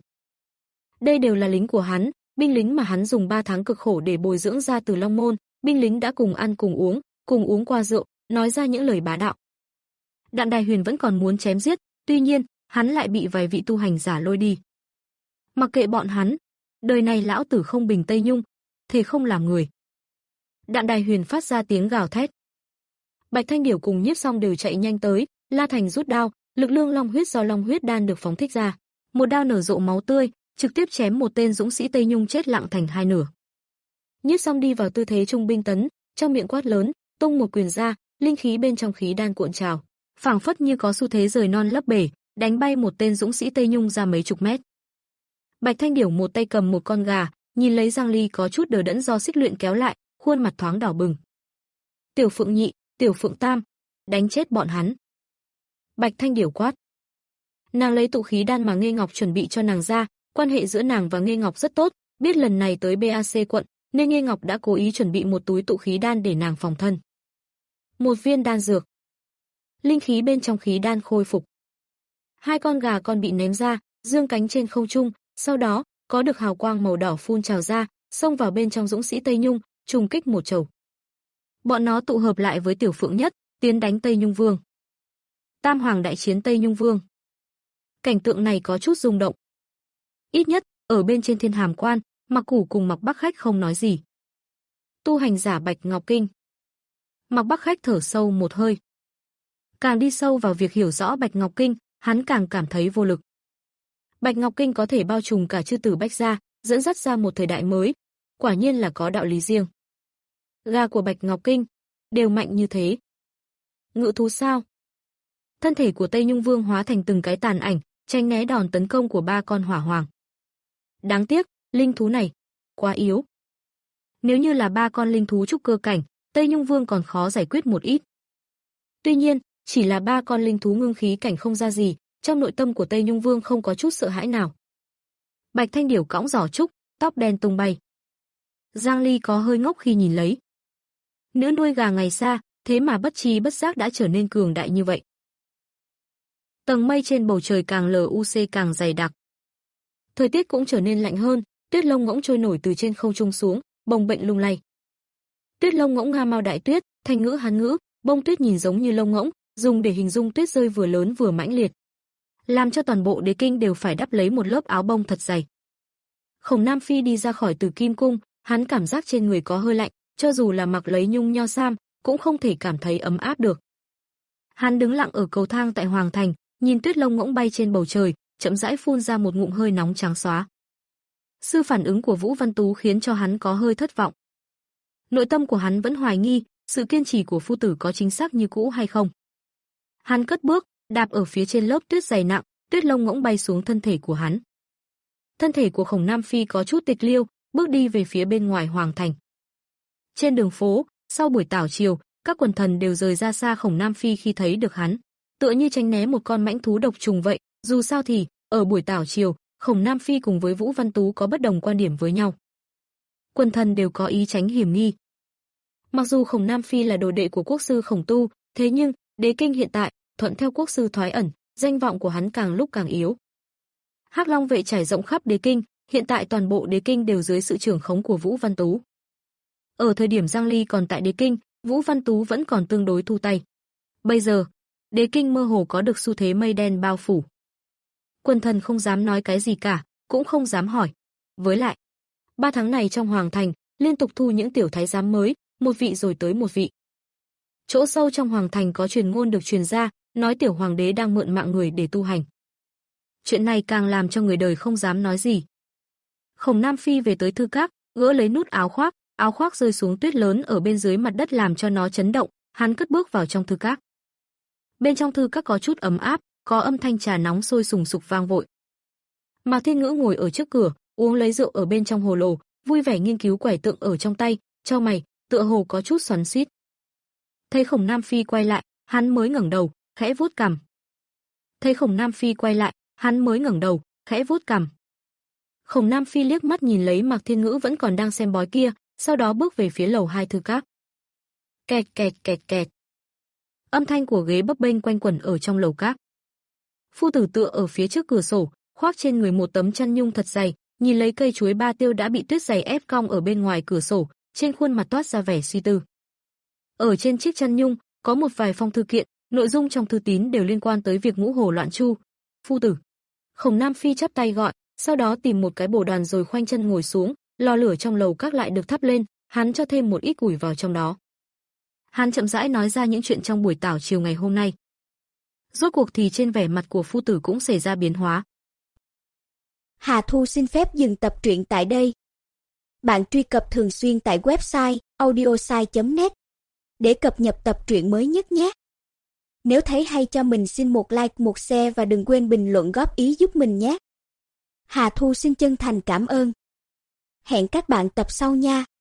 Đây đều là lính của hắn, binh lính mà hắn dùng ba tháng cực khổ để bồi dưỡng ra từ Long Môn, binh lính đã cùng ăn cùng uống, cùng uống qua rượu, nói ra những lời bá đạo. Đạm Đài Huyền vẫn còn muốn chém giết, tuy nhiên, hắn lại bị vài vị tu hành giả lôi đi. Mặc kệ bọn hắn, đời này lão tử không bình Tây Nhung, thề không làm người. Đạm Đài Huyền phát ra tiếng gào thét. Bạch Thanh Điểu cùng Nhiếp Song đều chạy nhanh tới, La Thành rút đao, lực lượng long huyết do long huyết đan được phóng thích ra, một đao nở rộ máu tươi, trực tiếp chém một tên dũng sĩ Tây Nhung chết lặng thành hai nửa. Nhiếp Song đi vào tư thế trung binh tấn, trong miệng quát lớn, tung một quyền ra, linh khí bên trong khí đan cuộn trào, phảng phất như có xu thế rời non lấp bể, đánh bay một tên dũng sĩ Tây Nhung ra mấy chục mét. Bạch Thanh Điểu một tay cầm một con gà, nhìn lấy Giang Ly có chút đờ đẫn do xích luyện kéo lại, khuôn mặt thoáng đỏ bừng. Tiểu Phượng Nhị, Tiểu Phượng Tam, đánh chết bọn hắn. Bạch Thanh Điểu quát. Nàng lấy tụ khí đan mà Nghê Ngọc chuẩn bị cho nàng ra, quan hệ giữa nàng và Nghê Ngọc rất tốt, biết lần này tới bê a xê quận, nên Nghê Ngọc đã cố ý chuẩn bị một túi tụ khí đan để nàng phòng thân. Một viên đan dược. Linh khí bên trong khí đan khôi phục. Hai con gà con bị ném ra, dương cánh trên không trung, sau đó, có được hào quang màu đỏ phun trào ra, xông vào bên trong dũng sĩ Tây Nhung, trùng kích một chầu. Bọn nó tụ hợp lại với Tiểu Phượng Nhất, tiến đánh Tây Nhung Vương. Tam Hoàng đại chiến Tây Nhung Vương. Cảnh tượng này có chút rung động. Ít nhất, ở bên trên Thiên Hàm Quan, Mạc Củ cùng Mạc Bắc Khách không nói gì. Tu hành giả Bạch Ngọc Kinh. Mạc Bắc Khách thở sâu một hơi. Càng đi sâu vào việc hiểu rõ Bạch Ngọc Kinh, hắn càng cảm thấy vô lực. Bạch Ngọc Kinh có thể bao trùm cả chư tử Bách gia, dẫn dắt ra một thời đại mới, quả nhiên là có đạo lý riêng. Gà của Bạch Ngọc Kinh đều mạnh như thế. Ngự thú sao? Thân thể của Tây Nhung Vương hóa thành từng cái tàn ảnh, tránh né đòn tấn công của ba con hỏa hoàng. Đáng tiếc, linh thú này quá yếu. Nếu như là ba con linh thú trúc cơ cảnh, Tây Nhung Vương còn khó giải quyết một ít. Tuy nhiên, chỉ là ba con linh thú ngưng khí cảnh không ra gì, trong nội tâm của Tây Nhung Vương không có chút sợ hãi nào. Bạch Thanh Điểu cõng giỏ trúc, tóc đen tung bay. Giang Ly có hơi ngốc khi nhìn lấy. Nữ nuôi gà ngày xa, thế mà bất tri bất giác đã trở nên cường đại như vậy. Tầng mây trên bầu trời càng lờ u xê càng dày đặc. Thời tiết cũng trở nên lạnh hơn, tuyết lông ngỗng trôi nổi từ trên không trung xuống, bồng bềnh lung lay. Tuyết lông ngỗng nga mao đại tuyết, thành ngữ hán ngữ, bông tuyết nhìn giống như lông ngỗng, dùng để hình dung tuyết rơi vừa lớn vừa mãnh liệt, làm cho toàn bộ đế kinh đều phải đắp lấy một lớp áo bông thật dày. Khổng Nam Phi đi ra khỏi Tử Kim Cung, hắn cảm giác trên người có hơi lạnh, cho dù là mặc lấy nhung nho sam, cũng không thể cảm thấy ấm áp được. Hắn đứng lặng ở cầu thang tại Hoàng Thành, nhìn tuyết lông ngỗng bay trên bầu trời, chậm rãi phun ra một ngụm hơi nóng trắng xóa. Sự phản ứng của Vũ Văn Tú khiến cho hắn có hơi thất vọng. Nội tâm của hắn vẫn hoài nghi, sự kiên trì của phu tử có chính xác như cũ hay không. Hắn cất bước, đạp ở phía trên lớp tuyết dày nặng, tuyết lông ngỗng bay xuống thân thể của hắn. Thân thể của Khổng Nam Phi có chút tịch liêu, bước đi về phía bên ngoài hoàng thành. Trên đường phố, sau buổi tảo chiều, các quần thần đều rời ra xa Khổng Nam Phi khi thấy được hắn, tựa như tránh né một con mãnh thú độc trùng vậy. Dù sao thì, ở buổi tảo chiều, Khổng Nam Phi cùng với Vũ Văn Tú có bất đồng quan điểm với nhau. Quần thần đều có ý tránh hiểm nghi. Mặc dù Khổng Nam Phi là đồ đệ của quốc sư Khổng Tu, thế nhưng, đế kinh hiện tại, thuận theo quốc sư thoái ẩn, danh vọng của hắn càng lúc càng yếu. Hắc Long vệ trải rộng khắp đế kinh, hiện tại toàn bộ đế kinh đều dưới sự trưởng khống của Vũ Văn Tú. Ở thời điểm Giang Ly còn tại đế kinh, Vũ Văn Tú vẫn còn tương đối thu tay. Bây giờ, đế kinh mơ hồ có được xu thế mây đen bao phủ. Quần thần không dám nói cái gì cả, cũng không dám hỏi. Với lại, ba tháng này trong hoàng thành, liên tục thu những tiểu thái giám mới, một vị rồi tới một vị. Chỗ sâu trong hoàng thành có truyền ngôn được truyền ra, nói tiểu hoàng đế đang mượn mạng người để tu hành. Chuyện này càng làm cho người đời không dám nói gì. Khổng Nam Phi về tới thư các, gỡ lấy nút áo khoác, áo khoác rơi xuống tuyết lớn ở bên dưới mặt đất làm cho nó chấn động, hắn cất bước vào trong thư các. Bên trong thư các có chút ấm áp, có âm thanh trà nóng sôi sùng sục vang vội. Mạc Thiên Ngữ ngồi ở trước cửa, uống lấy rượu ở bên trong hồ lô, vui vẻ nghiên cứu quẻ tượng ở trong tay, chau mày, tựa hồ có chút xoắn xuýt. Thấy Khổng Nam Phi quay lại, hắn mới ngẩng đầu, khẽ vuốt cằm. Thấy Khổng Nam Phi quay lại, hắn mới ngẩng đầu, khẽ vuốt cằm. Khổng Nam Phi liếc mắt nhìn lấy Mạc Thiên Ngữ vẫn còn đang xem bói kia, sau đó bước về phía lầu hai thư các. Kẹt kẹt kẹt kẹt. Âm thanh của ghế bấp bênh quanh quẩn ở trong lầu các. Phu tử tựa ở phía trước cửa sổ, khoác trên người một tấm chăn nhung thật dày, nhìn lấy cây chuối ba tiêu đã bị tuyết dày ép cong ở bên ngoài cửa sổ, trên khuôn mặt toát ra vẻ suy tư. Ở trên chiếc chăn nhung có một vài phong thư kiện, nội dung trong thư tín đều liên quan tới việc ngũ hồ loạn chu. Phu tử. Khổng Nam Phi chắp tay gọi, sau đó tìm một cái bồ đoàn rồi khoanh chân ngồi xuống, lò lửa trong lầu các lại được thắp lên, hắn cho thêm một ít củi vào trong đó. Hắn chậm rãi nói ra những chuyện trong buổi tảo chiều ngày hôm nay. Rốt cuộc thì trên vẻ mặt của phu tử cũng xảy ra biến hóa. Hà Thu xin phép dừng tập truyện tại đây. Bạn truy cập thường xuyên tại website audiosai chấm net để cập nhật tập truyện mới nhất nhé. Nếu thấy hay cho mình xin một like, một share và đừng quên bình luận góp ý giúp mình nhé. Hà Thu xin chân thành cảm ơn. Hẹn các bạn tập sau nha.